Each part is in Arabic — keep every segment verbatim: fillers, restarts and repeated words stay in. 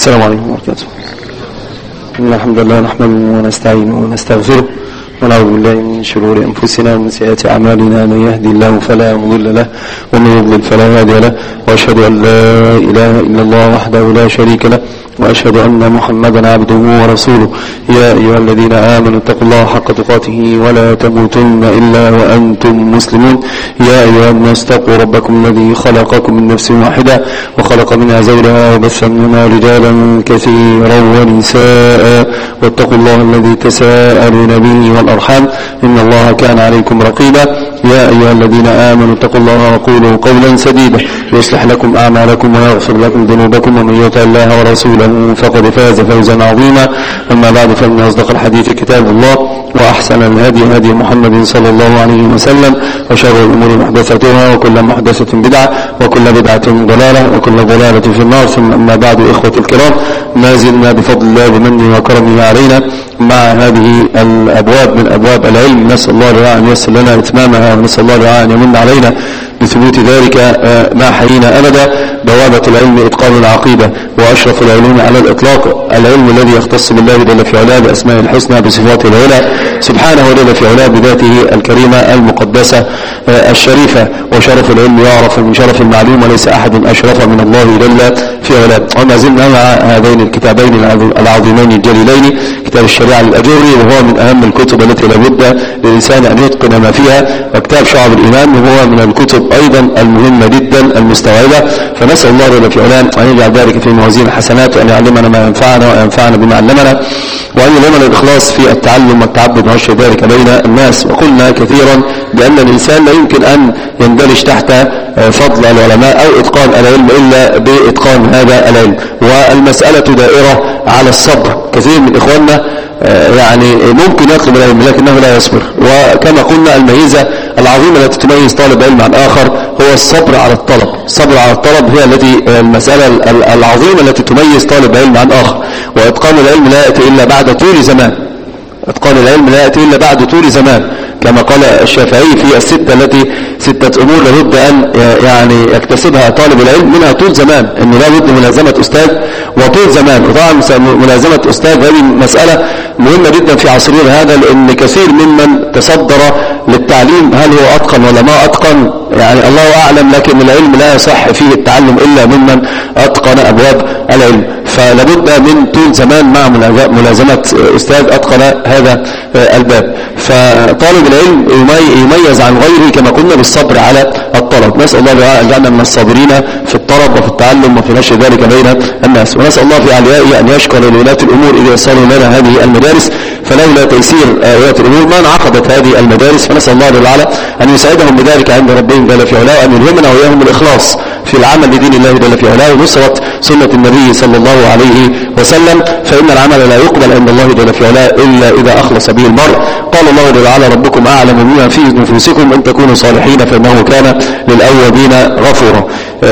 السلام عليكم ورحمة الله وبركاته. إن الحمد لله نحمده ونستعينه ونستغفره ونعوذ بالله من شرور أنفسنا ومن سيئات أعمالنا. من يهدي الله فلا مضل له ومن يضلل فلا هادي له، وأشهد أن لا إله إلا الله وحده لا شريك له، وأشهد أن محمدا عبده ورسوله. يا أيها الذين آمنوا اتقوا الله حق تقاته ولا تموتن إلا وأنتم مسلمون. يا أيها الناس اتقوا ربكم الذي خلقكم من نفس واحدة وخلق منها زوجها وبث منهما رجالا كثيرا ونساء، واتقوا الله الذي تساءلون به والأرحام إن الله كان عليكم رقيبا. يا أيها الذين آمنوا اتقوا الله وقولوا قولا سديدا يصلح لكم أعمالكم ويغفر لكم ذنوبكم، ومن يطع الله ورسوله فقد فاز فوزا عظيما. أما بعد، فإن أصدق الحديث كتاب الله، وأحسن الهدي هدي محمد صلى الله عليه وسلم، وشر الأمور محدثاتها، وكل محدثة بدعة، وكل بدعة ضلالة، وكل ضلالة في النار. ثم أما بعد، إخوة الكرام، ما زلنا بفضل الله بمنه وكرمه علينا مع هذه الأبواب من أبواب العلم. نسأل الله أن ييسر لنا إتمامها، ونسأل الله أن يمن علينا بثبوت ذلك ما حيينا أبدا. بوابة العلم إتقان العقيدة، وأشرف العلوم على الإطلاق العلم الذي يختص بالله جل في علاه بأسماء الحسنى بصفاته العلى سبحانه جل في علاه بذاته الكريمة المقدسة الشريفة. وشرف العلم يعرف من شرف المعلوم، وليس أحد أشرف من الله جل في علاه. وما زلنا مع هذين الكتابين العظيمين الجليلين، كتاب الشريعة للأجري، وهو من أهم الكتب التي لابد للإنسان أن يتقن ما فيها، وكتاب شعب الإيمان، وهو من الكتب أيضا المهمة جدا المستوعبة. فنسأل الله جل في علاه أن يجعل ذلك في موازين الحسنات، وأن يعلمنا ما ينفعنا وينفعنا بما علمنا، وأن يلهمنا الإخلاص في التعلم والتعبد ونشر ذلك بين الناس. وقلنا كثيرا بأن الإنسان لا يمكن أن يندرج تحت فضل العلماء أو إتقان العلم إلا بإتقان هذا العلم. والمسألة دائرة على الصبر. كثير من إخواننا يعني ممكن يطلب العلم لكنه لا يصبر. وكما قلنا، الميزة العظيمة التي تميز طالب علم عن آخر هو الصبر على الطلب. الصبر على الطلب هي التي المسألة العظيمة التي تميز طالب علم عن آخر. وإتقان العلم لا يأتي إلا بعد طول زمان. إتقان العلم لا يأتي إلا بعد طول زمان، كما قال الشافعي في الستة التي ستة أمور لابد أن يعني يكتسبها طالب العلم، منها طول زمان، أنه لا بد ملازمة أستاذ وطول زمان. وطبعا ملازمة أستاذ هذه مسألة مهمة جدا في عصرنا هذا، لأن كثير ممن تصدر للتعليم هل هو أتقن ولا ما أتقن يعني الله أعلم، لكن العلم لا يصح فيه التعلم إلا ممن أتقن أبواب العلم. فلابد من طول زمان مع ملازمة أستاذ أتقن هذا الباب. فطالب العلم يميز عن غيره كما قلنا بالصبر على الطلب. نسأل الله أن يجعلنا من الصابرين في الطلب وفي التعلم وفي نشر ذلك بين الناس. ونسأل الله في عليائه أن يشكر لولاة الأمور إذا يسروا لنا هذه المدارس، فلولا تيسير ولاة الأمور ما انعقدت هذه المدارس. فنسأل الله تعالى أن يسعدهم بذلك عند ربهم جل في علاه، وأن يلهمنا وإياهم الإخلاص في العمل لدين الله جل في علاه، ونصرة سنة النبي صلى الله عليه وسلم. فإن العمل لا يقبل عند الله جل في علاه إلا إذا أخلص به المرء. قال الله جل وعلا: ربكم أعلم بما في نفوسكم إن تكونوا صالحين فإنه كان للأوابين غفورا.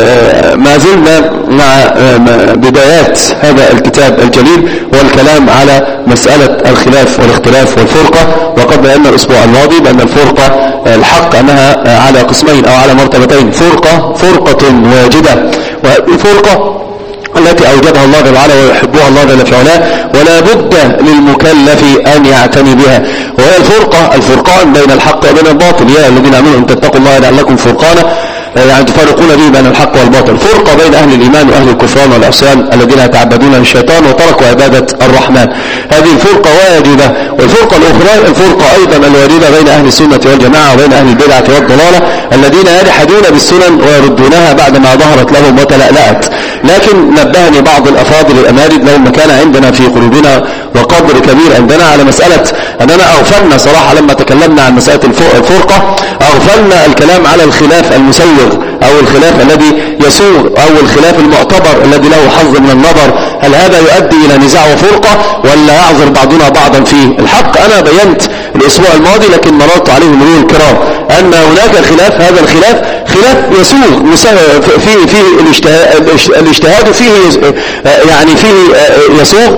ما زلنا مع بدايات هذا الكتاب الجليل والكلام على مسألة الخلاف والاختلاف والفرقة. وقد بينا الأسبوع الماضي بأن الفرقة الحق أنها على قسمين أو على مرتبتين: فرقة فرقة واجبة، وهذه الفرقة التي أوجبها الله جل وعلا ويحبها الله جل في علاه، ولا بد للمكلف أن يعتني بها. وهي الفرقة الفرقان بين الحق وبين الباطل. يا الذين آمنوا إن تتقوا الله يجعل لكم فرقانا، يعني تفرقون به بين الحق والباطل. فرقة بين أهل الإيمان وأهل الكفران والعصيان الذين يتعبدون للشيطان وتركوا عبادة الرحمن. هذه الفرقة واجبة. والفرقة الأخرى الفرقة أيضا الواجبة بين أهل السنة والجماعة وبين أهل البدعة والضلالة الذين يجحدون بالسنن ويردونها بعدما ظهرت لهم وتلألأت. لكن نبهني بعض الأفاضل الأماجد لهم مكان عندنا في قلوبنا وقدر كبير عندنا على مسألة أننا أغفلنا صراحة لما تكلمنا عن مسألة الفرقة، أغفلنا الكلام على الخلاف المسوغ أو الخلاف الذي يسوغ أو الخلاف المعتبر الذي له حظ من النظر. هل هذا يؤدي إلى نزاع وفرقة ولا يعذر بعضنا بعضا فيه؟ الحق أنا بينت الأسبوع الماضي لكن مررت عليه مرور الكرام أن هناك خلاف، هذا الخلاف خلاف يسوغ في في الاجتهاد فيه يعني فيه يسوغ،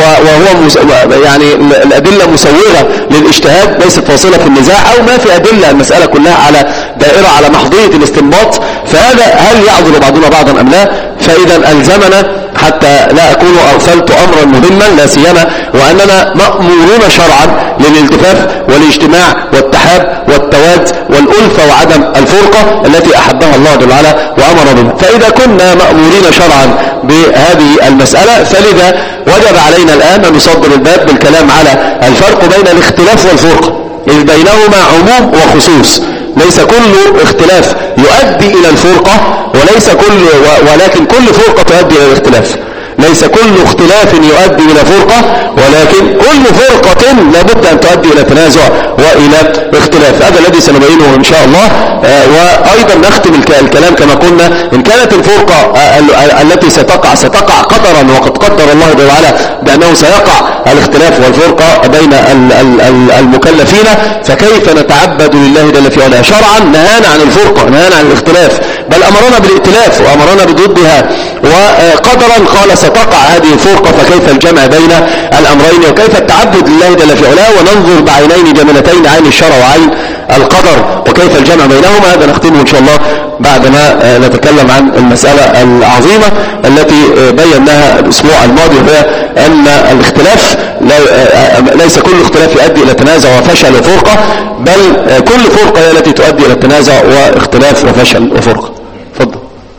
وهو يعني الأدلة مسوغة للاجتهاد ليست فاصلة في النزاع، أو ما في أدلة المسألة كلها على دائرة على محضية الاستنباط. فهذا هل يعذر بعضنا بعضا أم لا؟ فإذا ألزمنا حتى لا أكون أغفلت أمرا مهما لا سيما وأننا مأمورون شرعا للالتفاف والاجتماع والتحاب والتواد والألفة وعدم الفرقة التي أحبها الله جل وعلا وأمر بها. فإذا كنا مأمورين شرعا بهذه المسألة فلذا وجب علينا الآن أن نصدر الباب بالكلام على الفرق بين الاختلاف والفرقة، إذ بينهما عموم وخصوص. ليس كل اختلاف يؤدي إلى الفرقة وليس كل ولكن كل فرقة تؤدي إلى الاختلاف. ليس كل اختلاف يؤدي إلى فرقة ولكن كل فرقة لابد أن تؤدي إلى تنازع وإلى اختلاف. هذا الذي سنبينه إن شاء الله. وأيضا نختم الكلام كما قلنا، إن كانت الفرقة التي ستقع ستقع قدرا وقد قدر الله جل وعلا بأنه سيقع الاختلاف والفرقة بين المكلفين، فكيف نتعبد لله جل في علاه؟ شرعا نهانا عن الفرقة، نهانا عن الاختلاف، بل أمرنا بالائتلاف وأمرنا بضدها، وقدرا قال ستقع هذه الفرقة، فكيف الجمع بين الأمرين وكيف التعبد لله جل في علاه وننظر بعينين جميلتين، عين الشرع وعين القدر، وكيف الجمع بينهما؟ هذا نختمه إن شاء الله بعدما نتكلم عن المسألة العظيمة التي بيناها الأسبوع الماضي، وهي أن الاختلاف ليس كل اختلاف يؤدي إلى تنازع وفشل وفرقة، بل كل فرقة هي التي تؤدي إلى التنازع واختلاف وفشل وفرقة. تفضل.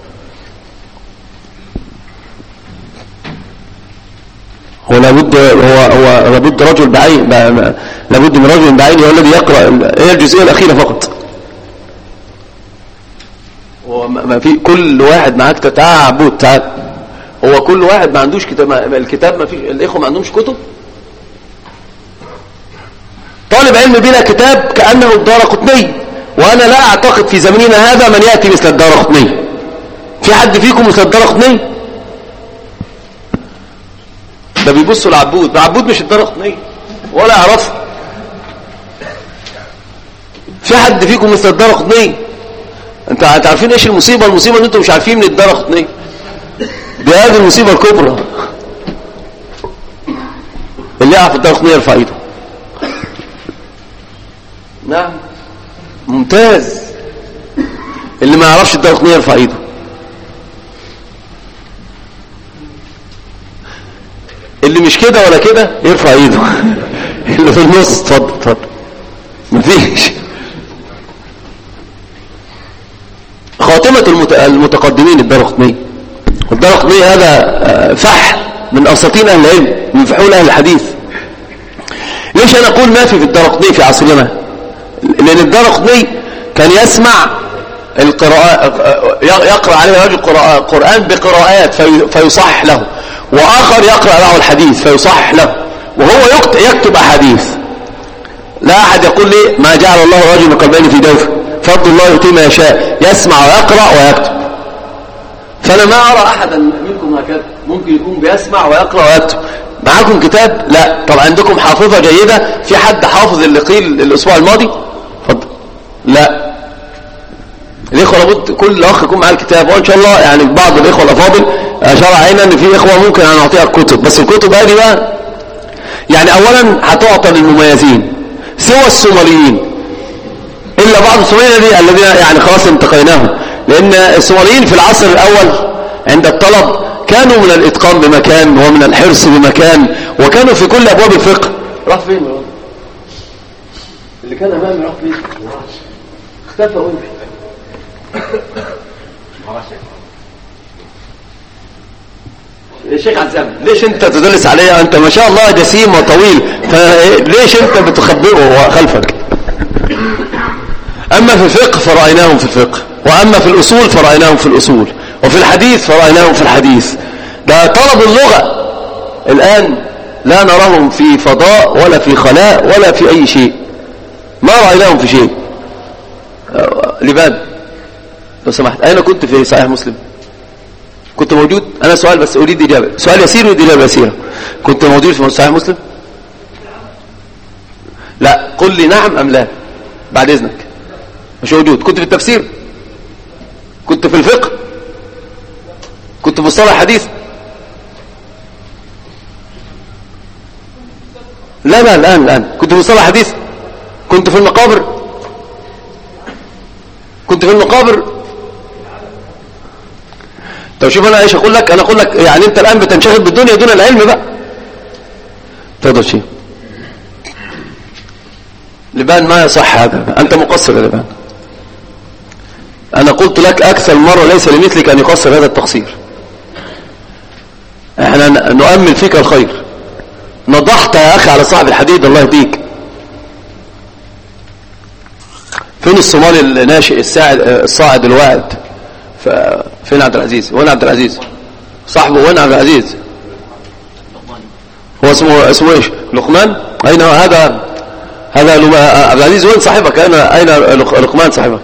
هو لابد هو هو لابد رجل بعين، لابد من رجل بعين هو الذي يقرأ هي الجزئية الأخيرة فقط. هو ما في كل واحد معاك تعبد تعب. هو كل واحد ما عندوش كتاب، الكتاب ما فيش، الإخوة ما عندهمش كتب. طالب علم بلا كتاب كأنه الدارقطني، وأنا لا أعتقد في زمننا هذا من يأتي مثل الدارقطني. في حد فيكم مثل الدارقطني؟ ده بيبصوا العبود، العبود مش الدارقطني ولا يعرفه. في حد فيكم مثل الدارقطني؟ انت عارفين ايش المصيبة؟ المصيبة ان انتم مش عارفين من الدارقطني. دي هذه المصيبة الكبرى. اللي يعرف الدارقطني يرفع ايده. نعم ممتاز. اللي ما يعرفش الدارقطني يرفع ايده. اللي مش كده ولا كده يرفع ايده. اللي في النص اتفضل اتفضل. مفيش. خاتمة المتقدمين الدارقطني. الدارقطني هذا فحل من أساطين أهل العلم، من فحول أهل الحديث. ليش أنا أقول ما في في الدارقطني في عصرنا؟ لأن الدارقطني كان يسمع القراءة، يقرأ عليه رجل قرآن بقراءات فيصحح له، وآخر يقرأ له الحديث فيصحح له، وهو يكتب أحاديث. لا أحد يقول لي ما جعل الله رجل قلبين في جوفه، فضل الله يؤتي ما يشاء، يسمع ويقرأ ويكتب. فأنا ما أرى أحدا منكم هكذا، ممكن يكون بيسمع ويقرأ ويكتب. معاكم كتاب؟ لا. طب عندكم حافظة جيدة؟ في حد حافظ اللي قيل الأسبوع الماضي؟ فضل. لا. الإخوة لابد كل أخ يكون معاه الكتاب، وإن شاء الله يعني بعض الإخوة الأفاضل أشار علينا إن في إخوة ممكن أن نعطيها الكتب، بس الكتب هذه بقى يعني أولا هتعطى للمميزين سوى الصوماليين، إلا بعض الصوماليين الذين يعني خلاص انتقيناهم، لأن الصوماليين في العصر الأول عند الطلب كانوا من الإتقان بمكان ومن الحرص بمكان، وكانوا في كل أبواب الفقه. راح فين الوضع؟ اللي كان أمامي راح فين؟ اختفى وين؟ الشيخ عزام، ليش انت تدلس عليه؟ انت ما شاء الله جسيم وطويل، فليش انت بتخبئه خلفك؟ اما في الفقه فرأيناهم في الفقه، واما في الاصول فرأيناهم في الاصول، وفي الحديث فرأيناهم في الحديث. ده طلب اللغة الان لا نراهم في فضاء ولا في خلاء ولا في اي شيء، ما رأيناهم في شيء. لباد لو سمحت، اين كنت في صحيح مسلم؟ كنت موجود؟ انا سؤال بس اريد اجابه، سؤال يسير اريد اجابه يسيره. كنت موجود في صحيح مسلم؟ لا. قل لي نعم ام لا بعد اذنك. مش موجود. كنت في التفسير؟ كنت في الفقه؟ كنت في مصطلح الحديث؟ لا لا الان الان كنت في مصطلح الحديث؟ كنت في المقابر؟ كنت في المقابر؟ طب شوف انا ايش اقول لك، انا اقول لك يعني انت الان بتنشغل بالدنيا دون العلم بقى. تفضل شيء لبان ما يصح هذا، انت مقصر يا لبان. انا قلت لك اكثر مرة ليس لمثلك ان يقصر هذا التقصير. احنا نؤمل فيك الخير، نضحت يا اخي على صاحب الحديد الله يهديك. فين الصومالي الناشئ الساعد الصاعد الواعد؟ فين عبد العزيز؟ وين عبد العزيز صاحبه؟ وين عبد العزيز؟ هو اسمه اسمه ايش؟ لقمان؟ اين هذا هذا عبد العزيز؟ وين صاحبك؟ اين اين لقمان صاحبك؟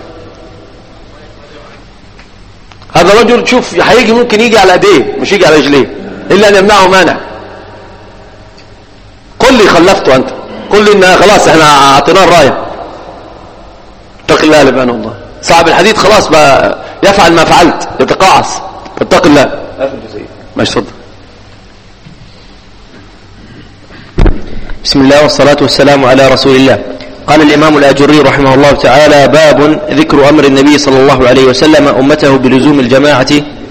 هذا رجل شوف هيجي ممكن يجي على ايديه مش يجي على رجليه الا ان يمنعه مانع. قل لي خلفته انت، قل لي ان خلاص احنا اعطيناه الرايه. اتق الله لبان الله. صاحب الحديد خلاص بقى يفعل ما فعلت، يتقاعس. اتق الله. ماشي اتفضل. بسم الله والصلاة والسلام على رسول الله. قال الإمام الآجري رحمه الله تعالى: باب ذكر أمر النبي صلى الله عليه وسلم أمته بلزوم الجماعة.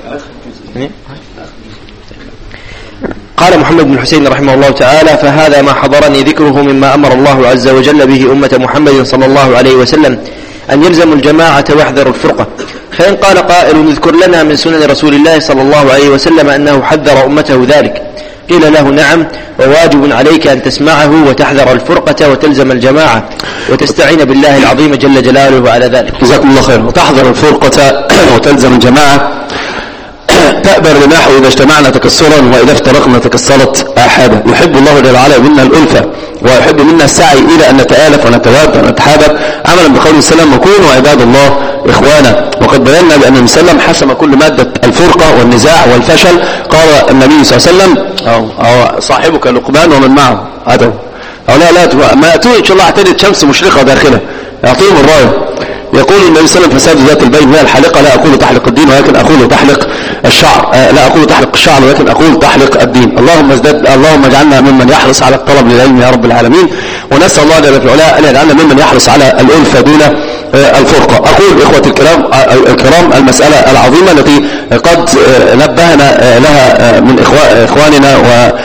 قال محمد بن حسين رحمه الله تعالى: فهذا ما حضرني ذكره مما أمر الله عز وجل به أمة محمد صلى الله عليه وسلم أن يلزموا الجماعة واحذروا الفرقة. فإن قال قائل: اذكر لنا من سنن رسول الله صلى الله عليه وسلم أنه حذر أمته ذلك، قيل له: نعم، وواجب عليك أن تسمعه وتحذر الفرقة وتلزم الجماعة وتستعين بالله العظيم جل جلاله على ذلك. جزاكم الله خير. وتحذر الفرقة وتلزم الجماعة. تأبر رماح إذا اجتمعنا تكسرا وإذا افترقنا تكسرت آحادا. يحب الله جل وعلا منا الألفة ويحب منا السعي إلى أن نتآلف ونتواد ونتحابب عملا بقول وسلم: وكونوا عباد الله إخوانا. وقد بينا بأن النبي صلى الله عليه وسلم حسم كل مادة الفرقة والنزاع والفشل. قال النبي صلى الله عليه وسلم: أو, أو صاحبك لقمان ومن معه هذا أو لا لا ما أتوا إن شاء الله اعتدت شمس مشرقة داخله يعطيهم الراية. يقول النبي صلى الله عليه وسلم: فساد ذات البين هي الحلقة، لا أقول تحلق الدين ولكن أقول تحلق الشعر، لا أقول تحلق الشعر ولكن أقول تحلق الدين. اللهم ازداد اللهم اجعلنا ممن يحرص على الطلب للعلم يا رب العالمين، ونسأل الله جل وعلا أن يجعلنا ممن يحرص على الألفة دون الفرقة. أقول إخوتي الكرام الكرام المسألة العظيمة التي قد نبهنا لها من إخواننا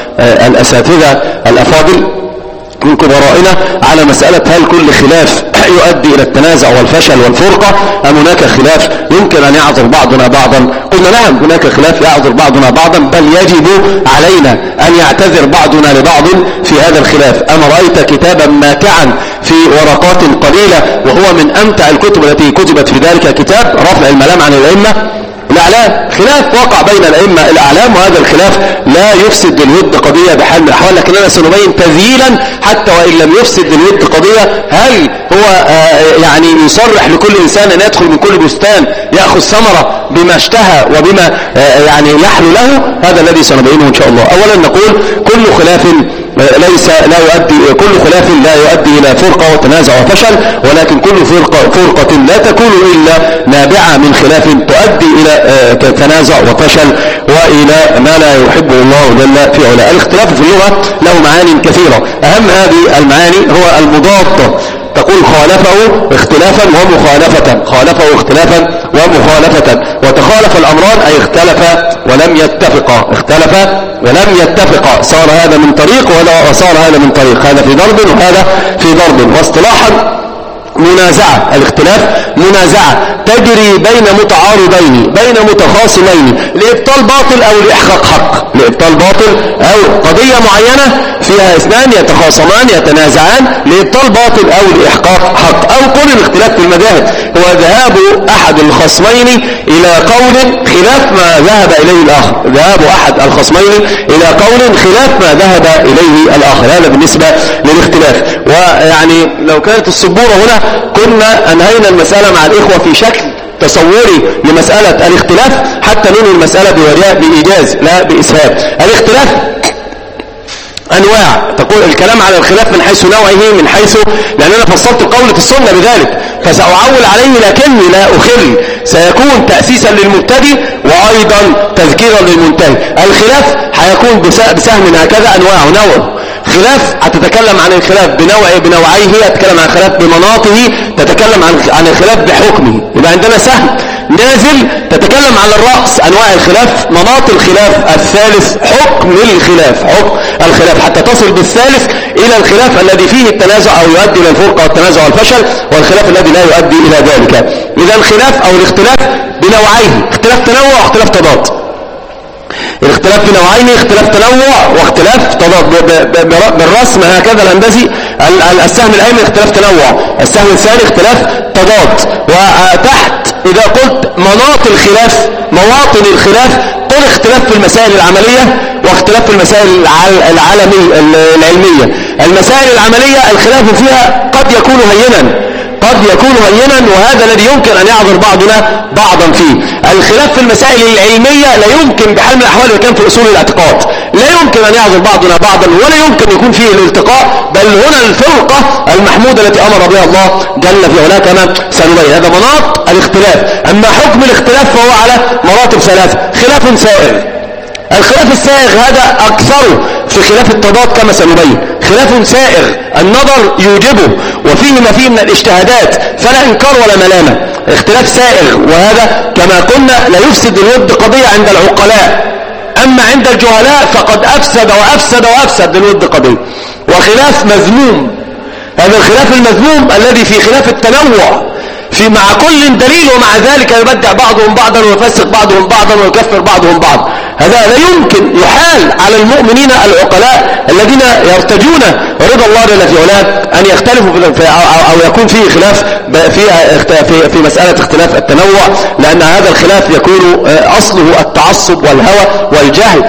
والأساتذة الأفاضل من كبرائنا على مسألة: هل كل خلاف يؤدي إلى التنازع والفشل والفرقة أم هناك خلاف يمكن أن يعذر بعضنا بعضا؟ قلنا نعم، هناك خلاف يعذر بعضنا بعضا، بل يجب علينا أن يعتذر بعضنا لبعض في هذا الخلاف. أما رأيت كتابا ماتعا في ورقات قليلة وهو من أمتع الكتب التي كتبت في ذلك كتاب رفع الملام عن الأئمة الأعلام. خلاف وقع بين الأئمة الأعلام، وهذا الخلاف لا يفسد للود قضية بحال من الأحوال، لكننا سنبين تذييلا حتى وإن لم يفسد للود قضية. هل هو آه يعني يصرح لكل إنسان أن يدخل من كل بستان يأخذ ثمرة بما اشتهى وبما آه يعني يحل له؟ هذا الذي سنبينه إن شاء الله. أولا نقول: كل خلاف ليس لا يؤدي كل خلاف لا يؤدي إلى فرقة وتنازع وفشل، ولكن كل فرقة, فرقة لا تكون إلا نابعة من خلاف تؤدي إلى تنازع وفشل وإلى ما لا يحبه الله جل في علاه. الاختلاف في اللغة له معاني كثيرة، أهم هذه المعاني هو المضاد. تقول خالفه اختلافا ومخالفة، خالفه اختلافا ومخالفة، وتخالف الأمران أي اختلف ولم يتفقا، اختلف ولم يتفقا، صار هذا من طريق وصار هذا من طريق، هذا في ضرب وهذا في ضرب. واصطلاحا منازعة، الاختلاف منازعة تجري بين متعارضين بين متخاصمين لإبطال باطل أو لإحقاق حق، لإبطال باطل أو قضية معينة فيها اثنان يتخاصمان يتنازعان لإبطال باطل أو لإحقاق حق. أو قول الاختلاف في المذاهب هو ذهاب أحد الخصمين إلى قول خلاف ما ذهب إليه الآخر، ذهاب أحد الخصمين إلى قول خلاف ما ذهب إليه الآخر، هذا بالنسبة للاختلاف. ويعني لو كانت السبورة هنا كنا أنهينا المسألة مع الإخوة في شكل تصوري لمسألة الاختلاف حتى ننهي المسألة بإيجاز لا بإسهاب. الاختلاف أنواع، تقول الكلام على الخلاف من حيث نوعه، من حيث لأن أنا فصلت قولة السنة بذلك فسأعول عليه لكني لا أخل، سيكون تأسيسا للمبتدئ وأيضا تذكيرا للمنتهي. الخلاف هيكون بسهم هكذا أنواع، نوع خلاف هتتكلم عن الخلاف بنوع بنوعيه، هتتكلم عن الخلاف بمناطه، تتكلم عن عن الخلاف بحكمه. يبقى عندنا سهم نازل تتكلم عن الرأس أنواع الخلاف، مناط الخلاف، الثالث حكم الخلاف، حكم الخلاف، حتى تصل بالثالث إلى الخلاف الذي فيه التنازع أو يؤدي إلى الفرقة والتنازع والفشل، والخلاف الذي لا يؤدي إلى ذلك. إذا الخلاف أو الاختلاف بنوعيه، اختلاف تنوع واختلاف تضاد. الاختلاف بنوعين، اختلاف تنوع واختلاف تضاد. بالرسم هكذا الهندسي السهم الأيمن اختلاف تنوع، السهم الثاني اختلاف تضاد. وتحت إذا قلت مناط الخلاف، مواطن الخلاف، قل اختلاف في المسائل العملية واختلاف في المسائل العالمية العلمية. المسائل العملية الخلاف فيها قد يكون هينا، قد يكون هينا، وهذا الذي يمكن أن يعذر بعضنا بعضا فيه. الخلاف في المسائل العلمية لا يمكن بحال من الأحوال، وكان في أصول الاعتقاد لا يمكن أن يعذر بعضنا بعضا، ولا يمكن يكون فيه الالتقاء، بل هنا الفرقة المحمودة التي أمر بها الله جل في علاه كما سنبين. هذا مناط الاختلاف. أما حكم الاختلاف فهو على مراتب ثلاثة. خلاف سائغ، الخلاف السائغ هذا أكثر في خلاف التضاد كما سنبين. خلاف سائغ النظر يوجبه وفيه ما فيه من الاجتهادات، فلا إنكار ولا ملامة. اختلاف سائغ، وهذا كما قلنا لا يفسد الود قضية عند العقلاء، أما عند الجهلاء فقد أفسد وأفسد وأفسد للود قضية. وخلاف مذموم، هذا الخلاف المذموم الذي في خلاف التنوع، في مع كل دليل ومع ذلك يبدع بعضهم بعضا ويفسق بعضهم بعضا ويكفر بعضهم بعض. هذا لا يمكن يحال على المؤمنين العقلاء الذين يرتجون رضا الله جل في علاه أن يختلفوا في أو يكون فيه خلاف في في مسألة اختلاف التنوع، لأن هذا الخلاف يكون أصله التعصب والهوى والجهل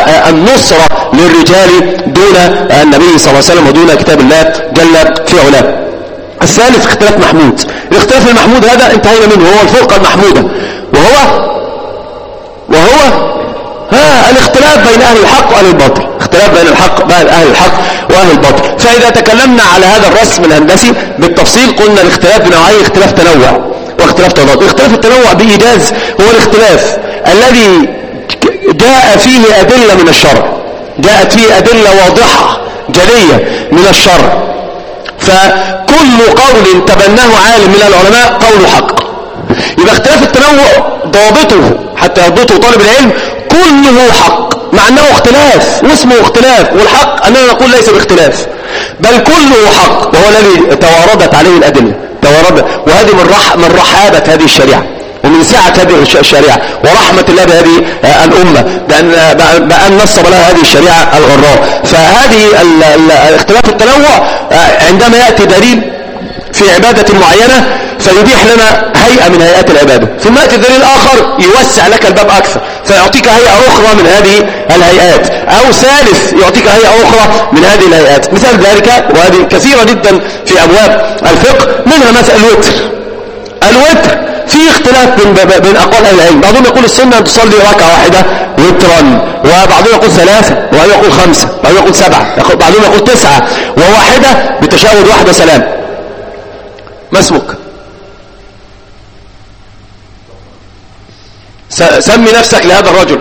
والنصرة للرجال دون النبي صلى الله عليه وسلم ودون كتاب الله جل في علاه. الثالث اختلاف محمود. الاختلاف المحمود هذا انتهينا منه، هو الفرقة المحمودة، وهو وهو ها الاختلاف بين أهل الحق وأهل الباطل، اختلاف بين الحق بين أهل الحق وأهل الباطل. فإذا تكلمنا على هذا الرسم الهندسي بالتفصيل قلنا الاختلاف بنوعين، اختلاف تنوع واختلاف تضاد. اختلاف التنوع بإيجاز هو الاختلاف الذي جاء فيه أدلة من الشرع، جاءت فيه أدلة واضحة جلية من الشرع، فكل قول تبناه عالم من العلماء قول حق. يبقى اختلاف التنوع ضابطه حتى يضبطه طالب العلم كله حق، مع انه اختلاف واسمه اختلاف، والحق اننا نقول ليس باختلاف بل كله حق، وهو الذي تواردت عليه الادله، توارد. وهذه من رح من رحابه هذه الشريعه ومن سعة هذه الشريعة ورحمة الله بهذه الأمة بأن, بأن نصب لها هذه الشريعة الغراء. فهذه اختلاف التنوع عندما يأتي دليل في عبادة معينة فيبيح لنا هيئة من هيئات العبادة، ثم يأتي دليل آخر يوسع لك الباب أكثر فيعطيك هيئة أخرى من هذه الهيئات، أو ثالث يعطيك هيئة أخرى من هذه الهيئات. مثال ذلك وهذه كثيرة جدا في أبواب الفقه، منها مثل الوتر. الوتر في اختلاف بين, بين أقوال أهل العلم، بعضهم يقول السنة أن تصلي ركعة واحدة وترا، وبعضهم يقول ثلاثة، وبعضهم يقول خمسة، وبعضهم يقول سبعة، بعضهم يقول تسعة وواحدة بتشهد واحد وسلام. ما اسمك؟ سمي نفسك لهذا الرجل.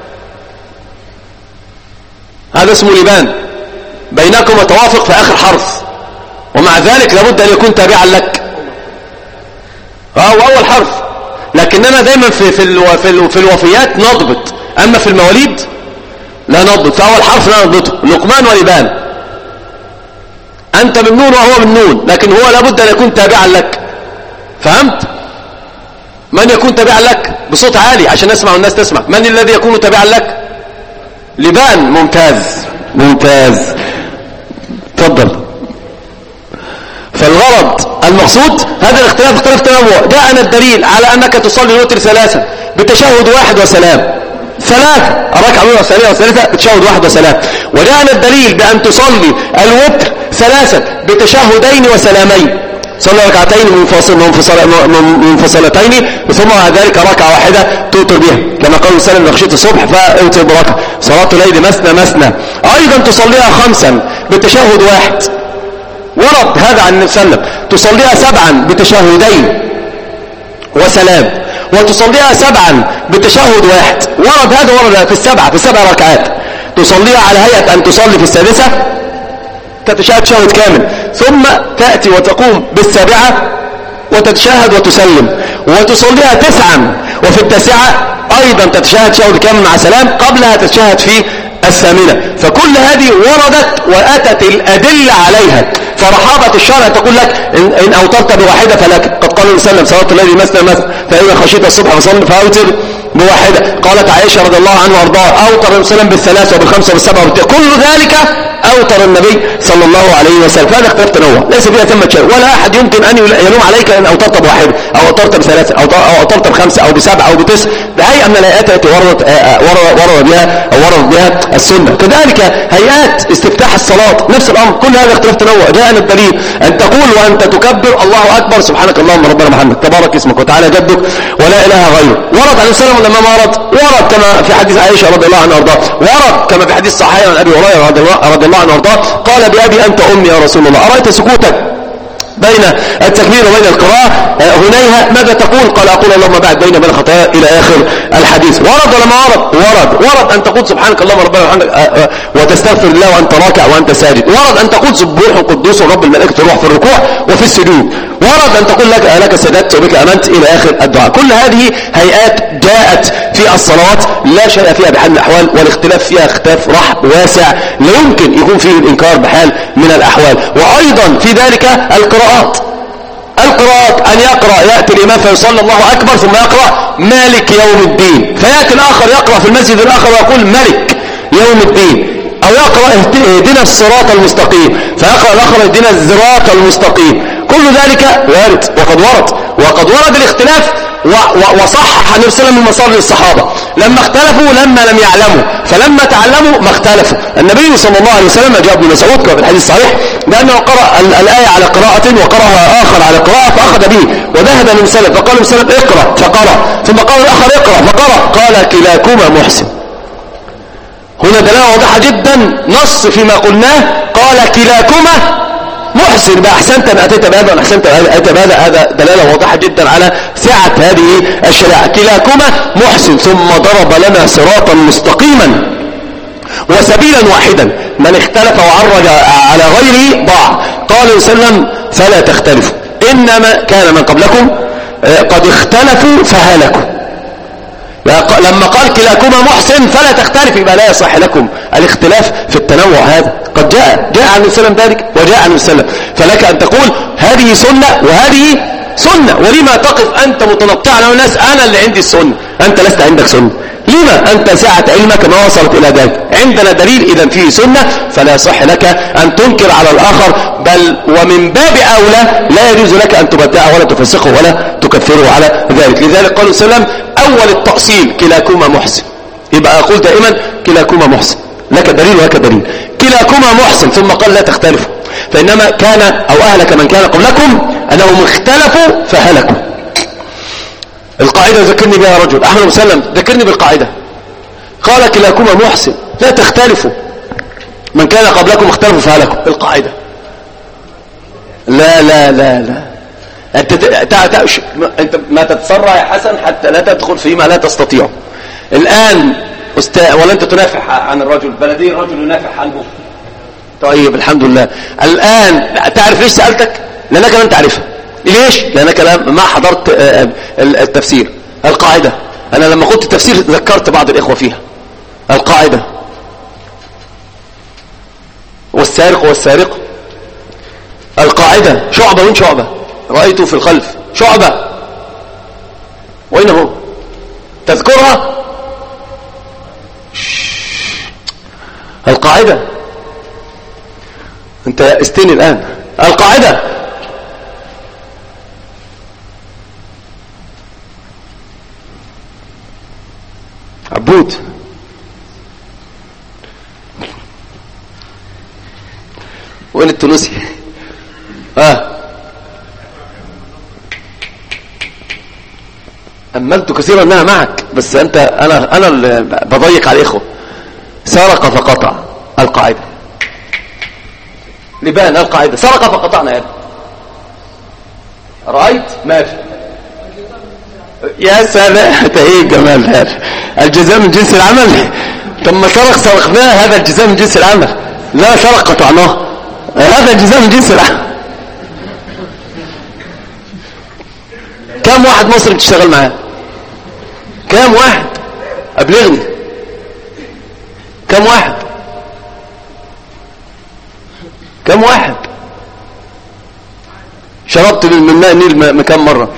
هذا اسمه لبان، بينكم توافق في آخر حرف، ومع ذلك لابد أن يكون تابعا لك. هو أول حرف، لكننا دايما في في في, في الوفيات نضبط، أما في المواليد لا نضبط. فأول حرف لا نضبطه، لقمان ولبان، أنت من نون وهو من نون، لكن هو لابد أن يكون تابعا لك. فهمت؟ من يكون تابعا لك؟ بصوت عالي عشان نسمع والناس تسمع. من الذي يكون تابعا لك؟ لبان. ممتاز ممتاز، تفضل. فالغرض المقصود هذا الاختلاف اختلاف تنوع. جاءنا الدليل على أنك تصلي الوتر ثلاثة بتشهد واحد وسلام، ثلاثة الركعة الأولى والثانية والثالثة بتشهد واحد وسلام. وجاءنا الدليل بأن تصلي الوتر ثلاثة بتشهدين وسلامين، صلي ركعتين منفصل منفصلتين ثم بعد ذلك ركعة واحدة توتر بها، كما قال سلم بخشية الصبح فاوتر بركعة. صلاة الليل مثنى مثنى. أيضا تصليها خمسا بتشهد واحد، ورد هذا عن النبي صلى الله عليه وسلم. تصليها سبعا بتشهدين وسلام، وتصليها سبعا بتشهد واحد، ورد هذا ورد في السبعة في السبع ركعات. تصليها على هيئة أن تصلي في السادسة تتشهد تشهد كامل، ثم تأتي وتقوم بالسابعة وتتشهد وتسلم وتصليها تسعا، وفي التاسعة أيضا تتشهد تشهد كامل مع سلام، قبلها تتشهد في الثامنة. فكل هذه وردت وأتت الأدلة عليها. فرحابة الشرع تقول لك إن, إن أوترت بواحدة فلك، قد قال وسلم صلاة الليل مثنى مثنى فإذا خشيت الصبح فصل فأوتر بواحدة. قالت عائشة رضي الله عنها وارضاها أوتر وسلم بالثلاثة وبالخمسة وبالسبعة وبالتسعة، كل ذلك أوتر النبي صلى الله عليه وسلم. فهذا اختلاف تنوع ليس فيها ثمة شيء، ولا أحد يمكن أن يلوم عليك إن أوترت بواحدة أو أوترت بثلاثة أو أوترت بخمسة أو بسبعة أو بتسعة. بهيئة من الآيات التي وردت ورد بها أو ورد بها السنة. كذلك هيئات استفتاح الصلاة نفس الأمر، كل هذا اختلاف تنوع. جاءنا الدليل أن تقول وأنت تكبر الله أكبر سبحانك اللهم ربنا محمد تبارك اسمك وتعالى جدك ولا إله غيره. ورد عليه السلام لما ما ورد ورد كما في حديث عائشة رضي الله عنها وارضاها، ورد كما في حديث صحيح عن أبي هريرة رضي الله عنه وارضاه قال بأبي أنت أمي يا رسول الله أرأيت سكوتك بين التكبير وبين القراءة هنيها ماذا تقول؟ قال أقول اللهم بعد بين بين الخطايا إلى آخر الحديث. ورد ولا ما ورد؟ ورد ورد أن تقول سبحانك اللهم ربنا وبحمدك وتستغفر الله وأنت راكع وأنت ساجد. ورد أن تقول سبوح قدوس رب الملائكة والروح في الركوع وفي السجود. ورد أن تقول لك لك سجدت وبك أمنت إلى آخر الدعاء. كل هذه هيئات جاءت في الصلوات لا شيء فيها بحال من الأحوال، والاختلاف فيها اختلاف رحب واسع لا يمكن يكون فيه الإنكار بحال من الأحوال. وأيضا في ذلك القراءات القراءات أن يقرأ يأتي الإمام فيصلي الله أكبر ثم يقرأ مالك يوم الدين، فيأتي الآخر يقرأ في المسجد الآخر ويقول ملك يوم الدين، أو يقرأ اهدنا الصراط المستقيم فيقرأ الآخر اهدنا الصراط المستقيم. كل ذلك وارد وقد ورد وقد ورد الاختلاف وصحح النبي صلى الله عليه وسلم المصادر للصحابة لما اختلفوا لما لم يعلموا، فلما تعلموا ما اختلفوا. النبي صلى الله عليه وسلم جاء ابن مسعود كما في الحديث الصحيح بأنه قرأ الآية على قراءة وقرأها آخر على قراءة فأخذ به وذهب النبي صلى الله عليه وسلم فقال النبي صلى الله عليه وسلم اقرأ فقرأ، ثم قال الآخر اقرأ فقرأ، قال كلاكما محسن. هنا دلالة واضحة جدا نص فيما قلناه، قال كلاكما محسن بأحسنت ما أتيت بهذا وأحسنت ما أتيت بهذا. هذا دلالة واضحة جدا على سعة هذه الشريعة. كلاكما محسن ثم ضرب لنا صراطا مستقيما وسبيلا واحدا، من اختلف وعرج على غيره ضاع. قال صلى الله عليه وسلم فلا تختلفوا إنما كان من قبلكم قد اختلفوا فهلكوا. لما قال كلاكما محسن فلا تختلف يبقى لا يصح لكم الاختلاف في التنوع. هذا قد جاء جاء عن النبي صلى الله عليه وسلم ذلك وجاء عن النبي صلى الله عليه وسلم، فلك أن تقول هذه سنة وهذه سنة. ولما تقف أنت متنطعا والناس أنا اللي عندي السنة أنت لست عندك سنة؟ لما أنت ساعة علمك ما وصلت إلى ذلك؟ عندنا دليل إذا فيه سنة فلا يصح لك أن تنكر على الآخر، بل ومن باب أولى لا يجوز لك أن تبدعه ولا تفسقه ولا تكفره على ذلك. لذلك قال صلى الله عليه وسلم أول التأصيل كلاكما محسن، يبقى أقول دائما كلاكما محسن، لك دليل ولك دليل، كلاكما محسن. ثم قال لا تختلفوا فإنما كان أو أهلك من كان قبلكم أنهم اختلفوا فهلكوا. القاعدة ذكرني بها رجل أحمد بن سلم ذكرني بالقاعدة قال كلاكما محسن لا تختلفوا، من كان قبلكم اختلفوا فهلكوا. القاعدة لا لا لا لا أنت تعتقش أنت ما تتسرع يا حسن حتى لا تدخل فيما لا تستطيع. الآن أستاذ ولا أنت تنافح عن الرجل بلدي الرجل ينافح عنه. طيب الحمد لله. الآن تعرف ليش سألتك؟ لأنك لم تعرفها. ليش؟ لأنك ما حضرت التفسير. القاعدة أنا لما قلت التفسير ذكرت بعض الإخوة فيها. القاعدة والسارق والسارقة. القاعدة شعبة وين شعبة؟ رأيته في الخلف شعبة وين هو؟ تذكرها؟ القاعدة انت استني الآن. القاعدة عبود وين التونسي؟ اه أملت كثيرا انها معك بس انت انا انا اللي بضيق على الاخوه. سرق فقطع. القاعده لبان القاعده سرق فقطعنا يا ابني. رايت ما في يا سلام ايه الجمال هذا. الجزاء من جنس العمل. طب ما سرق سرقناه هذا الجزاء من جنس العمل. لا سرق قطعناه. هذا الجزاء من جنس العمل. كم واحد مصري بتشتغل معاه؟ كم واحد؟ ابلغني كم واحد؟ كم واحد شربت من ماء النيل كم مرة؟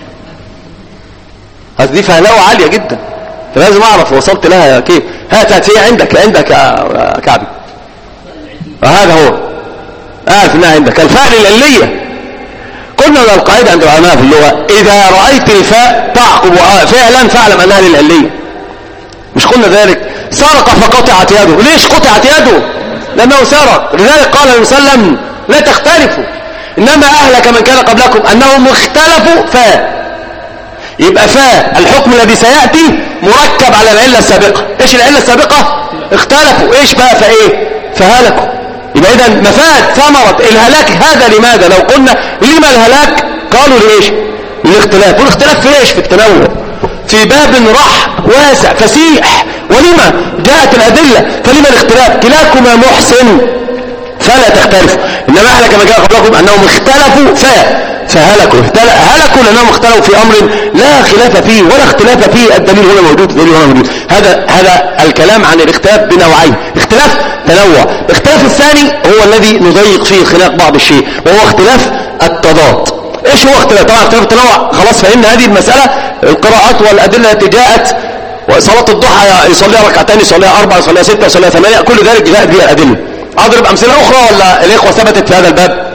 هذه دي فهلاوة عالية جدا، فلازم اعرف وصلت لها كيف. هات هي عندك عندك يا كعبي، وهذا هو اعرف انها عندك الفاء العلية. قلنا من القاعدة عند العلماء في اللغة إذا رأيت الفاء تعقب فعلا فاعلم أنها للعلية. مش قلنا ذلك؟ سرق فقطعت يده. ليش قطعت يده؟ لأنه سرق. لذلك قال النبي صلى الله عليه وسلم لا تختلفوا إنما أهلك من كان قبلكم أنهم اختلفوا فاء. يبقى فاء الحكم الذي سيأتي مركب على العلة السابقة. إيش العلة السابقة؟ اختلفوا. إيش بقى فإيه؟ فهلكوا. يبقى إذا مفاد ثمرة الهلاك هذا لماذا؟ لو قلنا لما الهلاك قالوا لإيش؟ للاختلاف. والاختلاف في إيش؟ في التنوع، في باب رح واسع فسيح. ولما جاءت الأدلة؟ فلما الاختلاف؟ كلاكما محسن فلا تختلفوا إنما أهلك ما جاء قبلكم أنهم اختلفوا فا فهلكوا. هلكوا لأنهم اختلفوا في أمر لا خلاف فيه ولا اختلاف فيه. الدليل هنا موجود، الدليل هنا موجود. هذا هذا الكلام عن الاختلاف بنوعين: اختلاف تنوع. الاختلاف الثاني هو الذي نضيق فيه خلاف بعض الشيء، وهو اختلاف التضاد. ايش هو اختلاف؟ طبعا اختلاف التنوع خلاص فهمنا هذه المسألة. القراءات والأدلة التي جاءت، وصلاة الضحى يصليها ركعتين، يصليها أربعة، يصليها ستة، يصليها ثمانية، كل ذلك جاءت بها الأدلة. أضرب أمثلة أخرى ولا الإخوة ثبتت في هذا الباب؟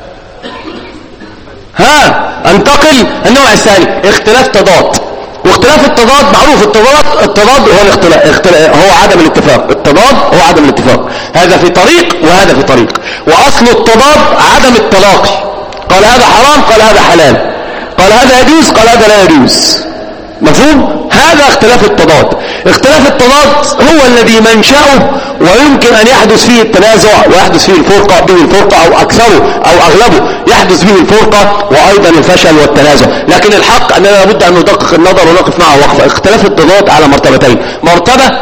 ها انتقل النوع الثاني: اختلاف تضاد. واختلاف التضاد معروف. التضاد التضاد هو الاختلاف، اختلاف هو عدم الاتفاق. التضاد هو عدم الاتفاق. هذا في طريق وهذا في طريق. وأصل التضاد عدم التلاقي. قال هذا حرام، قال هذا حلال، قال هذا يجوز، قال هذا لا يجوز. مفهوم؟ هذا اختلاف التضاد. اختلاف التضاد هو الذي منشأه ويمكن أن يحدث فيه التنازع ويحدث فيه الفرقة به الفرقة أو أكثره أو أغلبه يحدث به الفرقة وأيضا الفشل والتنازع. لكن الحق أننا لابد أن ندقق النظر ونقف معه وقفة. اختلاف التضاد على مرتبتين: مرتبة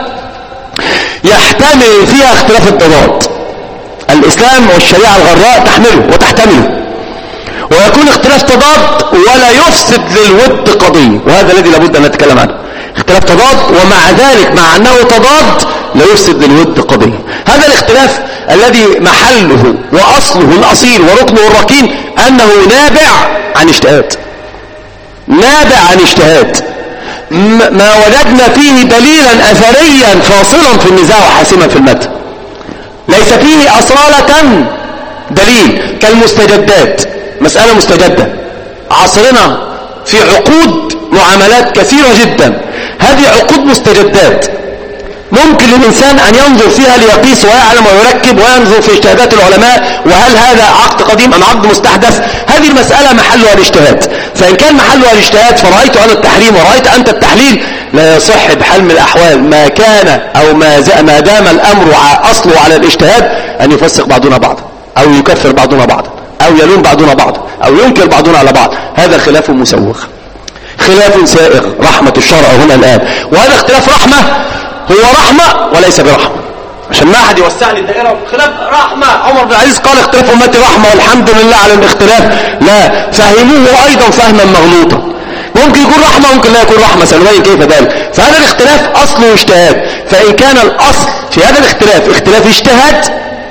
يحتمل فيها اختلاف التضاد، الإسلام والشريعة الغراء تحمله وتحتمله، ويكون اختلاف تضاد ولا يفسد للود قضية، وهذا الذي لابد أن نتكلم عنه. اختلاف تضاد ومع ذلك مع أنه تضاد لا يفسد للود قضية. هذا الاختلاف الذي محله وأصله الأصيل وركنه الركين أنه نابع عن اجتهاد، نابع عن اجتهاد. ما وجدنا فيه دليلا أثريا فاصلا في النزاع وحاسما في المتن، ليس فيه أصالة دليل كالمستجدات. مسألة مستجدة عصرنا في عقود معاملات كثيرة جدا. هذه عقود مستجدات ممكن للإنسان أن ينظر فيها ليقيس ويعلم ويركب وينظر في اجتهادات العلماء، وهل هذا عقد قديم أم عقد مستحدث. هذه المسألة محلها الاجتهاد. فإن كان محلها الاجتهاد فرأيت أنا التحريم ورأيت أنت التحليل، لا يصح بحال من الأحوال ما كان أو ما, ما دام الأمر أصله على الاجتهاد أن يفسق بعضنا بعضا أو يكفر بعضنا بعضا أو يلوم بعضنا بعضا أو ينكر بعضنا على بعض. هذا خلاف مسوغ، خلاف سائغ. رحمة الشرع هنا الآن، وهذا اختلاف رحمة، هو رحمة وليس برحمة، عشان ما أحد يوسعني الدائرة. خلاف رحمة، عمر بن العزيز قال اختلاف أمتي رحمة والحمد لله على الاختلاف. لا، فهموه أيضا فهما مغلوطا. ممكن يكون رحمة ممكن لا يكون رحمة، سنبين كيف ذلك. فهذا الاختلاف أصله اجتهاد. فإن كان الأصل في هذا الاختلاف اختلاف اجتهاد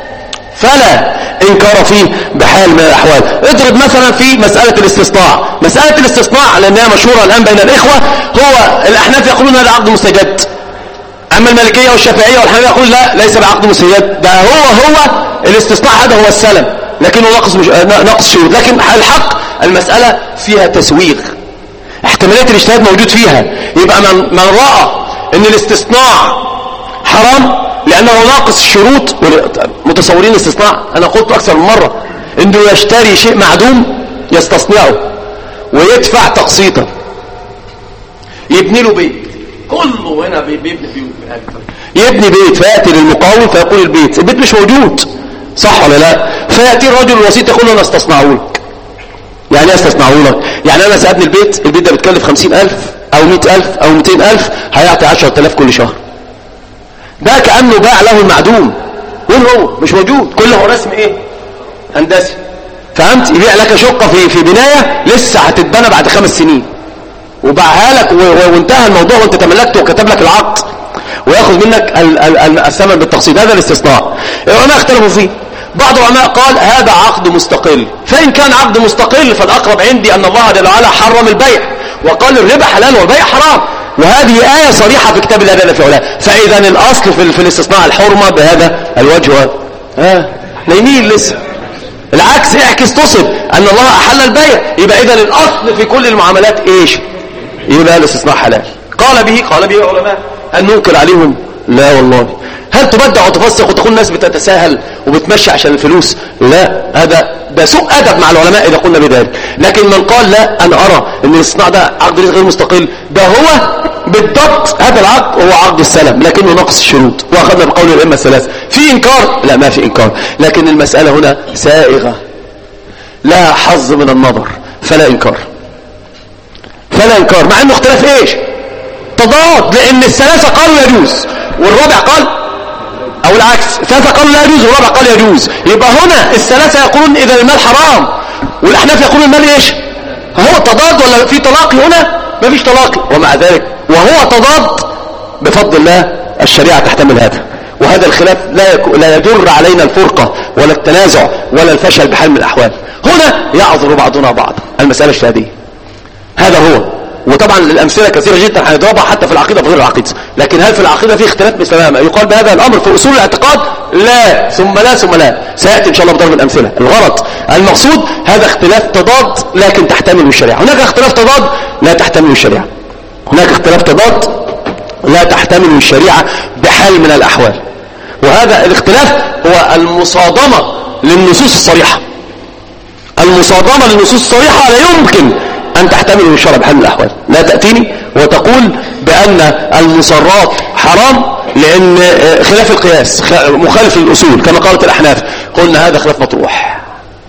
فلا انكار فيه بحال من الأحوال. اضرب مثلا في مسألة الاستصناع. مسألة الاستصناع لأنها مشهورة الآن بين الإخوة، هو الأحناف يقولون هذا عقد مستجد، أما المالكية والشافعية والحنابلة يقول لا، ليس بعقد مستجد، ده هو هو الاستصناع هذا هو السلم، لكنه نقص مش... نقص شروط. لكن الحق المسألة فيها تسويغ، احتمالية الاجتهاد موجود فيها. يبقى من, من رأى ان الاستصناع حرام لأنه ناقص الشروط، متصورين الاستصناع، أنا قلت أكثر من مرة إنه يشتري شيء معدوم يستصنعه ويدفع تقسيطا، يبني له بيت، كله هنا بيبني بيوت، يبني بيت فيأتي للمقاول فيقول البيت البيت مش موجود، صح ولا لا؟ فيأتي الرجل الوسيط يقول له أنا استصنعه لك. يعني استصنعه لك، يعني أنا سأبني البيت، البيت ده بتكلف خمسين ألف أو مئة ألف أو مئتين ألف، هيعطي عشرة آلاف كل شهر. ده كأنه باع له المعدوم، وين هو؟ مش موجود، كله رسم ايه؟ هندسي، فهمت؟ يبيع لك شقة في في بناية لسه هتتبنى بعد خمس سنين وباعها لك وانتهى الموضوع وانت تملكته وكتب لك العقد وياخذ منك الثمن بالتقسيط. هذا الاستثناء العلماء اختلفوا فيه. بعض العلماء قال هذا عقد مستقل، فإن كان عقد مستقل فالأقرب عندي أن الله جل وعلا حرم البيع وقال الربا حلال والبيع حرام، وهذه آية صريحة في كتاب الله جل في علاه. فإذا الأصل في, في الاستثناء الحرمة بهذا الوجه. ها نايمين لسه، العكس اعكس تصب أن الله أحل البيع، يبقى إذا الأصل في كل المعاملات إيش؟ يبقى الاستثناء حلال. قال به قال به العلماء. هل ننكر عليهم؟ لا والله. هل تبدع وتفسق وتقول الناس بتتساهل وبتمشي عشان الفلوس؟ لا، هذا ده سوء أدب مع العلماء إذا قلنا بذلك. لكن من قال لا أنا أرى أن الاستثناء ده عقد غير مستقل، ده هو بالضبط هذا العقد هو عقد السلم لكنه نقص الشروط، وأخذنا بقول الأئمة الثلاثة. في إنكار؟ لا ما في إنكار، لكن المسألة هنا سائغة لها حظ من النظر، فلا إنكار فلا إنكار مع أنه اختلاف إيش؟ تضاد، لأن الثلاثة قالوا يجوز والرابع قال، أو العكس، الثلاثة قالوا لا يجوز والرابع قال يجوز. يبقى هنا الثلاثة يقولون إذا المال حرام والأحناف يقولون المال إيش؟ هو تضاد ولا في تلاقي؟ هنا ما فيش تلاقي، ومع ذلك وهو تضاد بفضل الله الشريعة تحتمل هذا. وهذا الخلاف لا يك... لا يجر علينا الفرقة ولا التنازع ولا الفشل بحال من الأحوال. هنا يعذر بعضنا بعضا المسألة الشهادية، هذا هو. وطبعا الأمثلة كثيرة جدا هنضربها حتى في العقيدة وغير العقيدة. لكن هل في العقيدة في اختلاف مثل ما يقال بهذا الأمر في أصول الاعتقاد؟ لا ثم لا ثم لا، سيأتي إن شاء الله بضرب الأمثلة. الغرض المقصود هذا اختلاف تضاد لكن تحتمل الشريعة. هناك اختلاف تضاد لا تحتمل الشريعة، هناك اختلاف تضاد لا تحتمل الشريعة بحال من الأحوال. وهذا الاختلاف هو المصادمة للنصوص الصريحة. المصادمة للنصوص الصريحة لا يمكن أن تحتمل الشرع بحال من الأحوال. لا تأتيني وتقول بأن المصرات حرام لأن خلاف القياس مخالف للأصول كما قالت الأحناف، قلنا هذا خلاف مطروح،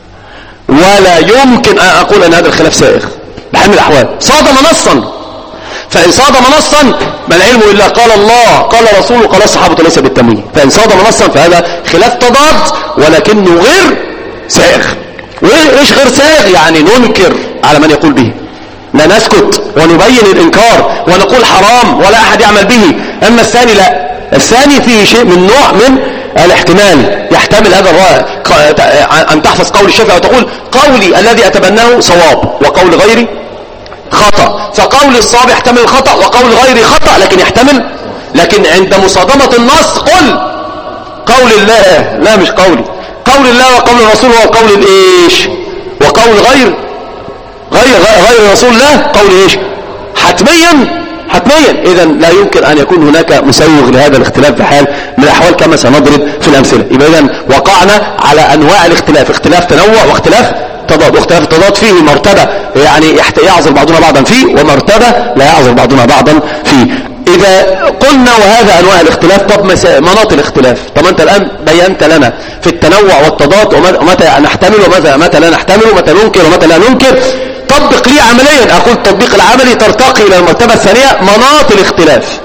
ولا يمكن أن أقول أن هذا الخلاف سائغ بحال من الأحوال. صادم نصا، فإن صادم نصا ما العلم إلا قال الله قال رسوله قال الصحابة ليس بالتمويه. فإن صادم نصا فهذا خلاف تضاد ولكنه غير سائغ. وإيش غير سائغ؟ يعني ننكر على من يقول به، لا نسكت ونبين الإنكار ونقول حرام ولا أحد يعمل به. أما الثاني لا، الثاني فيه شيء من نوع من الاحتمال، يحتمل هذا الرأي أن تحفظ قول الشافعي وتقول قولي الذي أتبناه صواب وقول غيري خطأ، فقول الصواب يحتمل الخطأ وقول غيري خطأ لكن يحتمل. لكن عند مصادمة النص قل قول الله، لا مش قولي، قول الله وقول الرسول هو قول الايش؟ وقول غير غير غير رسول الله قول ايش؟ حتميا حتميا. اذا لا يمكن ان يكون هناك مسوغ لهذا الاختلاف بحال من الاحوال كما سنضرب في الامثله. يبقى اذا وقعنا على انواع الاختلاف، اختلاف تنوع واختلاف تضاد. واختلاف التضاد فيه مرتبه يعني يعذر بعضنا بعضا فيه، ومرتبه لا يعذر بعضنا بعضا فيه. إذا قلنا وهذا أنواع الاختلاف، طب مناط الاختلاف، طب أنت الآن بينت لنا في التنوع والتضاد ومتى نحتمل ومتى متى لا نحتمل ومتى ننكر ومتى لا ننكر. طبق لي عمليا، أقول التطبيق العملي ترتقي إلى المرتبة الثانية مناط الاختلاف.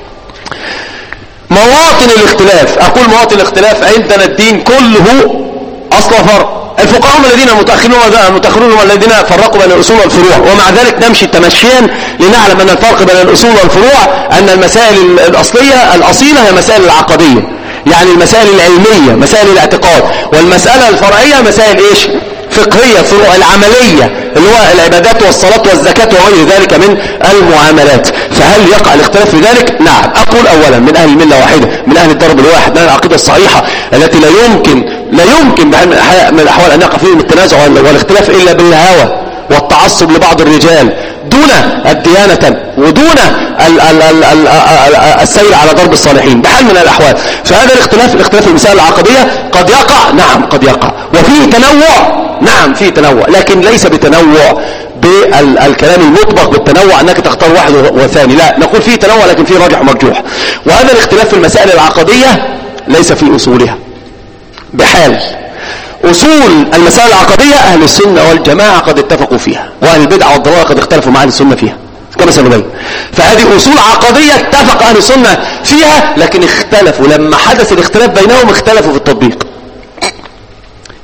مواطن الاختلاف، أقول مواطن الاختلاف عندنا الدين كله أصل فرق. الفقهاء الذين المتأخرون المتأخرون هم الذين فرقوا بين الأصول والفروع، ومع ذلك نمشي تمشيا لنعلم أن الفرق بين الأصول والفروع أن المسائل الأصلية الأصيلة هي مسائل العقدية، يعني المسائل العلمية مسائل الاعتقاد، والمسألة الفرعية مسائل إيش؟ فقهية فروع العملية اللي هو العبادات والصلاة والزكاة وغير ذلك من المعاملات. فهل يقع الاختلاف في ذلك؟ نعم. أقول أولا من أهل الملة واحدة، من أهل الدرب الواحد، من أهل العقيدة الصحيحة التي لا يمكن لا يمكن من الأحوال أن يقع فيهم التنازع والاختلاف إلا بالهوى والتعصب لبعض الرجال دون الديانة ودون ال ال ال ال السير على ضرب الصالحين بحال من الأحوال. فهذا الاختلاف الاختلاف المسائل العقدية قد يقع، نعم قد يقع، وفيه تنوع، نعم فيه تنوع، لكن ليس بتنوع بالكلام المطبق بالتنوع أنك تختار واحد وثاني، لا، نقول فيه تنوع لكن فيه راجح ومرجوح. وهذا الاختلاف في المسائل العقدية ليس في أصولها بحال. أصول المسائل العقدية أهل السنة والجماعة قد اتفقوا فيها، وأهل البدع والضلال قد اختلفوا مع أهل السنة فيها كما سنبين. فهذه أصول عقدية اتفق أهل السنة فيها، لكن اختلفوا لما حدث الاختلاف بينهم، اختلفوا في التطبيق.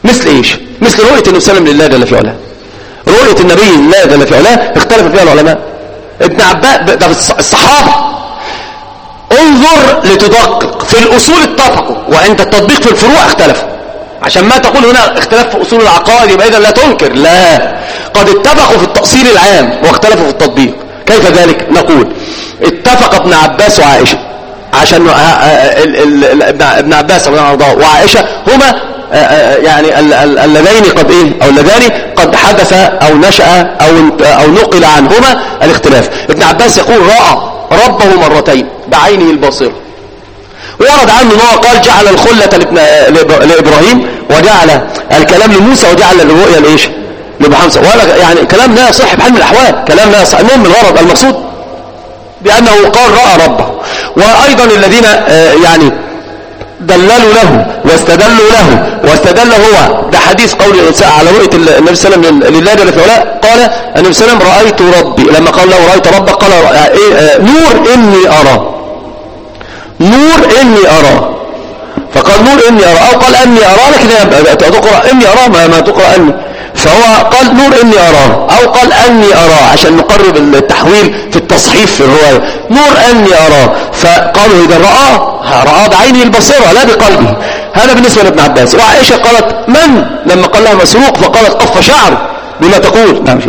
مثل ايش؟ مثل رؤية النبي صلى الله عليه وسلم لله جل في علاه. رؤية النبي لله جل في علاه اختلف فيها العلماء. ابن عباس ده الصحابة انظر لتدقق في الاصول اتفقوا، وعند التطبيق في الفروع اختلفوا. عشان ما تقول هنا اختلاف في اصول العقائد يبقى اذا لا تنكر، لا، قد اتفقوا في التأصيل العام واختلفوا في التطبيق. كيف ذلك؟ نقول اتفق ابن عباس وعائشة، عشان ابن عباس وعائشة هما يعني اللذين قد ايه او اللذان قد حدث او نشأ او او نقل عنهما الاختلاف. ابن عباس يقول رأى ربه مرتين بعينه الباصرة، ورد عنه انه قال جعل الخلة لابراهيم وجعل الكلام لموسى وجعل الرؤيا لايش؟ لمحمد. ولا يعني كلام لا يصح بحال من الاحوال، كلام لا يصح. المهم الغرض المقصود بانه قال رأى ربه. وايضا الذين يعني دللوا له واستدلوا له واستدل هو ده حديث قول على رؤية النبي صلى الله عليه وسلم لله جل في علاه. قال النبي صلى الله عليه وسلم رأيت ربي، لما قال له رأيت ربك قال إيه؟ نور إني أرى، نور إني أرى، فقال نور إني أرى، أو قال أني أرى، لكن تقرأ إني أرى ما, ما تقرأ أني، فهو قال نور إني أراه أو قال أني أراه عشان نقرب التحويل في التصحيف في الرواية. نور أني أراه، فقالوا إذا رآه رآه بعينه البصيرة لا بقلبه. هذا بالنسبة لابن عباس. وعائشة قالت من؟ لما قال لها مسروق فقالت قف شعر بما تقول. نعم.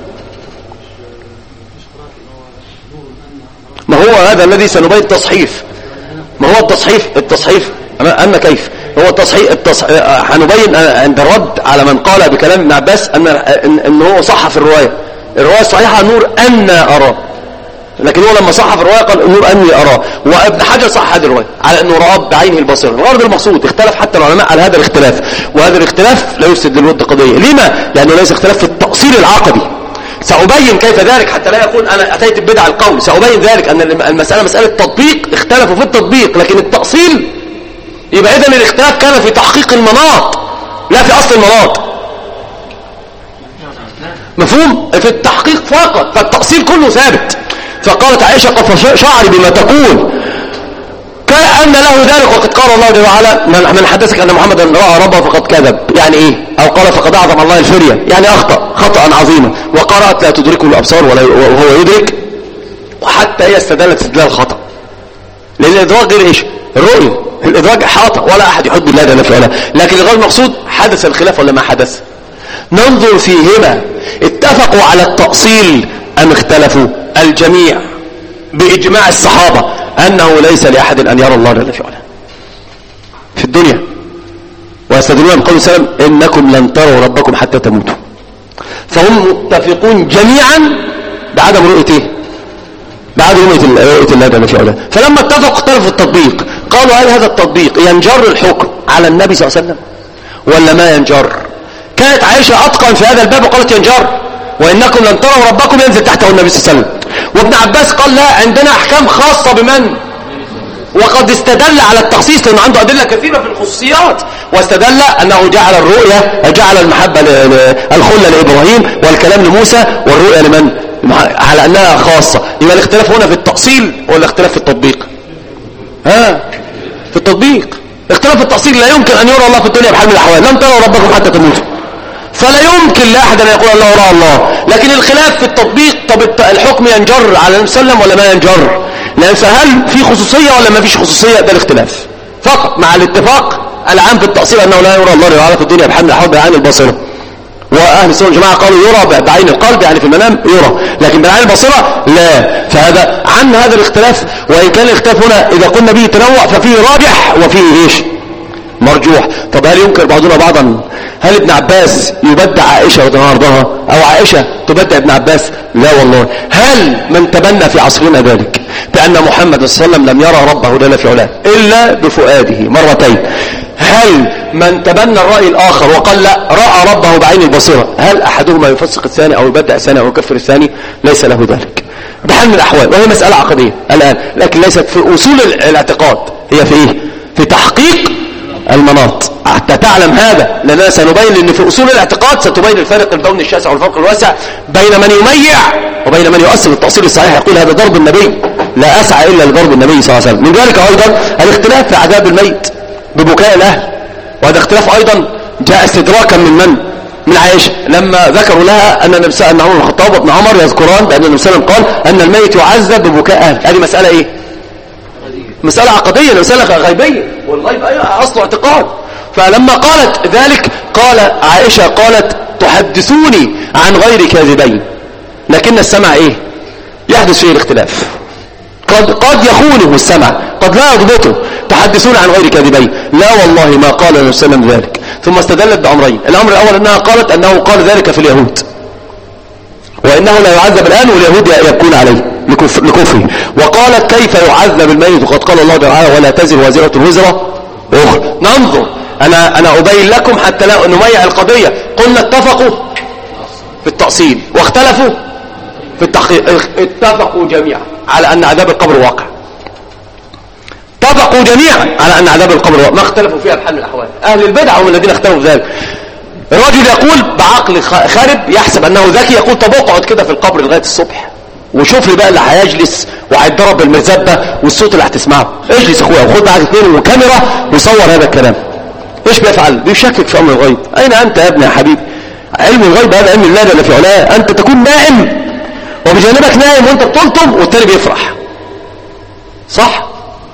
ما هو هذا الذي سنبين التصحيف. ما هو التصحيف؟ التصحيف أن كيف هو التصحيح التصح... هنبين عند الرد على من قال بكلام ابن عباس أن إن هو صح في الرواية. الرواية الصحيحة نور أن أرى، لكن هو لما صح في الرواية قال نور أني أرى. وابن حجر صح هذه الرواية على أنه رأى بعينه البصيرة. الغرض المقصود اختلف حتى العلماء على هذا الاختلاف، وهذا الاختلاف لا يفسد للود قضية. لما؟ لأنه ليس اختلاف في التأصيل العقدي. سأبين كيف ذلك حتى لا يقول أنا أتيت ببدع القول. سأبين ذلك أن المسألة مسألة تطبيق، اختلفوا في التطبيق، لكن التأصيل يبقى إذن الاختلاف كان في تحقيق المناط لا في أصل المناط. مفهوم؟ في التحقيق فقط، فالتأصيل كله ثابت. فقالت عائشة قف شعري بما تقول كأن له ذلك، وقد قال الله جل وعلا من حدثك أن محمدا رأى ربه فقد كذب. يعني إيه؟ أو قال فقد أعظم الله الفرية، يعني أخطأ خطأ عظيما. وقرأت لا تدركه الأبصار وهو يدرك، وحتى هي استدلت استدلال خطأ، لأن الإدراك غير إيش؟ الرؤية. الإدراك إحاطة، ولا أحد يحب الله جل وعلا. لكن الغرض المقصود حدث الخلاف ولا ما حدث؟ ننظر فيهما اتفقوا على التأصيل أم اختلفوا؟ الجميع بإجماع الصحابة أنه ليس لأحد أن يرى الله جل وعلا في الدنيا، ويستدلون بقول سلام إنكم لن تروا ربكم حتى تموتوا. فهم متفقون جميعا بعدم رؤية إيه؟ بعد رؤية الله جل وعلا. فلما اتفقوا اختلفوا التطبيق. قالوا هل هذا التطبيق ينجر الحكم على النبي صلى الله عليه وسلم ولا ما ينجر؟ كانت عائشة أتقن في هذا الباب وقالت ينجر، وإنكم لن تروا ربكم ينزل تحته النبي صلى الله عليه وسلم. وابن عباس قال لا، عندنا أحكام خاصة بمن؟ وقد استدل على التخصيص لأنه عنده أدلة كثيرة في الخصوصيات، واستدل أنه جعل الرؤية جعل المحبة الخلة لإبراهيم والكلام لموسى والرؤية لمن؟ على أنها خاصة. يبقى الاختلاف هنا في التأصيل ولا اختلاف في التطبيق؟ ها في التطبيق. اختلاف التأصيل لا يمكن أن يرى الله في الدنيا بحال من الأحوال، لن تروا ربكم حتى تموتوا، فلا يمكن لأحد أن يقول الله رأى الله. لكن الخلاف في التطبيق، طب الحكم ينجر على النبي صلى الله عليه وسلم ولا ما ينجر؟ لأن فهل في خصوصية ولا ما فيش خصوصية؟ ده الاختلاف فقط، مع الاتفاق العام في التأصيل أنه لا يرى الله تعالى في الدنيا بحال من الأحوال بعين البصيرة. وأهل السنة والجماعة قالوا يرى بعين القلب، يعني في المنام يرى، لكن بعين البصيرة لا. فهذا عن هذا الاختلاف، وإن كان الاختلاف هنا إذا قلنا به تنوع ففيه راجح وفيه إيش؟ مرجوح. طب هل ينكر بعضنا بعضا؟ هل ابن عباس يبدع عائشة رضي الله عنها أو عائشة تبدع ابن عباس؟ لا والله. هل من تبنى في عصرنا ذلك بأن محمد صلى الله عليه وسلم لم يرى ربه جل في علاه إلا بفؤاده مرتين؟ هل من تبنى الرأي الآخر وقال لا رأى ربه بعين البصيرة، هل أحدهما يفسق الثاني أو يبدع الثاني أو يكفر الثاني؟ ليس له ذلك بحال من الأحوال، وهي مسألة عقدية الآن، لكن ليست في أصول الاعتقاد، هي في إيه؟ في تحقيق المناط. حتى تعلم هذا لأننا سنبين لأن في أصول الاعتقاد ستبين الفرق البون الشاسع والفرق الواسع بين من يميع وبين من يؤصل التأصيل الصحيح، يقول هذا ضرب النبي، لا أسعى إلا لضرب النبي صلى الله عليه وسلم. من ذلك أيضا الاختلاف في عذاب الميت ببكاء الأهل، وهذا اختلاف أيضا جاء استدراكا من من؟ من عائشة لما ذكروا لها أن النبي أن عمر بن الخطاب وابن عمر يذكران بأن النبي صلى الله عليه وسلم قال أن الميت يعذب ببكاء أهله. هذه مسألة إيه؟ مسألة عقدية، مسألة غيبية، والغيب أصله اعتقاد. فلما قالت ذلك قال عائشة قالت تحدثوني عن غير كاذبين، لكن السمع إيه؟ يحدث فيه الاختلاف، قد قد يخونه السمع، قد لا يضبطه. تحدثون عن غير كاذبين، لا والله ما قال النبي صلى الله عليه وسلم ذلك. ثم استدلت بأمرين، الأمر الأول أنها قالت أنه قال ذلك في اليهود، وإنه لا يعذب الآن واليهود يبكون عليه لكفره. وقالت كيف يعذب الميت وقد قال الله تعالى ولا تزر وازرة وزر أخرى. ننظر، أنا أنا أبين لكم حتى لا نميع القضية. قلنا اتفقوا في التأصيل واختلفوا في التحقيق. اتفقوا جميعا على أن عذاب القبر واقع، اتفقوا جميعا على أن عذاب القبر واقع، ما اختلفوا فيها بحال من الأحوال. أهل البدع هم الذين اختلفوا في ذلك. الرجل يقول بعقل خارب يحسب أنه ذكي، يقول طب اقعد كده في القبر لغاية الصبح وشوف لي بقى اللي هيجلس وهيتضرب بالمرزبة والصوت اللي هتسمعه. اجلس يا اخويا وخد معاك اثنين وكاميرا وصور هذا الكلام. ايش بيفعل؟ بيشكك في امر الغيب. اين انت يا ابني يا حبيبي؟ علم الغيب هذا علم الله جل في علاه. انت تكون نائم وبجانبك نائم وانت بتلطم والتاني بيفرح، صح؟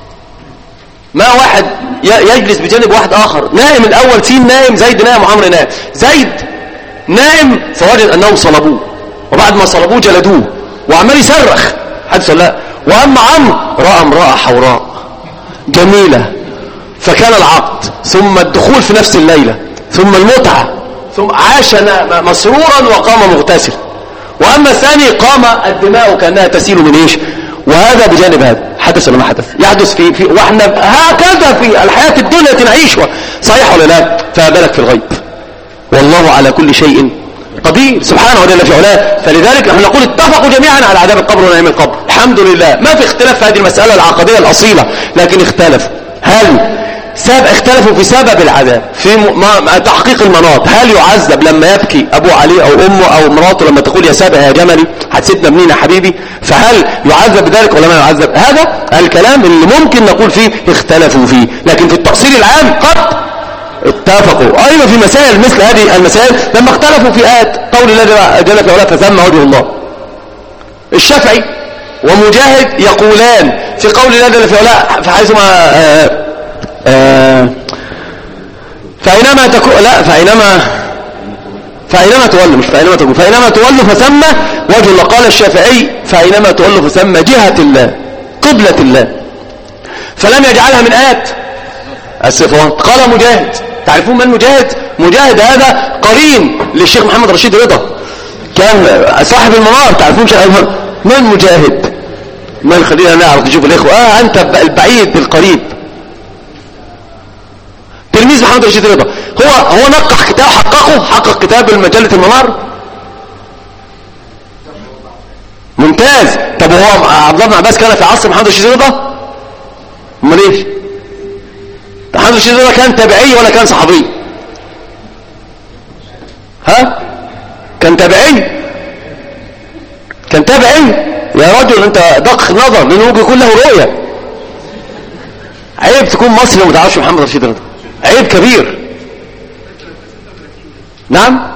ما واحد يجلس بجانب واحد اخر نائم، الاول سين نائم، زيد نائم وعمر نائم. زيد نائم فوجد انهم صلبوه، وبعد ما صلبوه جلدوه وعمال يصرخ حدث لا. واما عمرو راى امراه حوراء جميله فكان العقد، ثم الدخول في نفس الليله، ثم المتعه، ثم عاش مسرورا وقام مغتسلا. واما الثاني قام الدماء كانها تسيل من ايش؟ وهذا بجانب هذا. حدث ولا ما حدث؟ يحدث في في واحنا هكذا في الحياه الدنيا نعيشها، صحيح ولا لا؟ فبالك في الغيب، والله على كل شيء قدير سبحانه وتعالى في علاه. فلذلك نحن نقول اتفقوا جميعا على عذاب القبر ونعيم القبر، الحمد لله. ما في اختلاف في هذه المساله العقديه الاصيله، لكن اختلفوا. هل سبب اختلفوا في سبب العذاب، في ما تحقيق المناط. هل يعذب لما يبكي ابوه عليه او امه او مراته لما تقول يا سابع يا جملي هتسيبنا منين يا حبيبي؟ فهل يعذب بذلك ولا ما يعذب؟ هذا الكلام اللي ممكن نقول فيه اختلفوا فيه، لكن في التفصيل العام قد اتفقوا. ايضا في مسائل مثل هذه المسائل لما اختلفوا في آيات قول الله جل في علاه فثم وجه الله. الشافعي ومجاهد يقولان في قول الله جل في علاه فحيثما آآ آآ فأينما تكون لا فأينما فأينما تولوا مش فأينما تكون فأينما تولوا فثم وجه الله. قال الشافعي فأينما تولوا فثم جهة الله قبلة الله، فلم يجعلها من آيات الصفات. قال مجاهد، تعرفون من مجاهد؟ مجاهد هذا قرين للشيخ محمد رشيد رضا، كان صاحب المنار. تعرفون شيخ من مجاهد؟ من خلينا نعرف نشوف الإخوة. آه أنت البعيد بالقريب، تلميذ محمد رشيد رضا. هو هو نقح كتاب، حققه حقق كتاب المجلة المنار. ممتاز. طب هو عبد الله بن عباس كان في عصر محمد رشيد رضا؟ امال ايه؟ محمد رشيد رضا كان تابعي ولا كان صحابي؟ ها؟ كان تابعي؟ كان تابعي يا رجل. انت دقق نظر، لانه ممكن يكون له رؤيه. عيب تكون مصري وما تعرفش محمد رشيد رضا، عيب كبير. نعم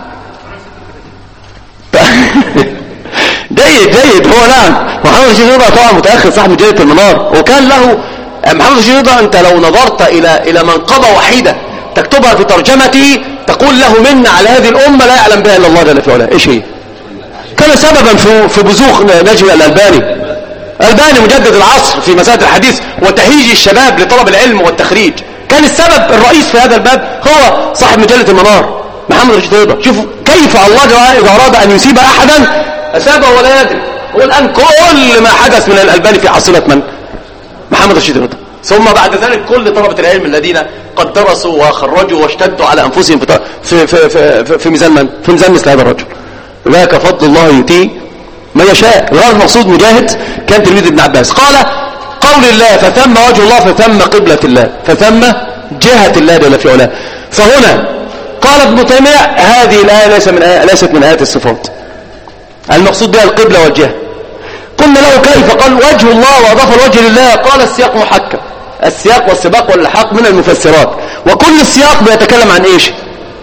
جيد جيد. هو نعم محمد رشيد رضا طبعا متاخر صاحب مجلة المنار، وكان له محمد رشيد رضا. انت لو نظرت الى الى منقبه وحيده تكتبها في ترجمته تقول له منا على هذه الامه لا يعلم بها الا الله جل في علاه. ايش هي؟ كان سببا في في بزوغ نجم الالباني. الباني مجدد العصر في مسائل الحديث وتهيج الشباب لطلب العلم والتخريج، كان السبب الرئيس في هذا الباب هو صاحب مجلة المنار محمد رشيد رضا. شوفوا كيف الله إذا أراد أن يصيب أحدا أسابه ولا يدري. والآن كل ما حدث من الألباني في حصيلة من؟ محمد رشيد رضا. ثم بعد ذلك كل طلبة العلم الذين قد درسوا وخرجوا واشتدوا على أنفسهم في في في في, في ميزان من؟ في ميزان مثل هذا الرجل. ذاك فضل الله يؤتيه ما يشاء. غير المقصود مجاهد كان تلميذ ابن عباس. قال قول الله فثم وجه الله فثم قبلة الله فثم جهة الله جل في علاه. فهنا قال ابن تيمية هذه الآية ليس من آية ليست من آيات الصفات، المقصود بها القبلة والجهة. قلنا له كيف؟ قال وجه الله وأضاف الوجه لله. قال السياق محكم، السياق والسباق واللحاق من المفسرات، وكل السياق بيتكلم عن ايش؟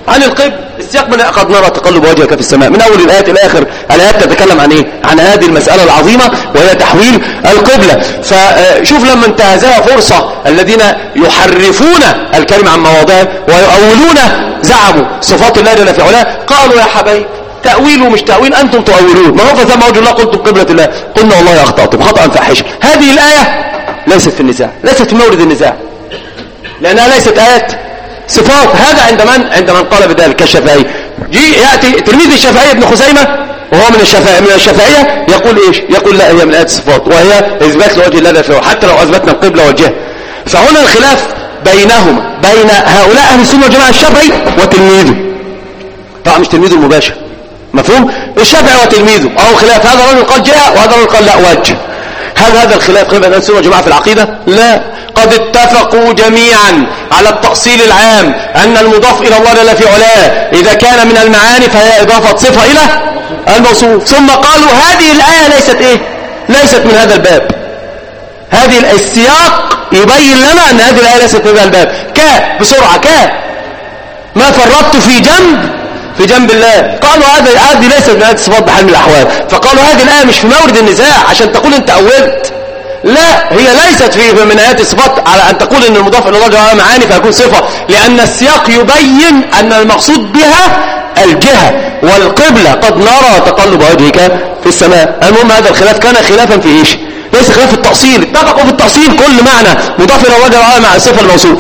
عن القبل. السياق من قد نرى تقلب وجهك في السماء، من اول الايات الى اخر الايات تتكلم عن ايه؟ عن هذه المساله العظيمه وهي تحويل القبله. فشوف لما انتهزها فرصه الذين يحرفون الكلمه عن مواضعه ويؤولون، زعموا صفات الله جل في علاه، قالوا يا حبايب تأويل ومش تأويل، أنتم تؤولون، ما هو فثم وجه الله قلتم قبلة الله، قلنا والله أخطأتم خطأ فاحشا. هذه الآية ليست في النزاع، ليست في مورد النزاع، لأنها ليست آيات صفات. هذا عند من عند من قال بذلك كالشافعي. جي يأتي تلميذ الشافعي ابن خزيمة وهو من الشافعية من الشافعية يقول إيش؟ يقول لا، هي من آيات الصفات وهي إثبات لوجه الله جل في علاه، حتى لو أثبتنا القبلة والجهة. فهنا الخلاف بينهما، بين هؤلاء أهل السنة والجماعة الشافعي وتلميذه، طبعا مش تلميذه المباشر، مفهوم؟ الشافعي وتلميذه أو خلاف، هذا الرجل قال جاء وهذا الرجل قال لا وجه. هل هذا الخلاف خلاف بين السنة والجماعة في العقيدة؟ لا، قد اتفقوا جميعا على التأصيل العام أن المضاف إلى الله جل في علاه إذا كان من المعاني فهي إضافة صفة إلى الموصوف. ثم قالوا هذه الآية ليست إيه؟ ليست من هذا الباب. هذه السياق يبين لنا أن هذه الآية ليست من هذا الباب. كا بسرعة كا ما فرطت في جنب في جنب الله. قالوا هذا هذه ليست من آيات الصفات بحال من الأحوال، فقالوا هذه الآية مش في مورد النزاع عشان تقول أنت أولت. لا، هي ليست في من آيات الصفات على أن تقول أن المضاف إلى الله جل معاني فيكون صفة، لأن السياق يبين أن المقصود بها الجهة والقبلة. قد نرى تقلب وجهك في السماء. المهم هذا الخلاف كان خلافا في إيش؟ ليس خلاف في التأصيل، اتفقوا في التأصيل كل معنى مضاف إلى الله جل مع الصفة الموصوف،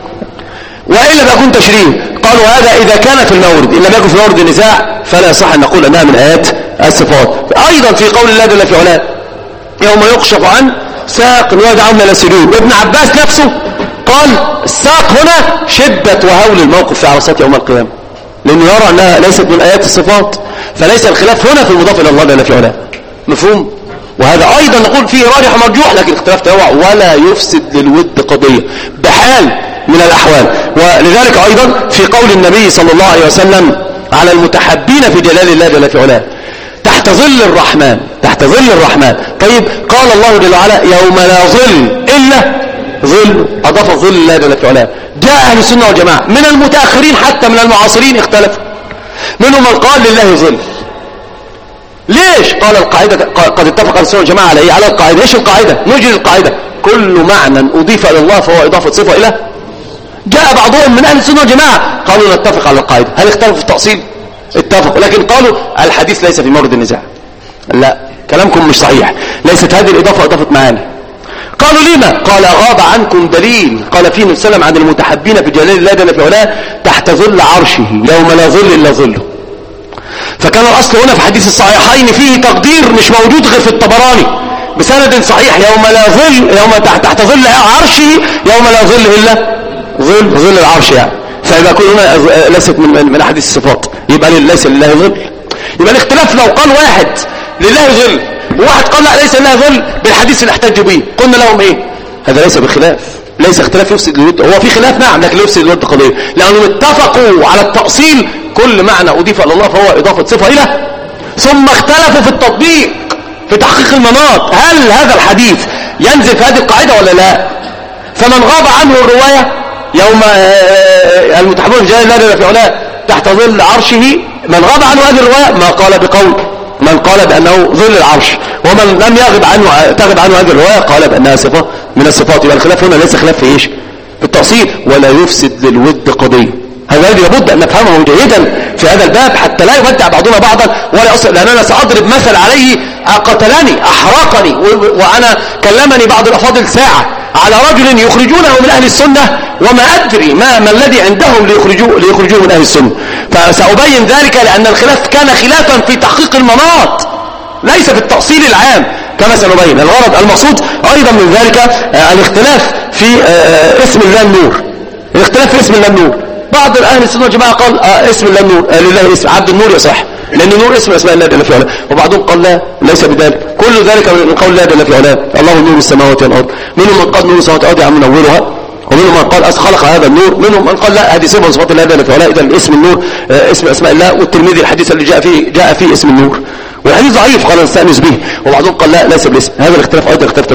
وإلا بيكون تشريع. قالوا هذا إذا كان في المورد، إن لم يكن في مورد النزاع فلا يصح أن نقول أنها من آيات الصفات. أيضا في قول الله جل في علاه يوم يكشف عن ساق ويدعون إلى السجود. ابن عباس نفسه قال الساق هنا شدة وهول الموقف في عرصات يوم القيامة، لأنه يرى أنها ليست من آيات الصفات، فليس الخلاف هنا في المضاف إلى الله جل في علاه. مفهوم؟ وهذا أيضا نقول فيه راجح ومرجوح، لكن اختلاف تنوع ولا يفسد للود قضية بحال من الأحوال. ولذلك أيضا في قول النبي صلى الله عليه وسلم على المتحبين في جلال الله جل في علاه تحت ظل الرحمن، تحت ظل الرحمن. طيب قال الله جل وعلا يوم لا ظل إلا ظل، أضاف الظل الله جل في علاه. جاء أهل السنة والجماعة من المتأخرين حتى من المعاصرين اختلفوا، منهم من قال لله ظل. ليش؟ قال القاعدة قد اتفق السنة والجماعة على إيه؟ على القاعدة. ايش القاعدة؟ نجري القاعدة كل معنى أضيف إلى الله فهو إضافة صفة إلى. جاء بعضهم من أهل السنة والجماعة قالوا نتفق على القاعدة. هل اختلفوا في التأصيل؟ اتفقوا، لكن قالوا الحديث ليس في مورد النزاع. لا، كلامكم مش صحيح، ليست هذه الإضافة إضافة معاني. قالوا لما؟ قال غاب عنكم دليل قال فيه السلام عن المتحبين في جلال الله جل في علاه تحت ظل عرشه يوم لا ظل إلا ظله. فكان الأصل هنا في حديث الصحيحين فيه تقدير مش موجود غير في الطبراني بسند صحيح، يوم لا ظل يوم تحت ظل عرشه يوم لا ظل إلا ظل ظل العرش يعني. فإذا كل هنا ليست من من أحاديث الصفات يبقى ليس لله ظل. يبقى الاختلاف لو قال واحد لله ظل وواحد قال لا ليس لله ظل بالحديث اللي احتج به، قلنا لهم ايه؟ هذا ليس بخلاف، ليس اختلاف يفسد الود. هو في خلاف نعم لكن يفسد الود قضيه، لانهم اتفقوا على التأصيل كل معنى اضيف الى الله فهو اضافه صفه الى، ثم اختلفوا في التطبيق في تحقيق المناط. هل هذا الحديث ينزل في هذه القاعده ولا لا؟ فمن غاب عنه الروايه يوم المتحبون في جلال الله جل في علاه تحت ظل عرشه، من غاب عنه هذه الروايه ما قال بقول من قال بأنه ظل العرش، ومن لم يغب عنه تغب عنه هذه الرواية قال بأنها صفة من الصفات. يبقى الخلاف هنا ليس خلاف في ايش؟ في التأصيل. ولا يفسد للود قضية. هذا الذي لابد أن نفهمه جيدا في هذا الباب حتى لا يبدع بعضنا بعضا ولا أصل، لأن أنا سأضرب مثل عليه قتلني أحرقني، وأنا كلمني بعض الأفاضل ساعة على رجل يخرجونه من أهل السنة وما أدري ما, ما الذي عندهم ليخرجوه, ليخرجوه من أهل السنة. فسأبين ذلك لأن الخلاف كان خلافا في تحقيق المناط ليس في التأصيل العام كما سنبين. الغرض المقصود أيضا من ذلك الاختلاف في اسم الله النور. الاختلاف في اسم الله النور، بعض أهل السنة والجماعة قال اسم الله النور لله اسم عبد النور يصح لأن النور اسم اسماء الله جل في علاه، وبعضهم قال لا ليس بذلك. كل ذلك من قول الله جل في علاه الله نور السماوات والأرض. منهم من قال نور السماوات والأرض عم منورها، ومنهم من قال خلق هذا النور، منهم من قال لا هذه صفة من صفات الله جل في علاه. إذا اسم النور اسم اسماء الله. والترمذي الحديث اللي جاء فيه جاء فيه اسم النور والحديث ضعيف قال نستأنس به، وبعضهم قال لا ليس بالاسم. هذا الاختلاف أيضا اختلاف تنوع،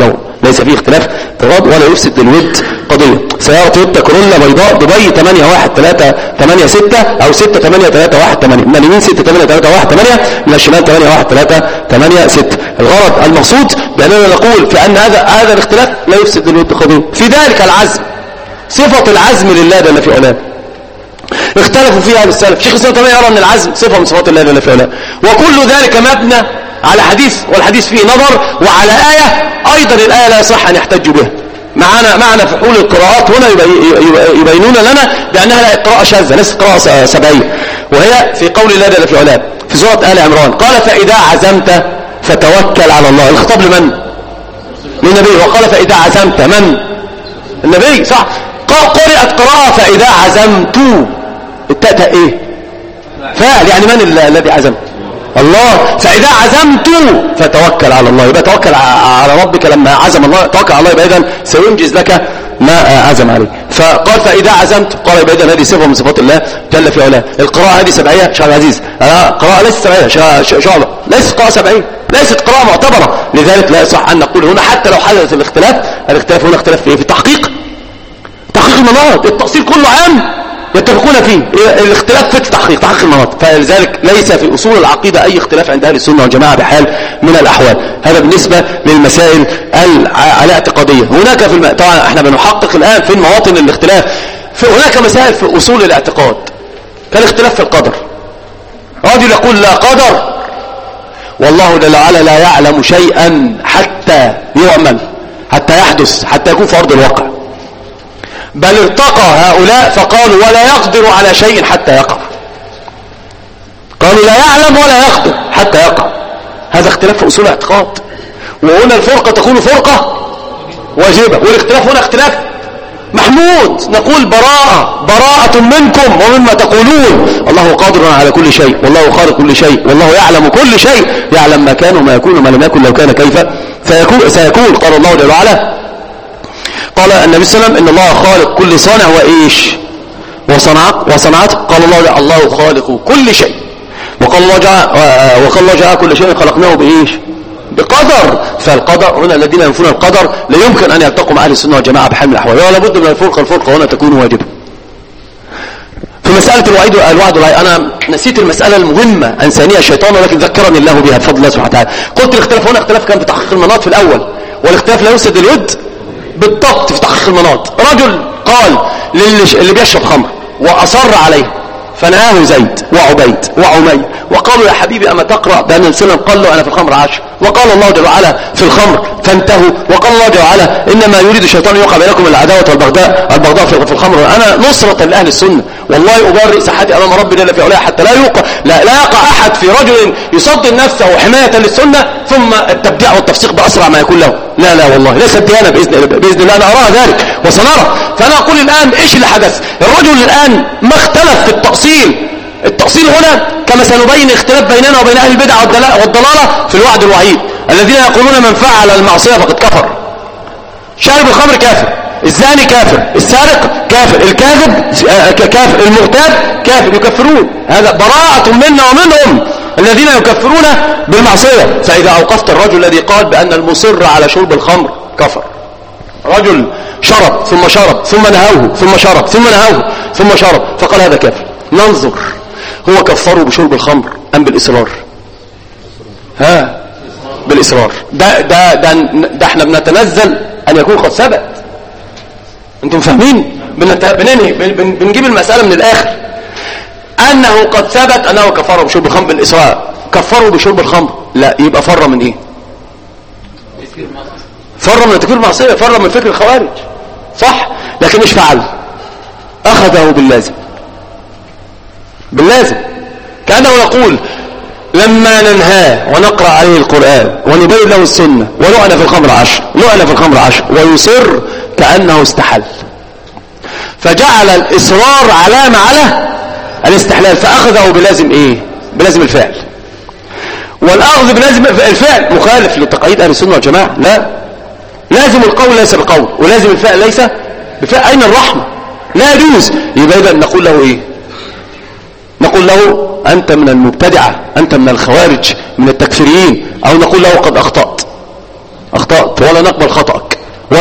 ليس فيه اختلاف اضطراد ولا يفسد للود قضية. سيارة تويوتا كورولا بيضاء دبي ثمانية واحد ثلاثة ثمانية ستة او ستة ثمانية ثلاثة واحد ثمانية، من اليمين ستة ثمانية ثلاثة واحد ثمانية، من الشمال ثمانية واحد ثلاثة ثمانية ستة. الغرض المقصود بأننا نقول في أن هذا هذا الاختلاف لا يفسد للود قضية. في ذلك العزم، صفة العزم لله جل في علاه اختلفوا فيها اهل السلف. شيخ الإسلام تيمية يرى أن العزم صفة من صفات الله جل في علاه، وكل ذلك مبنى على حديث، والحديث فيه نظر، وعلى آية أيضا الآية لا يصح أن يحتج بها. معنا معنا فحول القراءات هنا يبينون لنا بأنها قراءة شاذة ليست قراءة سبعية، وهي في قول الله جل في علاه في سورة آل عمران قال فإذا عزمت فتوكل على الله. الخطاب لمن؟ للنبي. وقال فإذا عزمت من؟ النبي صح. قرأت قراءة فإذا عزمت التاء ايه؟ فاعل، يعني من الذي عزم؟ الله. فإذا عزمت فتوكل على الله، يبقى توكل على ربك. لما عزم الله توكل على الله يبقى إذن سينجز لك ما عزم عليه. فقال فإذا عزمت، قال يبقى إذن هذه صفة من صفات الله جل في علاه. القراءة هذه سبعية شيخ عزيز، قراءة ليست سبعية شعبة، ليست قراءة سبعية، ليست قراءة معتبرة. لذلك لا يصح أن نقول هنا حتى لو حدث الاختلاف، الاختلاف هنا اختلاف في التحقيق، تحقيق المناط، التأصيل كله عام يتفقون فيه، الاختلاف في التحقيق، تحقيق المناط. فلذلك ليس في أصول العقيدة أي اختلاف عند أهل السنة والجماعة بحال من الأحوال. هذا بالنسبة للمسائل الاعتقادية. هناك في الم... طبعا احنا بنحقق الآن في مواطن الاختلاف. في هناك مسائل في أصول الاعتقاد كالاختلاف في القدر. رجل يقول لا قدر، والله جل وعلا لا يعلم شيئا حتى يعمل، حتى يحدث، حتى يكون في أرض الواقع. بل ارتقى هؤلاء فقالوا ولا يقدر على شيء حتى يقع. قالوا لا يعلم ولا يقدر حتى يقع. هذا اختلاف في أصول الاعتقاد. وهنا الفرقة تكون فرقة واجبة، والاختلاف هنا اختلاف محمود. نقول براءة براءة منكم ومما تقولون. الله قادر على كل شيء، والله خالق كل شيء، والله يعلم كل شيء، يعلم ما كان وما يكون وما لم يكن لو كان كيف سيكون, سيكون. قال الله جل وعلا، قال النبي صلى الله عليه وسلم إن الله خالق كل صانع وإيش وصنعت وصنعت قال الله الله خالق كل شيء. وقال الله جاء وقال الله جاء كل شيء خلقناه بإيش؟ بقدر. فالقدر هنا الذين ينفون القدر لا يمكن أن يلتقوا مع أهل السنة والجماعة بحال من الأحوال، ولا بد من الفرقة. الفرقة هنا تكون واجبة. في مسألة الوعيد الوعد والوعيد أنا نسيت المسألة المهمة أنسانية الشيطان، ولكن ذكرني الله بها بفضل الله سبحانه وتعالى. قلت الاختلاف هنا اختلاف كان في تحقيق المناط في الأول، والاختلاف لا يفسد الود بالضبط في تحقيق المناط. رجل قال اللي بيشرب خمر وأصر عليه فنهاه زيد وعبيد وعمي، وقالوا يا حبيبي أما تقرأ بأن السلم قال له أنا في الخمر عاشر، وقال الله جل وعلا في الخمر فانتهوا، وقال الله جل وعلا إنما يريد الشيطان يوقع بينكم العداوة والبغضاء البغضاء في الخمر. أنا نصرة لأهل السنة والله أبرئ سحتي أمام ربي جل في علاه حتى لا يوقع لا, لا يقع أحد في رجل يصدر نفسه حماية للسنة ثم التبديع والتفسيق بأسرع ما يكون له. لا لا والله ليست ديانة بإذن, بإذن الله، أنا أراها ذلك وسنرى. فأنا أقول الآن إيش اللي حدث؟ الرجل الآن ما اختلف في التأصيل. التأصيل هنا كما سنبين اختلاف بيننا وبين أهل البدع والضلالة في الوعد والوعيد. الذين يقولون من فعل المعصية فقد كفر، شارب الخمر كافر، الزاني كافر، السارق كافر، الكاذب كافر، المغتاب كافر، يكفرون. هذا براءة منا ومنهم الذين يكفرون بالمعصية. فإذا أوقفت الرجل الذي قال بأن المصر على شرب الخمر كفر، رجل شرب ثم شرب ثم نهوه ثم شرب ثم نهوه ثم شرب فقال هذا كافر، ننظر هو كفره بشرب الخمر أم بالإصرار؟ ها بالإصرار. ده, ده, ده, ده احنا بنتنزل أن يكون قد ثبت. انتم فاهمين؟ بننهي بن بنجيب المسألة من الآخر أنه قد ثبت أنه كفره بشرب الخمر بالإصرار. كفره بشرب الخمر لا، يبقى فر من إيه؟ فر من تكفير المعصية، فر من فكر الخوارج، صح؟ لكن إيش فعل؟ أخذه باللازم، باللازم، كأنه يقول لما ننهاه ونقرأ عليه القرآن ونبين له السنة ولعن في الخمر عشر، لعن في الخمر عشر، ويصر كأنه استحل، فجعل الإصرار علامة على الاستحلال، فأخذه بلازم إيه؟ بلازم الفعل. والأخذ بلازم الفعل مخالف لتقاليد أهل السنة والجماعة. لا، لازم القول ليس بقول، ولازم الفعل ليس بفعل. أين الرحمة؟ لا يجوز. يبقى إذا نقول له إيه؟ نقول له أنت من المبتدعة، أنت من الخوارج، من التكفيريين، أو نقول له قد أخطأت أخطأت ولا نقبل خطأك.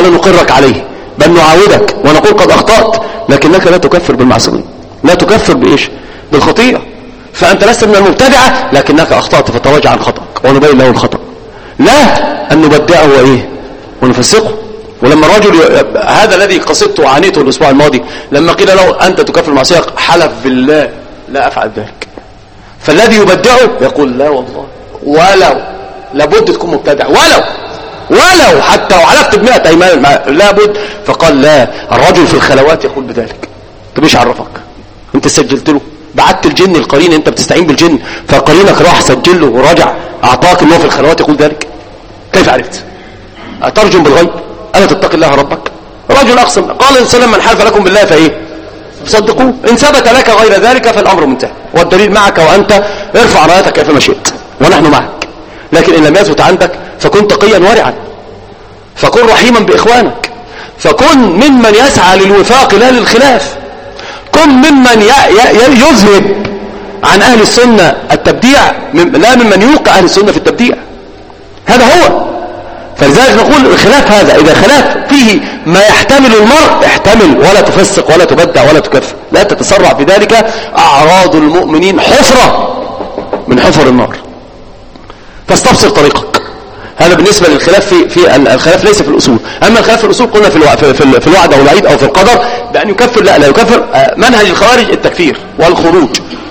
ولا نقرك عليه، بل نعاودك ونقول قد أخطأت، لكنك لا تكفر بالمعصية، لا تكفر بإيش؟ بالخطيئة. فأنت لست من المبتدعة، لكنك أخطأت فتراجع عن خطأك ونبين له الخطأ، لا أن نبدعه وإيه ونفسقه. ولما الرجل ي... هذا الذي قصدته وعانيته الأسبوع الماضي، لما قيل له أنت تكفر المعصية حلف بالله لا أفعل ذلك. فالذي يبدعه يقول لا والله، ولو لابد تكون مبتدع، ولو ولو حتى وحلفت بمئة أيمان لابد. فقال لا، الرجل في الخلوات يقول بذلك. طب ايش عرفك؟ انت سجلت له، بعت الجن القرين، انت بتستعين بالجن، فقرينك راح سجل له وراجع اعطاك انه في الخلوات يقول ذلك. كيف عرفت؟ اترجم بالغيب؟ الا تتقي الله ربك؟ رجل اقسم، قال الانسان من حلف لكم بالله فايه صدقوه، ان ثبت لك غير ذلك فالامر منتهى، والدليل معك وانت ارفع رايتك كيفما شئت ونحن معك. لكن ان لم يثبت عندك فكن تقيا ورعا، فكن رحيما باخوانك، فكن ممن يسعى للوفاق لا للخلاف، كن ممن يذهب عن اهل السنه التبديع لا ممن يوقع اهل السنه في التبديع. هذا هو. فلذلك نقول الخلاف هذا اذا خلاف فيه ما يحتمل المرء احتمل، ولا تفسق ولا تبدع ولا تكفر، لا تتسرع في ذلك. اعراض المؤمنين حفره من حفر النار، فاستبصر طريقك. هذا بالنسبة للخلاف في في الخلاف ليس في الأصول. أما الخلاف في الأصول قلنا في الوع في, في, في الوعد أو الوعيد أو في القدر بأن يكفر لا لا يكفر. منهج الخوارج التكفير والخروج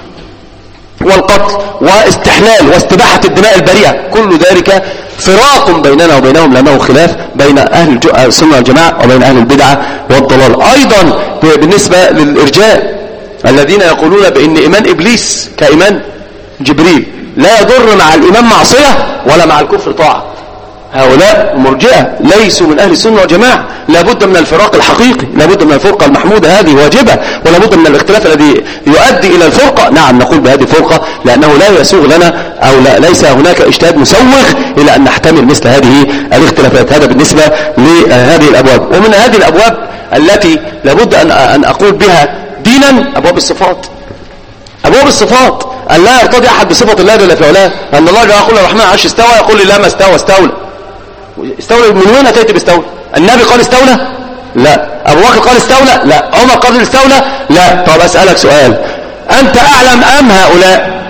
والقتل واستحلال واستباحة الدماء البريئة، كل ذلك فراق بيننا وبينهم، لأنه خلاف بين أهل السنة والجماعة وبين أهل البدعة والضلال. أيضا بالنسبة للإرجاء الذين يقولون بأن إيمان إبليس كإيمان جبريل لا يضر مع الإيمان معصية ولا مع الكفر طاعة، هؤلاء مرجئة ليسوا من أهل السنة والجماعة. لابد من الفراق الحقيقي، لابد من الفرقة المحمودة هذه واجبة، ولابد من الاختلاف الذي يؤدي إلى الفرقة. نعم نقول بهذه الفرقة لأنه لا يسوغ لنا أو لا ليس هناك اجتهاد مسوغ إلى أن نحتمل مثل هذه الاختلافات. هذا بالنسبة لهذه الأبواب. ومن هذه الأبواب التي لابد أن أن أقول بها دينا أبواب الصفات. أبواب الصفات أن لا يرتضي أحد بصفة الله جل في علاه، أن الله جل يقول الرحمن عرش استوى، يقول لي لا ما استوى، استولى. استولى من وين أتيت باستولى؟ النبي قال استولى؟ لا. أبو بكر قال استولى؟ لا. عمر قال استولى؟ لا. طب أسألك سؤال، أنت أعلم أم هؤلاء؟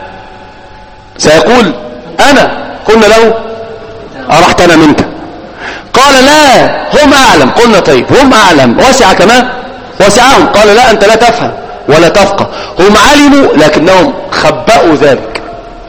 سيقول أنا. قلنا له أرحت أنا منك؟ قال لا هم أعلم. قلنا طيب هم أعلم وسع كما وسعهم. قال لا أنت لا تفهم ولا تفقه. هم علموا لكنهم خبأوا ذلك،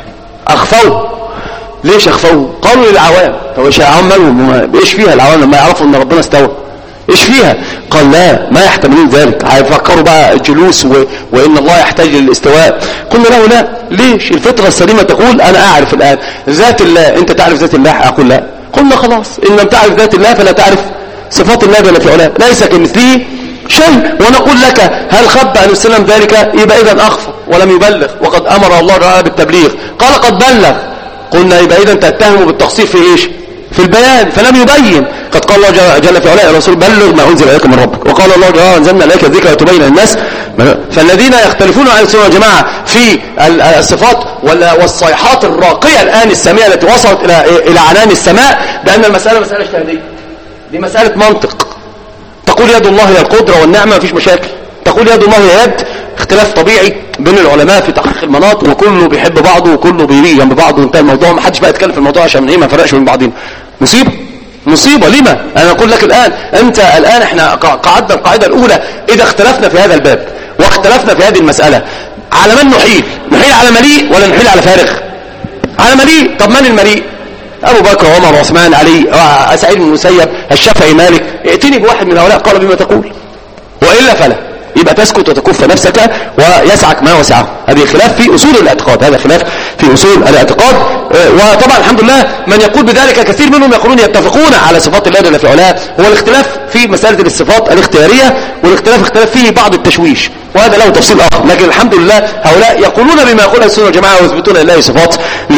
أخفوه. ليش أخفوه؟ قالوا للعوام. طب ايش العوام مالهم؟ ايش فيها العوام لما يعرفوا ان ربنا استوى؟ ايش فيها؟ قال لا ما يحتملون ذلك، هيفكروا بقى الجلوس و... وان الله يحتاج للاستواء. قلنا له لا. ليش؟ الفطرة السليمة تقول انا اعرف الان ذات الله. انت تعرف ذات الله؟ اقول لا. قلنا خلاص ان لم تعرف ذات الله فلا تعرف صفات الله جل في علاه، ليس كمثله شيء. ونقول لك هل خب أن يسلم ذلك؟ يبقى إذن أخفى ولم يبلغ، وقد أمر الله تعالى بالتبليغ، قال قد بلغ. قلنا يبقى إذن تتهم بالتقصير في إيش؟ في البيان، فلم يبين. قد قال الله جل في علاه الرسول بلغ ما أنزل إليك من ربك، وقال الله تعالى أنزلنا إليك الذكر وتبين الناس. فالذين يختلفون عن السنة والجماعة في الصفات والصيحات الراقية الآن السامية التي وصلت إلى إلى عنان السماء بأن المسألة مسألة اجتهادية، دي مسألة منطق. تقول يد الله هي القدرة والنعمة مفيش مشاكل، تقول يد الله هي يد، اختلاف طبيعي بين العلماء في تحقيق المناط، وكله بيحب بعضه وكله بيبيع جنب بعضه وانتهى الموضوع. ما حدش بقى يتكلم في الموضوع عشان ايه ما فرقش بين بعضنا. مصيبة مصيبة. لما؟ انا اقول لك الان انت الان احنا قعدنا القاعدة الاولى، اذا اختلفنا في هذا الباب واختلفنا في هذه المسألة على من نحيل؟ نحيل على مليء ولا نحيل على فارغ؟ على مليء. طب من المليء؟ أبو بكر وعمر وعثمان علي سعيد بن المسيب الشافعي مالك. ائتني بواحد من هؤلاء قال بما تقول، وإلا فلا. يبقى تسكت وتكف نفسك ويسعك ما وسعه. هذه خلاف في أصول الاعتقاد، هذا خلاف في أصول الاعتقاد. وطبعا الحمد لله من يقول بذلك كثير منهم يقولون يتفقون على صفات الله جل في علاه. هو الاختلاف في مسألة الصفات الاختيارية، والاختلاف اختلاف فيه بعض التشويش، وهذا له تفصيل آخر. لكن الحمد لله هؤلاء يقولون بما يقول السنة والجماعة ويثبتون لله صفات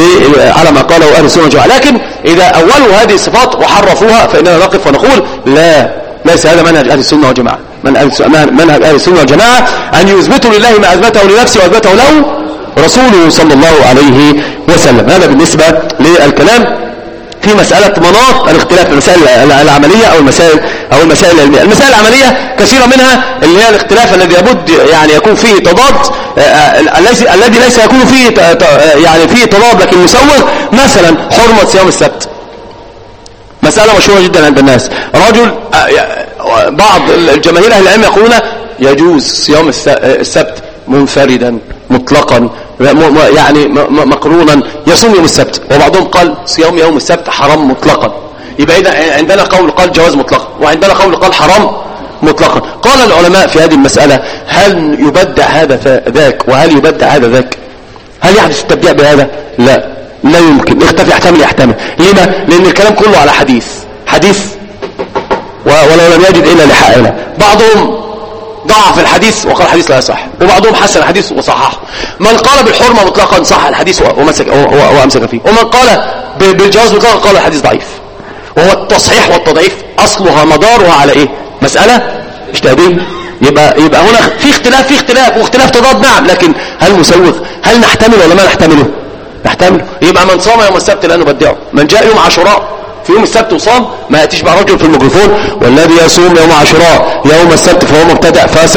على ما قاله أهل السنة والجماعة. لكن إذا أولوا هذه الصفات وحرفوها فإننا نقف ونقول لا، ليس هذا منهج أهل السنة والجماعة. منهج أهل السنة والجماعة أن يثبتوا لله ما أثبته لنفسه وأثبته له رسوله صلى الله عليه وسلم. هذا بالنسبة للكلام في مسألة مناط الاختلاف، المسائل العملية أو المسائل أو المسائل العلمية. المسائل العملية كثيرة منها اللي هي الاختلاف الذي يبد يعني يكون فيه تضاد، الذي ليس يكون فيه يعني فيه تضاد لكن مسوغ. مثلا حرمة صيام السبت، مسألة مشهورة جدا عند الناس. رجل بعض الجماهير أهل العلم يقولون يجوز صيام السبت منفردا مطلقا يعني مقرونا يصوم يوم السبت، وبعضهم قال صيام يوم السبت حرام مطلقا. يبقى إذا عندنا قول قال جواز مطلقا، وعندنا قول قال حرام مطلقا. قال العلماء في هذه المسألة هل يبدع هذا ذاك وهل يبدع هذا ذاك؟ هل يحدث التبديع بهذا؟ لا، لا يمكن. اختفي يحتمل يحتمل. لما؟ لأن الكلام كله على حديث حديث ولو لم يجد إلا لحائله. بعضهم ضعف الحديث وقال الحديث لا يصح، وبعضهم حسن الحديث وصححه. من قال بالحرمة مطلقا صح الحديث ومسك وامسك فيه، ومن قال بالجواز مطلقا قال الحديث ضعيف. وهو التصحيح والتضعيف اصلها مدارها على ايه؟ مسألة اجتهادية. يبقى يبقى هنا في اختلاف في اختلاف واختلاف تضاد، نعم، لكن هل مسوغ؟ هل نحتمل ولا ما نحتمله؟ نحتمله. يبقى من صام يوم السبت لا نبدعه، من جاء يوم عاشوراء في يوم السبت وصام ما يأتيش بقى رجل في الميكروفون والذي يصوم يوم عاشوراء يوم السبت فهو مبتدع فاسق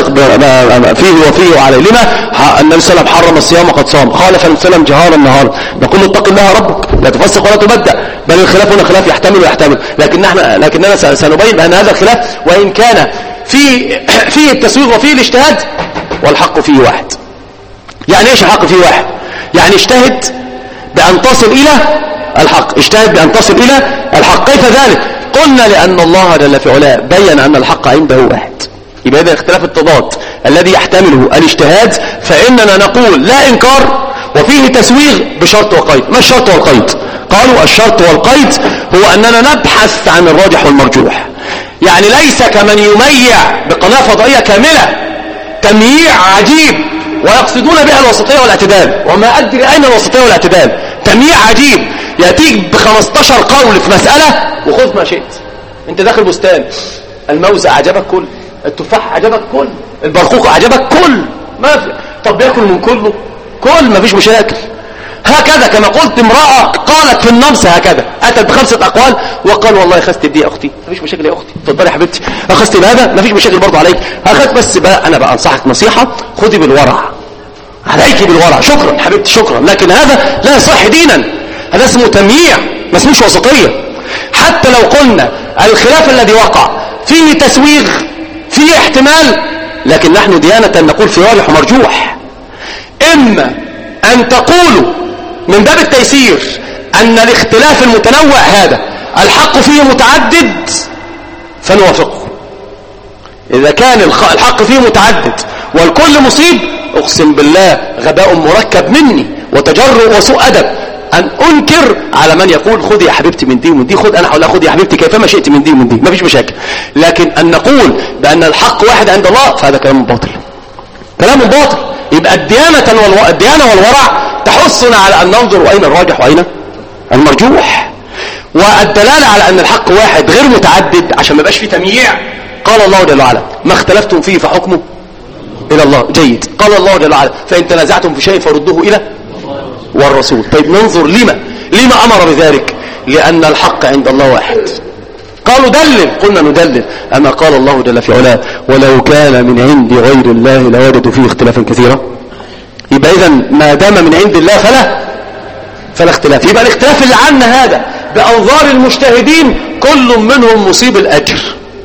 فيه وفيه وعليه. لما؟ النبي صلى الله عليه وسلم حرم الصيام وقد صام، خالف النبي صلى الله عليه وسلم جهارا نهارا. نقول اتق الله ربك لا تفسق ولا تبدع، بل الخلاف هنا خلاف يحتمل ويحتمل. لكن احنا لكننا سنبين بأن هذا الخلاف وإن كان فيه فيه التسويغ وفيه الاجتهاد والحق فيه واحد. يعني ايش الحق فيه واحد؟ يعني اجتهد بأن تصل إلى الحق، اجتهد بأن تصل إلى الحق. كيف ذلك؟ قلنا لأن الله جل في علاه بين أن الحق عنده واحد. يبقى إذا اختلاف التضاد الذي يحتمله الاجتهاد فإننا نقول لا إنكار وفيه تسويغ بشرط وقيد. ما الشرط والقيد؟ قالوا الشرط والقيد هو أننا نبحث عن الراجح والمرجوح. يعني ليس كمن يميع بقناة فضائية كاملة تمييع عجيب ويقصدون بها الوسطية والاعتدال، وما أدري أين الوسطية والاعتدال. تمييع عجيب يأتيك بخمستاشر قول في مسألة وخذ ما شئت. انت داخل بستان، الموز عجبك كل، التفاح عجبك كل، البرقوق عجبك كل، ما في. طب ياكل من كله كل، ما فيش مشاكل. هكذا كما قلت امرأة قالت في النمس هكذا، أتت بخمسة أقوال وقال والله أخذت دي يا أختي، ما فيش مشاكل يا أختي، اتفضلي يا حبيبتي. أخذت بهذا ما فيش مشاكل برضو عليك، أخذت بس بقى أنا بقى أنصحك نصيحة، خذي بالورع، عليك بالورع. شكرا حبيبتي شكرا، لكن هذا لا يصح دينا، هذا اسمه تمييع ما اسموش وسطية. حتى لو قلنا الخلاف الذي وقع فيه تسويغ فيه احتمال، لكن نحن ديانة نقول في راجح ومرجوح. إما أن تقولوا من باب التيسير أن الاختلاف المتنوع هذا الحق فيه متعدد فنوافقه. إذا كان الحق فيه متعدد والكل مصيب، أقسم بالله غباء مركب مني وتجرؤ وسوء أدب أن أنكر على من يقول خذي يا حبيبتي من دي ومن دي، خذ أنا حولها خذي يا حبيبتي كيفما شئت من دي ومن دي، ما فيش مشاكل. لكن أن نقول بأن الحق واحد عند الله فهذا كلام باطل، كلام باطل. يبقى الديانة والو... الديانة والورع تحثنا على أن ننظر أين الراجح وأين المرجوح، والدلالة على أن الحق واحد غير متعدد عشان ما يبقاش فيه تمييع. قال الله جل وعلا ما اختلفتم فيه فحكمه إلى الله. جيد. قال الله جل وعلا فإن تنازعتم في شيء فردوه إلى والرسول. طيب ننظر لما لما أمر بذلك؟ لأن الحق عند الله واحد. قالوا دلل، قلنا ندلل. أما قال الله جل في علاه ولو كان من عند غير الله لوجدوا فيه اختلافا كثيرا. يبقى إذا ما دام من عند الله فلا فلا اختلاف. يبقى الاختلاف اللي عنا هذا بأنظار المجتهدين كل منهم مصيب الأجر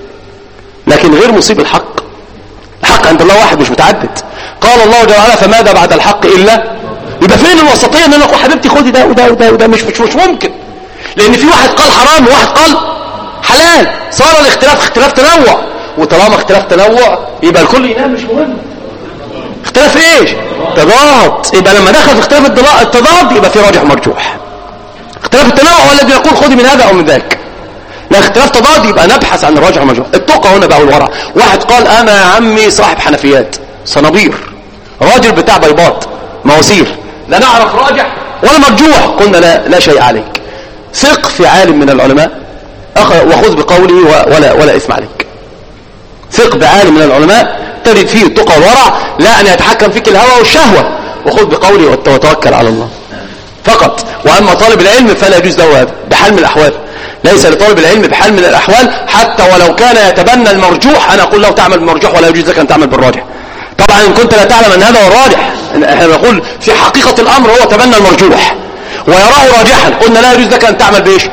لكن غير مصيب الحق. الحق عند الله واحد مش متعدد. قال الله جل وعلا فماذا بعد الحق إلا. يبقى فين الوسطية ان انا اقول حبيبتي خدي ده وده وده وده؟ مش مش مش ممكن، لان في واحد قال حرام وواحد قال حلال، صار الاختلاف اختلاف تنوع. وطالما اختلاف تنوع يبقى الكل ينام، مش مهم. اختلاف ايش؟ تضاد. يبقى لما دخل في اختلاف التضاد يبقى في راجح مرجوح. اختلاف التنوع هو الذي يقول خدي من هذا او من ذاك. لا اختلاف تضاد يبقى نبحث عن الراجح والمرجوح. التقى هنا بقى والورع. واحد قال انا يا عمي صاحب حنفيات صنابير، راجل بتاع بيضات مواسير، لا نعرف راجح ولا مرجوح. قلنا لا لا شيء عليك، ثق في عالم من العلماء وخذ بقوله ولا ولا اسم عليك. ثق بعالم من العلماء تجد فيه التقى والورع، لا ان يتحكم فيك الهوى والشهوه، وخذ بقوله وتوكل على الله. ف فقط. وأما طالب العلم فلا يجوز له هذا بحال من الأحوال. ليس لطالب العلم بحال من الأحوال حتى ولو كان يتبنى المرجوح. أنا أقول له تعمل بالمرجوح ولا يجوز لك أن تعمل بالراجح. طبعا إن كنت لا تعلم أن هذا هو الراجح، احنا نقول في حقيقة الأمر هو تبنى المرجوح ويراه راجحا، قلنا لا يجوز لك أن تعمل بإيش؟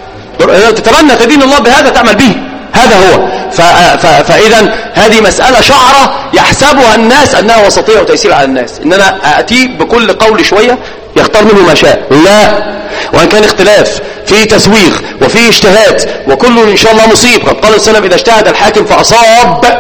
تتبنى تدين الله بهذا تعمل به، هذا هو. فإذا هذه مسألة شعرة يحسبها الناس أنها وسطية وتيسير على الناس، إن أنا أتي بكل قول شوية يختار منه ما شاء. لا، وأن كان اختلاف في تسويغ وفي اجتهاد وكل إن شاء الله مصيب. قد قال السلام إذا اجتهد الحاكم فأصاب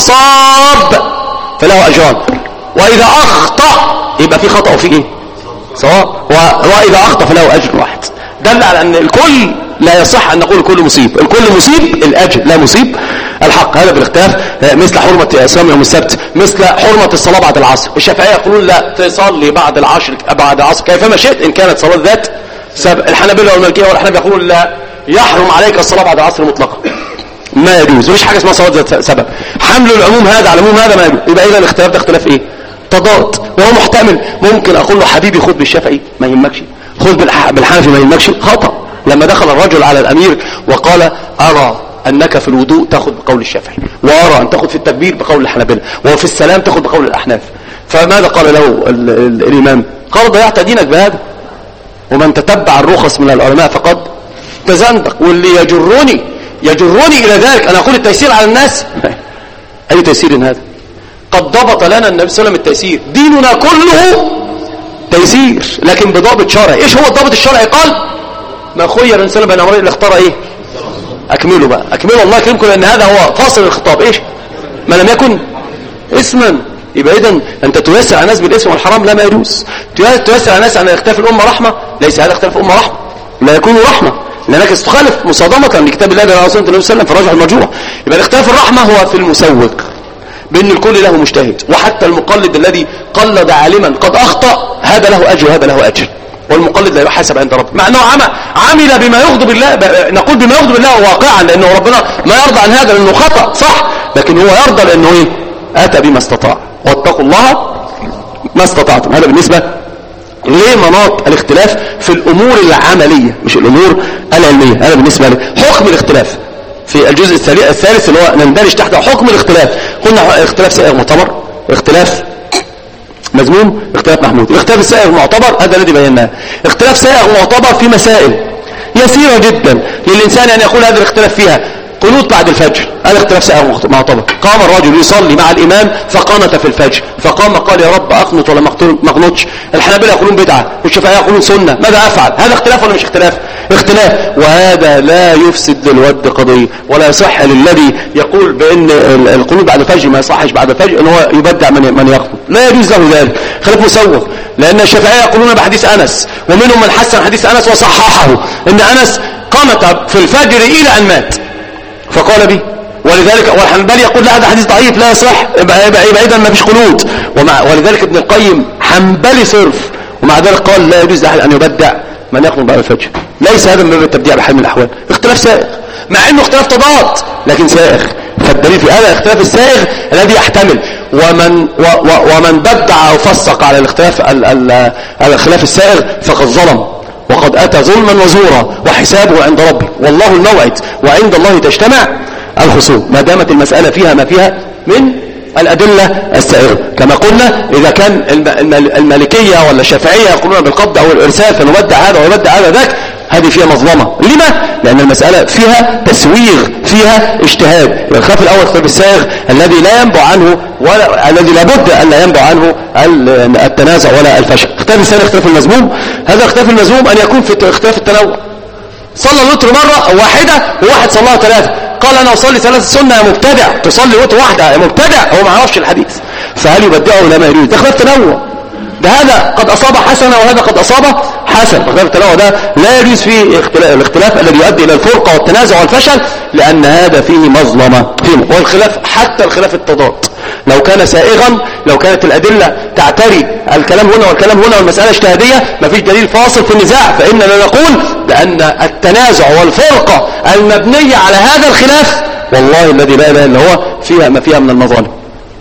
فأصاب فله أجران، وإذا أخطأ يبقى في خطأ وفي إيه؟ سواء، وإذا أخطأ فله أجر واحد. دل على أن الكل لا يصح أن نقول الكل مصيب، الكل مصيب الأجر لا مصيب الحق. هذا بالاختلاف. مثل حرمة صيام يوم السبت، مثل حرمة الصلاة بعد العصر. الشافعية يقولون لا تصلي بعد العصر بعد العصر كيفما شئت إن كانت صلاة ذات سبب. الحنابلة والمالكية والحنابلة يقولون لا يحرم عليك الصلاة بعد العصر مطلقا، ما يجوز، مفيش حاجة اسمها صلاة ذات سبب. حمل العموم هذا على العموم هذا ما يجوز. يبقى إذا الاختلاف ده اختلاف إيه؟ تضاد، وهو محتمل. ممكن أقول له حبيبي خذ بالشافعي ما يهمكش، خذ بالحنفي ما يهمكش. خطأ. لما دخل الرجل على الأمير وقال أرى أنك في الوضوء تأخذ بقول الشافعي، وأرى أن تأخذ في التكبير بقول الحنابلة، وفي السلام تأخذ بقول الأحناف، فماذا قال له ال ال الإمام؟ قال ضيعت دينك بهذا، ومن تتبع الرخص من العلماء فقد تزندق. واللي يجرني يجرني إلى ذلك أنا أقول التيسير على الناس. أي تيسير هذا؟ قد ضبط لنا النبي صلى الله عليه وسلم التيسير، ديننا كله تيسير لكن بضابط شرعي. إيش هو الضابط الشرعي؟ قال ما خير الإنسان بين أمرين اللي اختار إيه؟ أكملوا بقى، أكملوا الله يكرمكم، لأن هذا هو فاصل الخطاب. إيش؟ ما لم يكن اسما. يبقى إذن أنت تيسر على الناس بالاسم والحرام لا، ما يجوز. تيسر على الناس أن اختلاف الأمة رحمة، ليس هذا اختلاف الأمة رحمة، لا يكون رحمة، لأنك تخالف مصادمة لكتاب الله ورسوله صلى الله عليه وسلم في الراجح المرجوح. يبقى الاختلاف الرحمة هو في المسوق، بأن الكل له مجتهد، وحتى المقلد الذي قلد عالما قد أخطأ هذا له أجر وهذا له أجر، والمقلد لا يحاسب عند ربه، مع أنه عمل بما يغضب الله. نقول بما يغضب الله واقعا، لأنه ربنا ما يرضى عن هذا لأنه خطأ صح، لكن هو يرضى لأنه إيه؟ أتى بما استطاع، واتقوا الله ما استطعتم. هذا بالنسبة لمناط الاختلاف في الأمور العملية مش الأمور العلمية. هذا بالنسبة لحكم الاختلاف في الجزء الثالث اللي هو نندرج تحته حكم الاختلاف. قلنا اختلاف سائغ معتبر، اختلاف مذموم، اختلاف محمود. الاختلاف السائغ معتبر هذا الذي بيناه. اختلاف سائغ معتبر في مسائل يسيرة جدا للإنسان أن يقول هذا الاختلاف فيها. قنوت بعد الفجر هذا اختلاف سائغ معتبر. قام الرجل يصلي مع الإمام فقنت في الفجر، فقام قال يا رب أقنط ولا ما اقنطش. الحنابلة يقولون بدعة والشافعية يقولون سنة، ماذا أفعل؟ هذا اختلاف ولا مش اختلاف؟ اختلاف. وهذا لا يفسد للود قضية، ولا يصح للذي يقول بأن القنوت بعد الفجر ما يصحش بعد الفجر أن هو يبدع من من يقنط، لا يجوز له ذلك. خلاف مسوغ، لأن الشافعية يقولون بحديث أنس، ومنهم من حسن حديث أنس وصححه، أن أنس قنط في الفجر إلى أن مات فقال به. ولذلك والحنبلي يقول لا هذا حديث ضعيف لا يصح، يبقى اذا ما فيش قنوت. ولذلك ابن القيم حنبلي صرف، ومع ذلك قال لا يجوز لاحد ان يبدع من يقنط بعد الفجر. ليس هذا من باب التبديع بحال من الاحوال. اختلاف سائغ مع انه اختلاف تضاد لكن سائغ. فالدليل في هذا الاختلاف السائغ الذي يحتمل. ومن و و ومن بدع او فسق على الاختلاف على الخلاف السائغ فقد ظلم، وقد أتى ظلما وزورا، وحسابه عند ربه، والله الموعد، وعند الله تجتمع الخصوم، ما دامت المسألة فيها ما فيها من الأدلة السائغة. كما قلنا إذا كان المالكية ولا الشافعية يقولون بالقبض أو الإرسال فنبدع هذا ويبدع هذا ذاك، هذه فيها مظلمة. لما؟ لأن المسألة فيها تسويغ، فيها اجتهاد. الخلاف الأول خلاف السائغ الذي لا ينبع عنه ولا الذي لابد أن لا ينبع عنه التنازع ولا الفشل. اختلاف الثاني اختلاف المذموم. هذا اختلاف المذموم أن يكون في اختلاف التنوع. صلى الوتر مرة واحدة وواحد صلاها ثلاثة، قال أنا أصلي ثلاثة سنة يا مبتدع، تصلي وتر واحدة يا مبتدع، هو ما عرفش الحديث، فهل يبدعه ولا ما يريد؟ ده اختلاف تنوع. ده هذا قد أصاب حسنة وهذا قد أصاب حسن. اختلاف التنوع ده لا يجوز فيه الاختلاف الذي يؤدي إلى الفرقة والتنازع والفشل، لأن هذا فيه مظلمة فيه. والخلاف حتى الخلاف التضاد لو كان سائغا، لو كانت الأدلة تعتري الكلام هنا والكلام هنا والمسألة اجتهادية، ما فيش دليل فاصل في النزاع، فإننا نقول بأن التنازع والفرقة المبنية على هذا الخلاف والله الذي لا إله إلا هو فيها ما فيها من المظالم،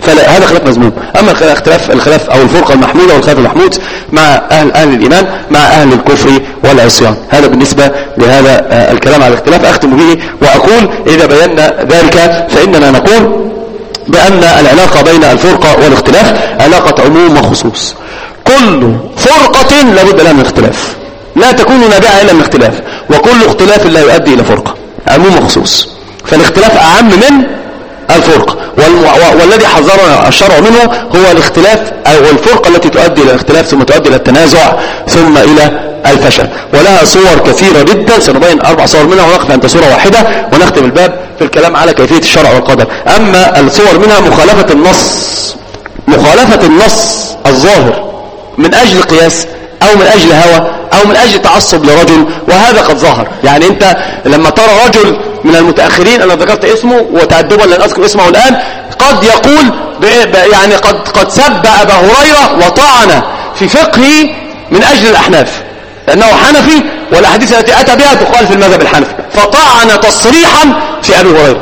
فهذا خلاف مذموم. اما الاختلاف الخلاف او الفرقه المحموده والخلاف المحمود مع اهل اهل الايمان مع اهل الكفر والعصيان. هذا بالنسبه لهذا الكلام على الاختلاف. اختم به واقول اذا بينا ذلك فاننا نقول بان العلاقه بين الفرقه والاختلاف علاقه عموم وخصوص. كل فرقه لابد لها من اختلاف، لا تكون نابعه الا من اختلاف، وكل اختلاف لا يؤدي الى فرقه، عموم وخصوص. فالاختلاف اعم من الفرقه، والذي حذرنا الشرع منه هو الاختلاف او الفرقه التي تؤدي الى الاختلاف ثم تؤدي الى التنازع ثم الى الفشل. ولها صور كثيره جدا سنبين اربع صور منها ونقف عند صوره واحده ونختم الباب في الكلام على كيفيه الشرع والقدر. اما الصور منها مخالفه النص، مخالفه النص الظاهر من اجل قياس او من اجل هوى او من اجل تعصب لرجل، وهذا قد ظهر. يعني انت لما ترى رجل من المتاخرين، انا ذكرت اسمه وتعدبا لن اذكر اسمه الان، قد يقول يعني قد قد سب ابا هريره وطعن في فقهه من اجل الاحناف لانه حنفي، والاحاديث التي اتى بها تخالف المذهب الحنفي، فطعن تصريحا في ابي هريره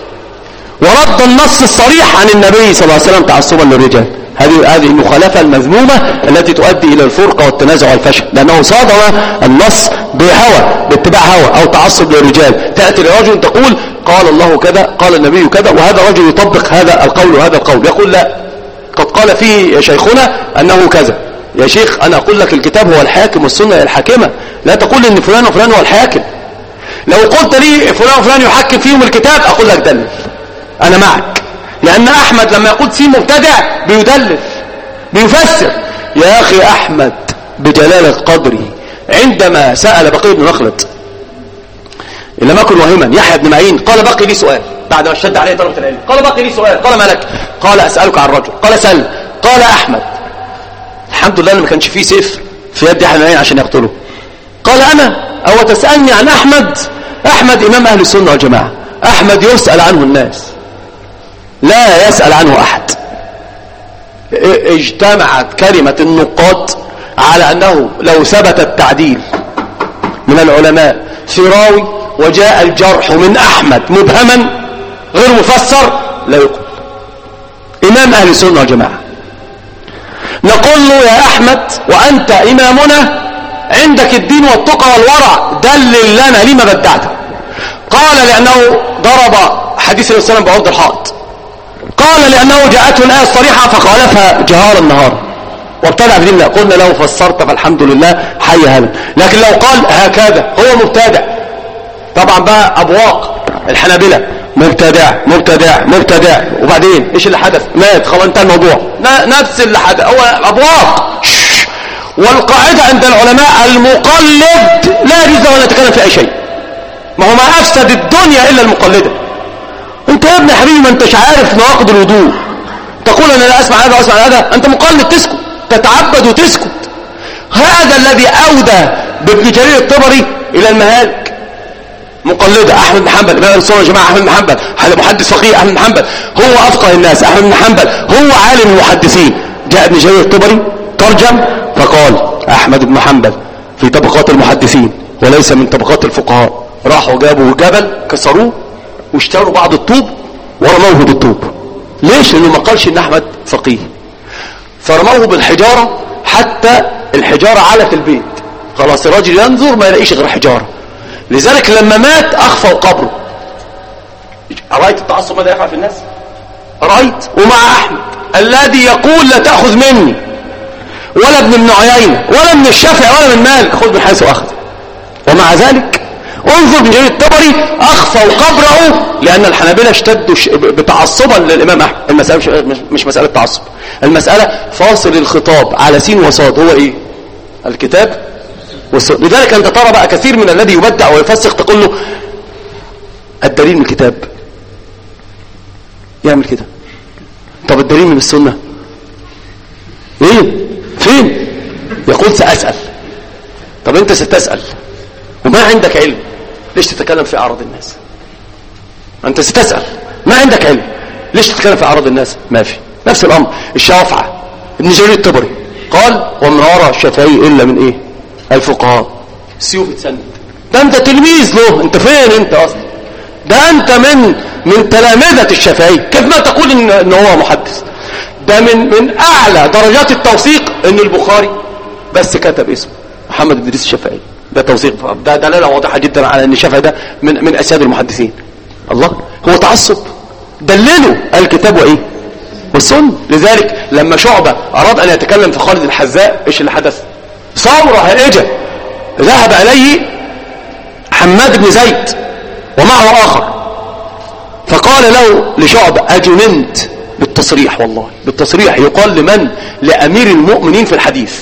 ورد النص الصريح عن النبي صلى الله عليه وسلم تعصبا للرجال. هذه هذه المخالفه المذمومه التي تؤدي الى الفرقه والتنازع والفشل، لانه صادر النص بهوى، باتباع هوى او تعصب للرجال. تاتي لرجل تقول قال الله كذا قال النبي كذا، وهذا رجل يطبق هذا القول وهذا القول، يقول لا قد قال فيه شيخنا انه كذا. يا شيخ انا اقول لك الكتاب هو الحاكم والسنه هي الحاكمه، لا تقول ان فلان وفلان هو الحاكم. لو قلت لي فلان وفلان يحكم فيهم الكتاب اقول لك دلل، انا معك. لأن أحمد لما يقول سين مبتدع بيدلف بيفسر. يا أخي أحمد بجلالة قدره عندما سأل بقي بن مخلد إن لم أكن وهما يحيى بن معين قال بقي لي سؤال بعد ما اشتد عليه طلبة العلم، قال بقي لي سؤال، قال ما لك؟ قال أسألك عن رجل، قال سل. قال أحمد الحمد لله أن ما كانش فيه سيف في يد يحيى بن معين عشان يقتله. قال أنا أو تسألني عن أحمد؟ أحمد إمام أهل السنة والجماعة، أحمد يسأل عنه الناس لا يسأل عنه أحد. اجتمعت كلمة النقاد على أنه لو ثبت التعديل من العلماء في راوي وجاء الجرح من أحمد مبهما غير مفسر لا يقبل. إمام أهل السنة والجماعة نقول له يا أحمد وأنت إمامنا عندك الدين والتقى والورع، دلل لنا لما بدعته. قال لأنه ضرب حديث النبي صلى الله عليه وسلم بعرض الحائط. قال لأنه جاءته الآية الصريحة فخالفها جهارا نهارا وابتدع في دين الله. قلنا لو فسرت فالحمد لله حي هذا، لكن لو قال هكذا هو مبتدع. طبعا بقى أبواق الحنابلة مبتدع مبتدع مبتدع، وبعدين ايش اللي حدث؟ مات خلاص انتهى الموضوع. نفس اللي حدث هو أبواق. والقاعدة عند العلماء المقلد لا يجوز له أن يتكلم في أي شيء. ما هو ما أفسد الدنيا إلا المقلدة. انت يا ابن حبيبي ما انتش عارف نواقض الوضوء تقول انا لا اسمع هذا واسمع هذا، انت مقلد تسكت، تتعبد وتسكت. هذا الذي اودى بابن جرير الطبري الى المهالك. مقلده احمد بن حنبل امام السنه والجماعه، احمد بن حنبل محدث فقيه، احمد بن حنبل هو افقه الناس، احمد بن حنبل هو عالم المحدثين. جاء ابن جرير الطبري ترجم فقال احمد بن حنبل في طبقات المحدثين وليس من طبقات الفقهاء. راحوا جابوا جبل كسروه واشتروا بعض الطوب ورموه بالطوب. ليش؟ لانه ما قالش ان احمد فقيه، فرموه بالحجاره حتى الحجاره علت البيت. خلاص الراجل ينظر ما يلاقيش غير حجاره. لذلك لما مات اخفوا قبره. رايت التعصب ماذا يفعل في الناس؟ رايت. ومع احمد الذي يقول لا تاخذ مني ولا ابن ابن عيينه ولا من الشافعي ولا من مالك، خذ من حيث اخذ. ومع ذلك انظر ابن جرير الطبري اخفوا قبره لان الحنابلة اشتدوا بتعصبا للامام احمد. المسألة مش مسألة تعصب، المسألة فاصل الخطاب على سين وصاد هو ايه؟ الكتاب والسنة. لذلك انت ترى بقى كثير من الذي يبدع ويفسق تقول له الدليل من الكتاب يعمل كده. طب الدليل من السنة ايه؟ فين؟ يقول سأسأل. طب انت ستسأل وما عندك علم، ليش تتكلم في أعراض الناس؟ أنت ستسأل ما عندك علم، ليش تتكلم في أعراض الناس؟ ما في. نفس الأمر الشافعة ابن جرير الطبري قال ومن وراء الشافعي إلا من إيه؟ الفقهاء. السيوف اتسند. ده أنت تلميذ له، أنت فين أنت أصلا؟ ده أنت من من تلامذة الشافعي. كيف ما تقول إن, إن هو محدث؟ ده من من اعلى درجات التوثيق ان البخاري بس كتب اسمه محمد بن ادريس الشافعي. ده توثيق، ده دلاله واضحه جدا على ان الشافعي ده من من اسياد المحدثين. الله، هو تعصب؟ دلله الكتاب وايه والسنه. لذلك لما شعبة اراد ان يتكلم في خالد الحذاء، ايش اللي حدث؟ ثوره هائجه ذهب اليه حماد بن زيد ومعه اخر، فقال له لشعبة اجننت؟ بالتصريح، والله بالتصريح يقال لمن؟ لامير المؤمنين في الحديث.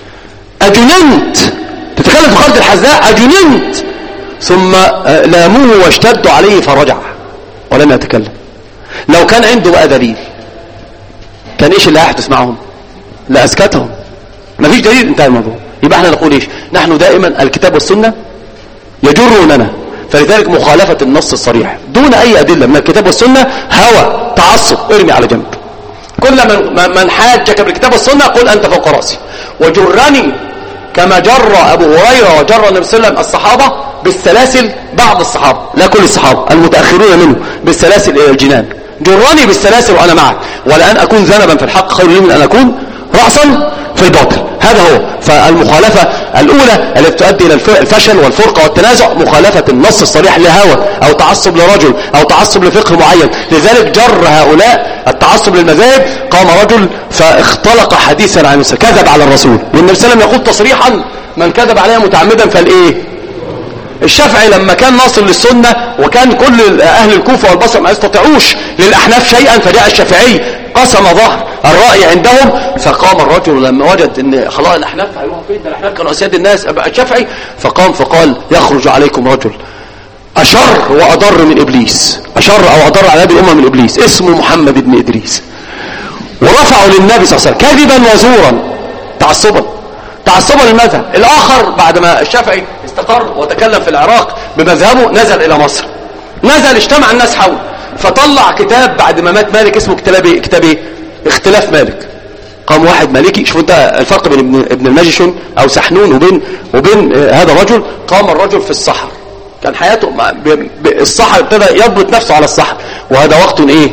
اجننت تتكلم في خالد الحذاء؟ اجننت. ثم لاموه واشتدوا عليه فرجع ولم يتكلم. لو كان عنده بقى دليل كان ايش اللي هيحدث معهم؟ لاسكتهم. مفيش دليل، انتهى الموضوع. يبقى احنا نقول ايش؟ نحن دائما الكتاب والسنه يجروننا، فلذلك مخالفه النص الصريح دون اي ادله من الكتاب والسنه هوى، تعصب، ارمي على جنب. كل من من حاجك بالكتاب والسنه قل انت فوق راسي، وجرني كما جر ابو هريره وجر النبي صلى الله عليه وسلم الصحابه بالسلاسل، بعض الصحابه لا كل الصحابه، المتاخرون منه بالسلاسل الى الجنان. جرني بالسلاسل وانا معك، ولان اكون ذنبا في الحق خير لي من ان اكون راسا في الباطل. هذا هو. فالمخالفه الاولى التي تؤدي الى الفشل والفرقه والتنازع مخالفه النص الصريح لهوى او تعصب لرجل او تعصب لفقه معين. لذلك جر هؤلاء التعصب للمذاهب. قام رجل فاختلق حديثا عن النبي، كذب على الرسول، والنبي صلى الله عليه وسلم يقول تصريحا من كذب عليه متعمدا فالايه؟ الشافعي لما كان ناصر للسنه وكان كل اهل الكوفه والبصره ما يستطيعوش للاحناف شيئا، فجاء الشافعي قسم ظهر الراي عندهم، فقام الرجل لما وجد ان خلاص الاحناف هيروحوا فين؟ ده الاحناف كانوا اسياد الناس، بقى الشافعي. فقام فقال يخرج عليكم رجل اشر واضر من ابليس، اشر او اضر على هذه الامه من ابليس، اسمه محمد بن ادريس. ورفعوا للنبي صلى الله عليه وسلم كذبا وزورا، تعصبا تعصبا للمذهب. الاخر بعد ما الشافعي استقر وتكلم في العراق بمذهبه نزل الى مصر، نزل اجتمع الناس حوله، فطلع كتاب بعد ما مات مالك اسمه كتاب ايه؟ كتاب ايه؟ اختلاف مالك. قام واحد مالكي، شوف انت الفرق بين ابن, ابن الماجشون او سحنون وبين وبين هذا الرجل. قام الرجل في الصحراء، كان حياته الصحراء، ابتدى يضبط نفسه على الصحراء، وهذا وقت ايه؟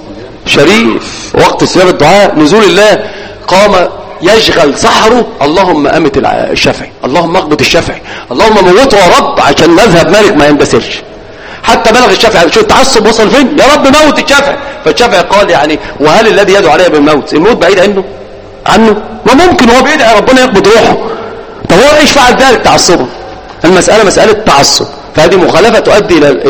شريف، وقت استجابة الدعاء، نزول الله. قام يشغل سحره اللهم امت الشافعي، اللهم اقبض الشافعي، اللهم موته يا رب عشان مذهب مالك ما ينبسلش. حتى بلغ الشافعي، شو التعصب وصل فين؟ يا رب موت الشافعي. فالشافعي قال يعني وهل الذي يدعو عليه بالموت الموت بعيد عنه عنه؟ ما ممكن، هو بيدعي ربنا يقبض روحه. طب هو ايش فعل ذلك؟ تعصبا. المساله مساله تعصب، فهذه مخالفه تؤدي الى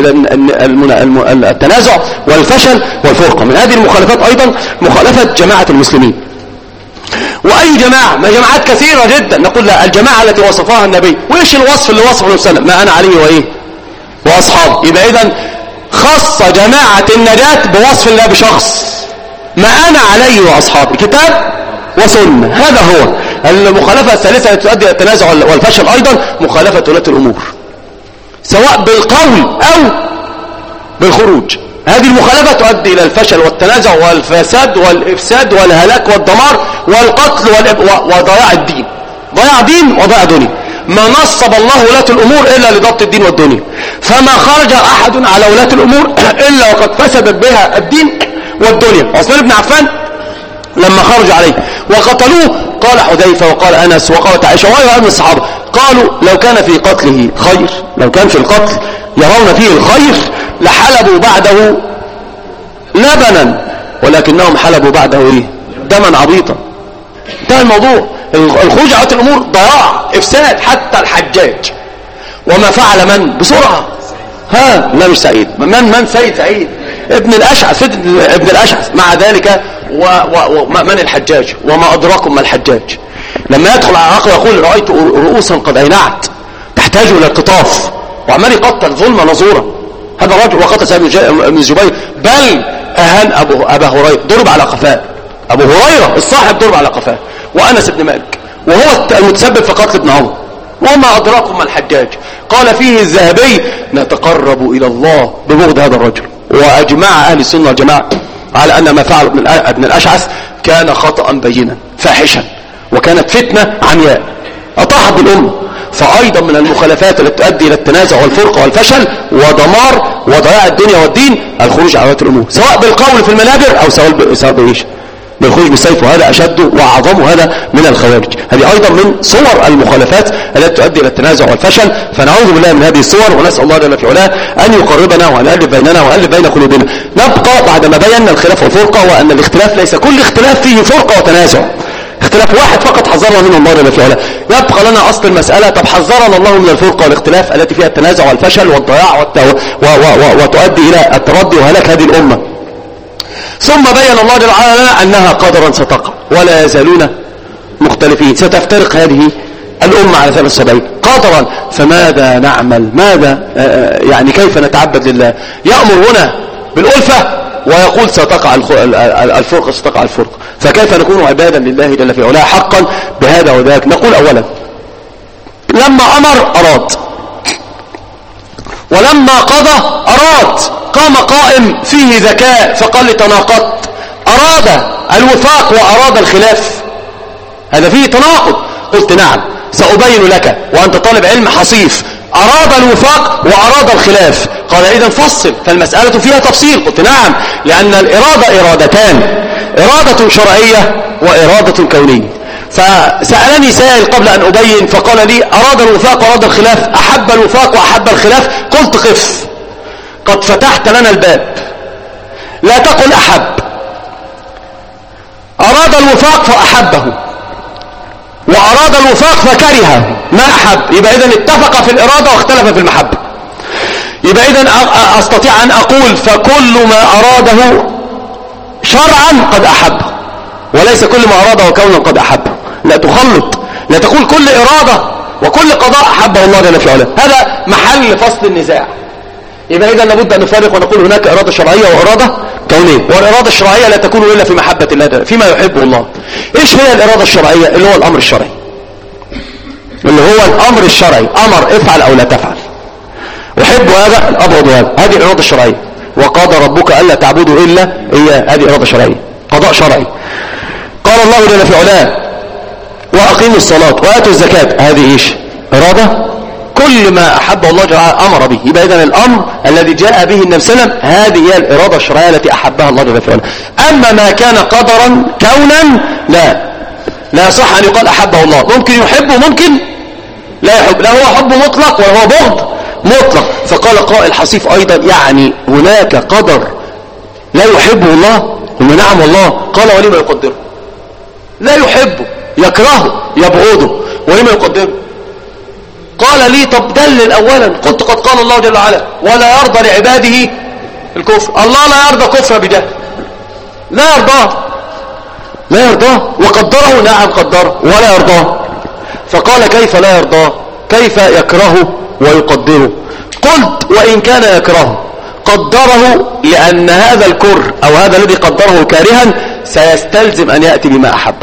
الى التنازع والفشل والفرقه. من هذه المخالفات ايضا مخالفه جماعه المسلمين. واي جماعه؟ ما جماعات كثيره جدا. نقول لا، الجماعه التي وصفها النبي، وايش الوصف اللي وصفه النبي صلى الله عليه وسلم؟ ما انا عليه وايه واصحاب. يبقى اذا خص جماعه النجاه بوصف الله بشخص، ما انا عليه واصحابي، كتاب وسنه. هذا هو. المخالفه الثالثه التي تؤدي الى التنازع والفشل ايضا مخالفه ولاة الامور، سواء بالقول او بالخروج. هذه المخالفة تؤدي إلى الفشل والتنازع والفساد والإفساد والهلاك والدمار والقتل وضياع الدين، ضياع دين وضياع دنيا. ما نصب الله ولاة الأمور إلا لضبط الدين والدنيا، فما خرج أحد على ولاة الأمور إلا وقد فسدت بها الدين والدنيا. عثمان بن عفان لما خرج عليه وقتلوه قال حذيفة وقال أنس وقالت عائشة وغيرها من الصحابة، قالوا لو كان في قتله خير، لو كان في القتل يرون فيه الخير لحلبوا بعده لبنا، ولكنهم حلبوا بعده ايه؟ دما عبيطا. انتهى الموضوع. الخروج على الامور ضياع، افساد. حتى الحجاج وما فعل من بسرعه، ها لا مش سعيد، من من سيد سعيد ابن الاشعث، ابن الاشعث. مع ذلك ومن الحجاج وما ادراكم ما الحجاج؟ لما يدخل على العراق يقول رايت رؤوسا قد اينعت تحتاج الى القطاف، وعمال يقتل ظلم نظورا. هذا الرجل وقتل سعيد بن جبير، بل اهان ابو ابا هريره، ضرب على قفاه. ابو هريره الصاحب ضرب على قفاه، وانس بن مالك، وهو المتسبب في قتل ابن عمر. وما ادراكم ما الحجاج؟ قال فيه الذهبي نتقرب الى الله ببغض هذا الرجل. واجمع اهل السنه والجماعه على ان ما فعل ابن الاشعث كان خطأ بينا فاحشا، وكانت فتنه عمياء اطاحت بالامه. فايضا من المخالفات التي تؤدي الى التنازع والفرقه والفشل ودمار وضياع الدنيا والدين الخروج على ولاة الامور، سواء بالقول في المنابر او سواء سواء بايش؟ بالخروج بالسيف، وهذا أشد وأعظم، هذا من الخوارج. هذه أيضا من صور المخالفات التي تؤدي إلى التنازع والفشل، فنعوذ بالله من هذه الصور، ونسأل الله جل في علاه أن يقربنا وأن يؤلف بيننا وألف بين قلوبنا. نبقى بعدما بينا الخلاف والفرقة، وأن الاختلاف ليس كل اختلاف فيه فرقة وتنازع، اختلاف واحد فقط حذرنا منه الله جل في علاه. يبقى لنا أصل المسألة، طب حذرنا الله من الفرقة والاختلاف التي فيها التنازع والفشل والضياع والتو... و... و... و... وتؤدي إلى التردي وهلاك هذه الأمة. ثم بين الله جل وعلا لنا أنها قدرا ستقع ولا يزالون مختلفين، ستفترق هذه الأمة على ثلاث سبعين قدرا. فماذا نعمل؟ ماذا يعني كيف نتعبد لله؟ يأمر هنا بالألفة ويقول ستقع الفرقة ستقع الفرقة، فكيف نكون عبادا لله جل في علاه حقا بهذا وذاك؟ نقول أولا لما أمر أراد، ولما قضى أراد. قام قائم فيه ذكاء فقال لي تناقضت، أراد الوفاق وأراد الخلاف، هذا فيه تناقض. قلت نعم سأبين لك وأنت طالب علم حصيف، أراد الوفاق وأراد الخلاف. قال إذن فصل، فالمسألة فيها تفصيل. قلت نعم، لأن الإرادة إرادتان، إرادة شرعية وإرادة كونية. فسألني سائل قبل أن أبين فقال لي أراد الوفاق وأراد الخلاف، أحب الوفاق وأحب الخلاف. قلت قف، قد فتحت لنا الباب، لا تقل أحب. أراد الوفاق فأحبه، وأراد الوفاق فكرهه ما أحب، يبقى إذن اتفق في الإرادة واختلف في المحبة. يبقى إذن أستطيع أن أقول فكل ما أراده شرعا قد أحبه، وليس كل ما أراده كونا قد أحبه. لا تخلط، لا تقول كل إرادة وكل قضاء أحبه الله جل في علاه، هذا محل فصل النزاع. يبقى إذن لابد أن نفرق ونقول هناك إرادة شرعية وإرادة كونية، والإرادة الشرعية لا تكون إلا في محبة الله فيما يحبه الله. إيش هي الإرادة الشرعية؟ اللي هو الأمر الشرعي، اللي هو الأمر الشرعي، أمر افعل أو لا تفعل، أحب هذا أبغض هذا، هذه الإرادة الشرعية. وقضى ربك ألا تعبدوا إلا إياه، هذه إرادة شرعية، قضاء شرعي. قال الله جل في علاه وأقيموا الصلاة وآتوا الزكاة، هذه إيش؟ إرادة. كل ما أحبه الله جل وعلا أمر به. يبقى إذن الأمر الذي جاء به النبي صلى الله عليه وسلم هذه هي الإرادة الشرعية التي أحبها الله جل وعلا. أما ما كان قدرا كونا لا لا يصح أن يقال أحبه الله، ممكن يحبه ممكن لا يحب، لا هو حب مطلق ولا هو بغض مطلق. فقال قائل حصيف أيضا يعني هناك قدر لا يحبه الله؟ قلنا نعم والله. قال ولما يقدره؟ لا يحبه، يكرهه، يبغضه، ولما يقدره؟ قال لي طب دلل أولا. قلت قد قال الله جل وعلا ولا يرضى لعباده الكفر، الله لا يرضى كفر بجهل، لا يرضاه، لا يرضاه. وقدره، نعم قدره ولا يرضاه. فقال كيف لا يرضاه؟ كيف يكرهه ويقدره؟ قلت وإن كان يكرهه قدره، لأن هذا الكره أو هذا الذي قدره كارها سيستلزم أن يأتي بما أحبه.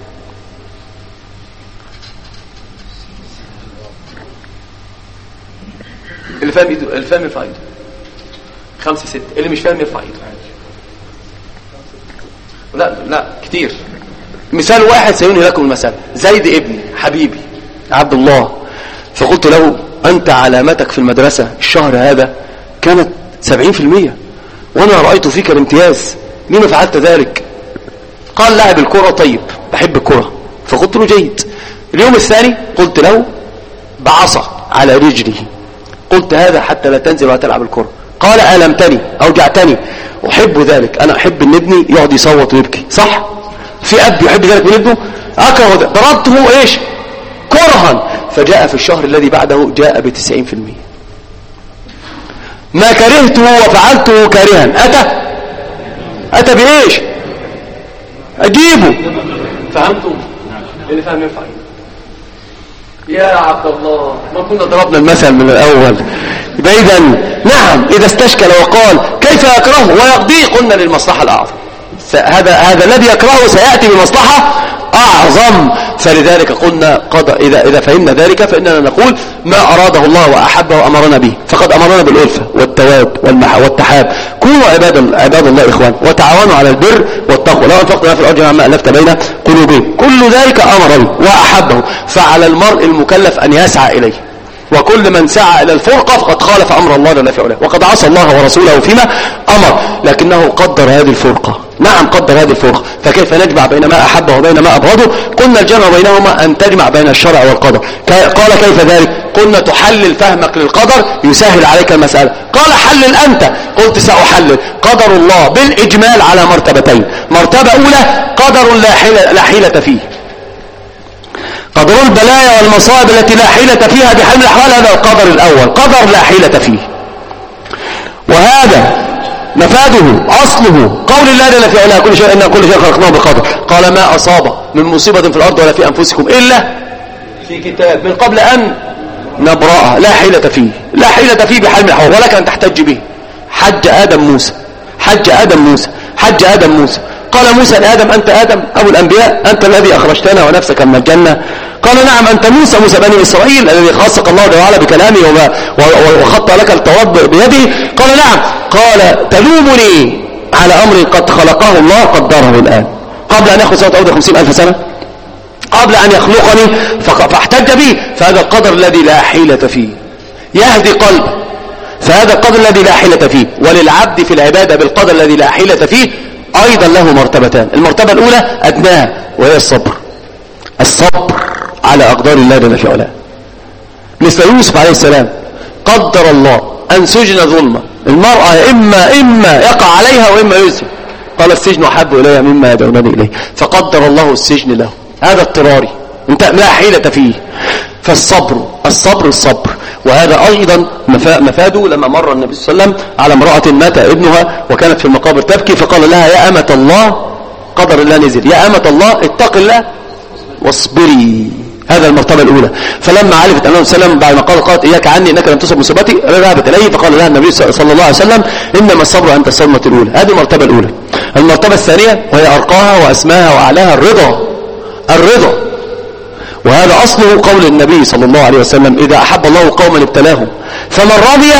اللي فاهم يدو... اللي فاهم يرفع ايده. خمسة ستة. اللي مش فاهم يرفع ايده. لا لا كتير. مثال واحد سيوني لكم المثال. زيد ابني حبيبي عبد الله، فقلت له أنت علامتك في المدرسة الشهر هذا كانت سبعين في المية وأنا رأيت فيك الامتياز، لما فعلت ذلك؟ قال لاعب الكرة. طيب بحب الكرة. فقلت له جيد. اليوم الثاني قلت له بعصا على رجله، قلت هذا حتى لا تنزل ولا تلعب الكرة. قال ألمتني أوجعتني، أحب ذلك، أنا أحب أن ابني يقعد يصوت ويبكي. صح؟ في أب يحب ذلك من ابنه؟ أكره ذلك. ضربته إيش؟ كرها. فجاء في الشهر الذي بعده جاء بتسعين في المية. ما كرهته وفعلته كارها أتى أتى بإيش؟ أجيبه. فهمتم؟ اللي فهم ينفع. يا عبد الله ما كنا ضربنا المثل من الأول. يبقى إذا نعم إذا استشكل وقال كيف يكرهه ويقضيه، قلنا للمصلحة الأعظم. هذا هذا الذي يكرهه سيأتي بمصلحة أعظم. فلذلك قلنا قضى إذا إذا فهمنا ذلك فإننا نقول ما أراده الله وأحبه وأمرنا به، فقد أمرنا بالألفة والتواد والتحاب. كونوا عباد عباد الله إخوان، وتعاونوا على البر والتقوى. لو أنفقنا في الأرض جميعا ما ألفت بين قلوبهم، كل ذلك أمر به وأحبه. فعلى المرء المكلف أن يسعى إليه وكل من سعى إلى الفرقة فقد خالف أمر الله جل في علاه، وقد عصى الله ورسوله فيما أمر، لكنه قدر هذه الفرقة. نعم قدر هذه الفرقة، فكيف نجمع بين ما أحبه وبين ما أبغضه؟ قلنا الجمع بينهما أن تجمع بين الشرع والقدر. قال كيف ذلك؟ قلنا تحلل فهمك للقدر يسهل عليك المسألة. قال حلل أنت، قلت سأحلل. قدر الله بالإجمال على مرتبتين: مرتبة أولى قدر لا حيلة, لا حيلة فيه، قدر البلايا والمصائب التي لا حيلة فيها بحال من الأحوال، هذا القدر الأول، قدر لا حيلة فيه، وهذا مفاده أصله قول الله جل في علاه: كل شيء إن كل شيء خلقناه بقدر. قال: ما أصاب من مصيبة في الأرض ولا في أنفسكم إلا في كتاب من قبل أن نبرأها. لا حيلة فيه، لا حيلة فيه بحال من الأحوال، ولك أن تحتج به. حج آدم موسى، حج آدم موسى، حج آدم موسى. قال موسى لآدم: أنت آدم أبو الأنبياء، أنت الذي أخرجتنا ونفسك من الجنة. قال: نعم أنت موسى، موسى بني إسرائيل الذي خاصك الله تعالى بكلامه وخط لك التوراة بيده. قال: نعم. قال: تلومني على أمر قد خلقه الله قدره الآن، قبل أن يأخذ سنة أو خمسين ألف سنة، قبل أن يخلقني فاحتج به. فهذا القدر الذي لا حيلة فيه يهدي قلبه، فهذا القدر الذي لا حيلة فيه. وللعبد في العبادة بالقدر الذي لا حيلة فيه أيضا له مرتبتان: المرتبة الأولى أدناها وهي الصبر، الصبر على أقدار الله جل في علاه. مثل يوسف عليه السلام، قدر الله أن سجن ظلمة، المرأة إما إما يقع عليها وإما يسجن، قال: السجن أحب إلي مما يدعونني إليه، فقدر الله السجن له. هذا اضطراري، انت لا حيلة فيه. فالصبر، الصبر الصبر. وهذا أيضا مفاده لما مر النبي صلى الله عليه وسلم على امرأة مات ابنها وكانت في المقابر تبكي، فقال لها: يا أمة الله، قدر الله نزل، يا أمة الله اتق الله واصبري. هذا المرتبة الأولى. فلما عرفت أنه صلى الله عليه وسلم بعد ما قال قالت: إياك عني إنك لم تصب مصيبتي، ذهبت إليه فقال لها النبي صلى الله عليه وسلم: إنما الصبر عند الصدمة الأولى. هذه المرتبة الأولى. المرتبة الثانية وهي أرقاها وأسماها وأعلاها الرضا، الرضا. وهذا أصله قول النبي صلى الله عليه وسلم: إذا أحب الله قوما ابتلاهم فمن رضي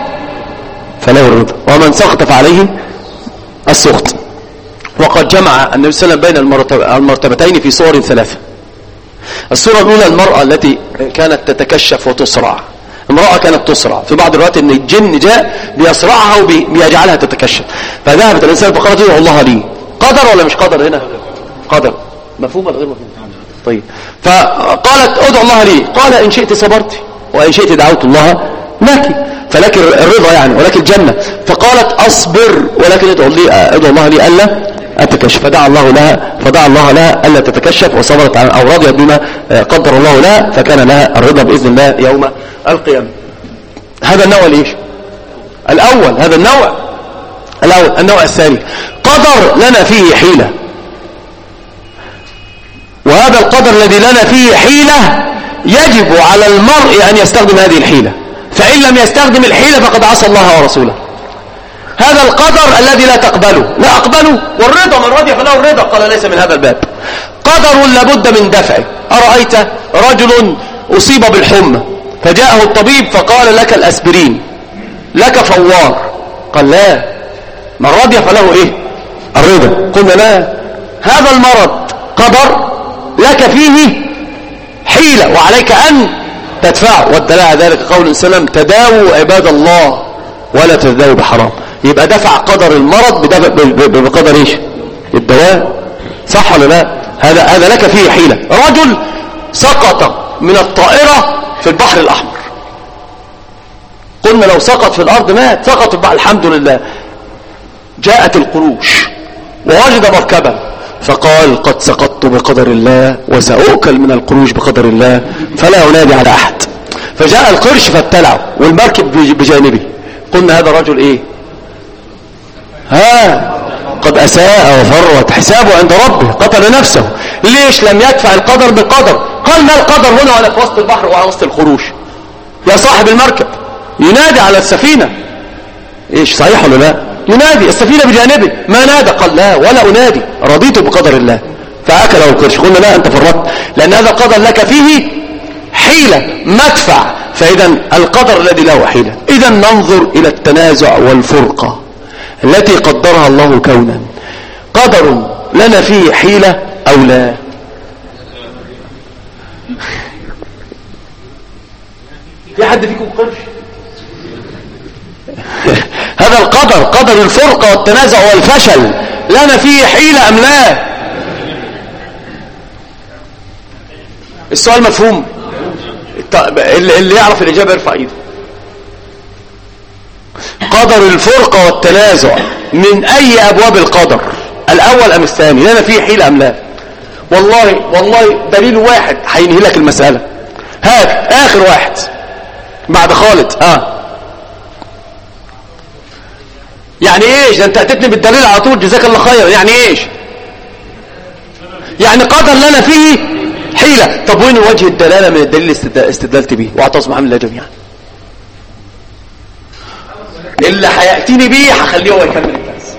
فله الرضا ومن سخط فعليه السخط. وقد جمع النبي صلى الله عليه وسلم بين المرتبتين في صور ثلاثة. الصورة الأولى المرأة التي كانت تتكشف وتصرع. امرأة كانت تصرع، في بعض الروايات ان الجن جاء بيصرعها وبيجعلها تتكشف، فذهبت الإنسان فقالت: ادعو الله لي. قدر ولا مش قدر هنا؟ قدر. مفهوم ولا غير مفهوم؟ طيب. فقالت: ادعو الله لي. قال: إن شئت صبرت وإن شئت دعوت الله لك، فلك الرضا يعني ولك الجنة. فقالت: أصبر ولكن ادعو لي، ادعو الله لي ألا أتكشف. فدعا الله لها، فدعا الله لها ألا تتكشف وصبرت أو رضيت بما قدر الله لها، فكان لها الرضا بإذن الله يوم القيامة. هذا النوع ليش الأول، هذا النوع الأول. النوع الثاني قدر لنا فيه حيلة، وهذا القدر الذي لنا فيه حيلة يجب على المرء أن يستخدم هذه الحيلة، فإن لم يستخدم الحيلة فقد عصى الله ورسوله. هذا القدر الذي لا تقبله، لا أقبله، والرضا من رضي فله الرضا، قال: ليس من هذا الباب. قدر لابد من دفعه. أرأيت رجل أصيب بالحمى فجاءه الطبيب فقال: لك الأسبرين، لك فوار. قال: لا، من رضي فله إيه؟ الرضا. قلنا: لا، هذا المرض قدر لك فيه حيلة وعليك أن تدفعه. والدلاء على ذلك قول وسلم: تداووا عباد الله ولا تتداووا بحرام. يبقى دفع قدر المرض بقدر ايش؟ الدواء. صح ولا لا؟ هذا هذا لك فيه حيلة. رجل سقط من الطائرة في البحر الأحمر، قلنا لو سقط في الأرض مات، سقط في البحر الحمد لله. جاءت القروش ووجد مركبا فقال: قد سقطت بقدر الله وسأؤكل من القروش بقدر الله، فلا أنادي على أحد. فجاء القرش فابتلعه والمركب بجانبه. قلنا: هذا الرجل ايه؟ ها قد أساء وفرط، حسابه عند ربه، قتل نفسه. ليش لم يدفع القدر بالقدر؟ قال: ما القدر هنا ولا في وسط البحر وعلى وسط الخروش؟ يا صاحب المركب، ينادي على السفينة. ايش صحيح ولا لا؟ ينادي، السفينة بجانبه، ما نادى. قال: لا ولا أنادي، رضيت بقدر الله. فأكله القرش. قلنا: لا، أنت فرطت، لأن هذا القدر لك فيه حيلة، مدفع. فإذا القدر الذي له حيلة. إذا ننظر إلى التنازع والفرقة التي قدرها الله كونا. قدر لنا فيه حيلة أو لا؟ في حد فيكم قرش؟ هذا القدر، قدر الفرقة والتنازع والفشل، لنا فيه حيلة أم لا؟ السؤال مفهوم؟ اللي يعرف الإجابة يرفع ايده. قدر الفرقة والتنازع من أي أبواب القدر، الأول أم الثاني؟ لنا فيه حيلة أم لا؟ والله والله دليل واحد هينهي لك المسألة. هات آخر واحد بعد خالد. اه يعني ايش؟ ده انت اتتني بالدليل على طول، جزاك الله خير. يعني ايش؟ يعني قدر لنا فيه حيلة. طب وين وجه الدلالة من الدليل اللي استدللت به؟ واعتصم حمد الله جميعا. اللي هيأتيني بيه هخليه هو يكمل الدرس.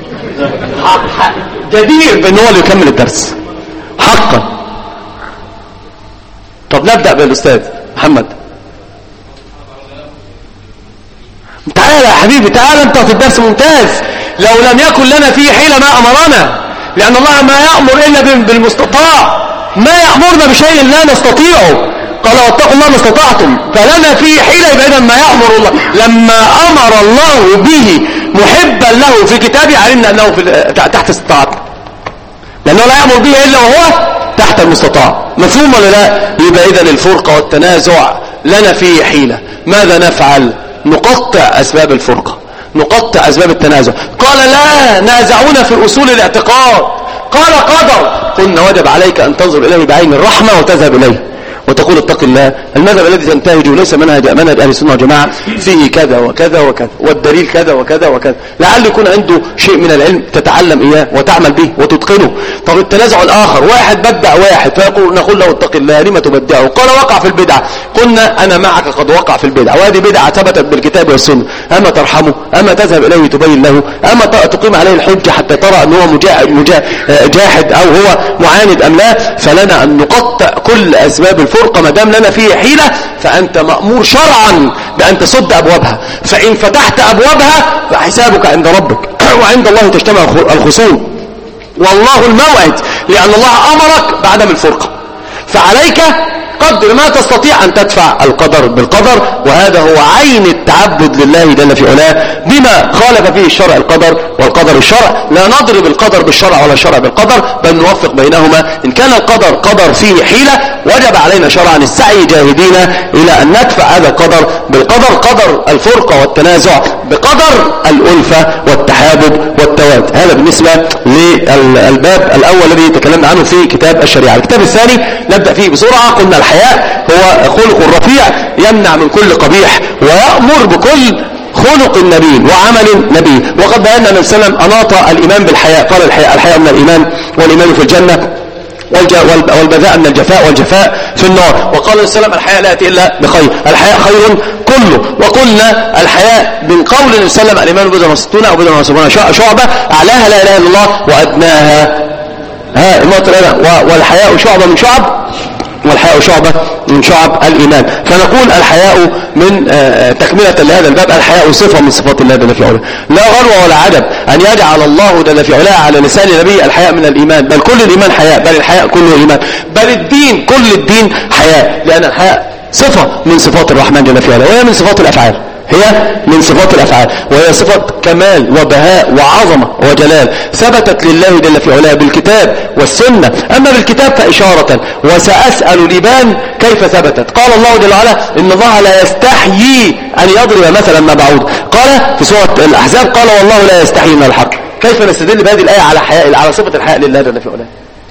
جدير بان هو اللي يكمل الدرس حقا. طب نبدأ بالاستاذ محمد. تعال يا حبيبي، تعال انت في الدرس ممتاز. لو لم يكن لنا فيه حيلة ما امرنا، لان الله ما يأمر الا بالمستطاع، ما يأمرنا بشيء لا نستطيعه. قال واتقوا الله ما استطعتم، فلنا فيه حيلة. يبقى اذا ما يأمر الله، لما امر الله به محبا له في كتابه علمنا انه في تحت استطاعتنا، لانه لا يأمر به الا وهو تحت المستطاع. مفهوم ولا لا؟ يبقى اذا الفرقة والتنازع لنا فيه حيلة. ماذا نفعل؟ نقطع أسباب الفرقة، نقطع أسباب التنازع. قال لا نازعونا في أصول الاعتقاد. قال قدر، قلنا وجب عليك أن تنظر إليه بعين الرحمة وتذهب إليه وتقول اتق الله. المذهب الذي تنتهجه ليس منهج منهج أهل السنة والجماعة، فيه كذا وكذا وكذا والدليل كذا وكذا وكذا. لعل يكون عنده شيء من العلم تتعلم إياه وتعمل به وتتقنه. طب التنازع الآخر، واحد بدع واحد فيقول نقول له اتق الله، لما تبدعه؟ قال وقع في البدعة. قلنا أنا معك قد وقع في البدعة، وهذه بدعة ثبتت بالكتاب والسنة. أما ترحمه؟ أما تذهب إليه تبين له؟ أما تقيم عليه الحجة حتى ترى أنه جاحد أو هو معاند أم لا؟ فلنا أن نقطع كل أسباب الفرقة. ما دام لنا فيه حيلة فأنت مأمور شرعا بأن تسد أبوابها، فإن فتحت أبوابها فحسابك عند ربك وعند الله تجتمع الخصوم، والله الموعد، لأن الله أمرك بعدم الفرقة. فعليك قدر ما تستطيع أن تدفع القدر بالقدر، وهذا هو عين التعبد لله جل في علاه بما خالف فيه الشرع القدر والقدر الشرع. لا نضرب القدر بالشرع ولا الشرع بالقدر، بل نوفق بينهما. إن كان القدر قدر فيه حيلة وجب علينا شرعا السعي جاهدين إلى أن ندفع هذا القدر بالقدر، قدر الفرقة والتنازع بقدر الألفة والتحابب والتواد. هذا بالنسبة للباب الأول الذي تكلمنا عنه في كتاب الشريعة. الكتاب الثاني نبدأ فيه بسرعة. قلنا الحياء هو خلق رفيع يمنع من كل قبيح ويأمر بكل خلق نبي وعمل نبي. وقد بينا أن السلام أناط الإيمان بالحياء، قال الحياء, الحياء من الإيمان، والإيمان في الجنة، والبذاء من الجفاء، والجفاء في النار. وقال السلام الحياء لا يأتي إلا بخير، الحياء خير كله. وقلنا الحياء من قول السلام الإيمان بضع وستون أو بضع وسبعون شعبة، أعلاها لا إله إلا الله وأدناها ها والحياء شعبة من شعب والحياء شعبة من شعب الإيمان. فنقول الحياء من تكملة لهذا الباب، الحياء صفة من صفات الله جل في علاه. لا غرو ولا عجب أن يجعل الله جل في علاه على لسان نبي الحياء من الإيمان، بل كل الإيمان حياء، بل الحياء كله إيمان، بل الدين كل الدين حياء، لأن الحياء صفة من صفات الرحمن جل في علاه، وهي من صفات الأفعال، هي من صفات الأفعال، وهي صفة كمال وبهاء وعظمة وجلال ثبتت لله جل في علاه بالكتاب والسنة. أما بالكتاب فإشارة، وسأسأل لبان كيف ثبتت. قال الله جل وعلا إن الله لا يستحيي أن يضرب مثلا ما بعوض. قال في سورة الأحزاب قال والله لا يستحيي من الحق. كيف نستدل بهذه الآية على حياء على صفة الحياء لله جل في علاه؟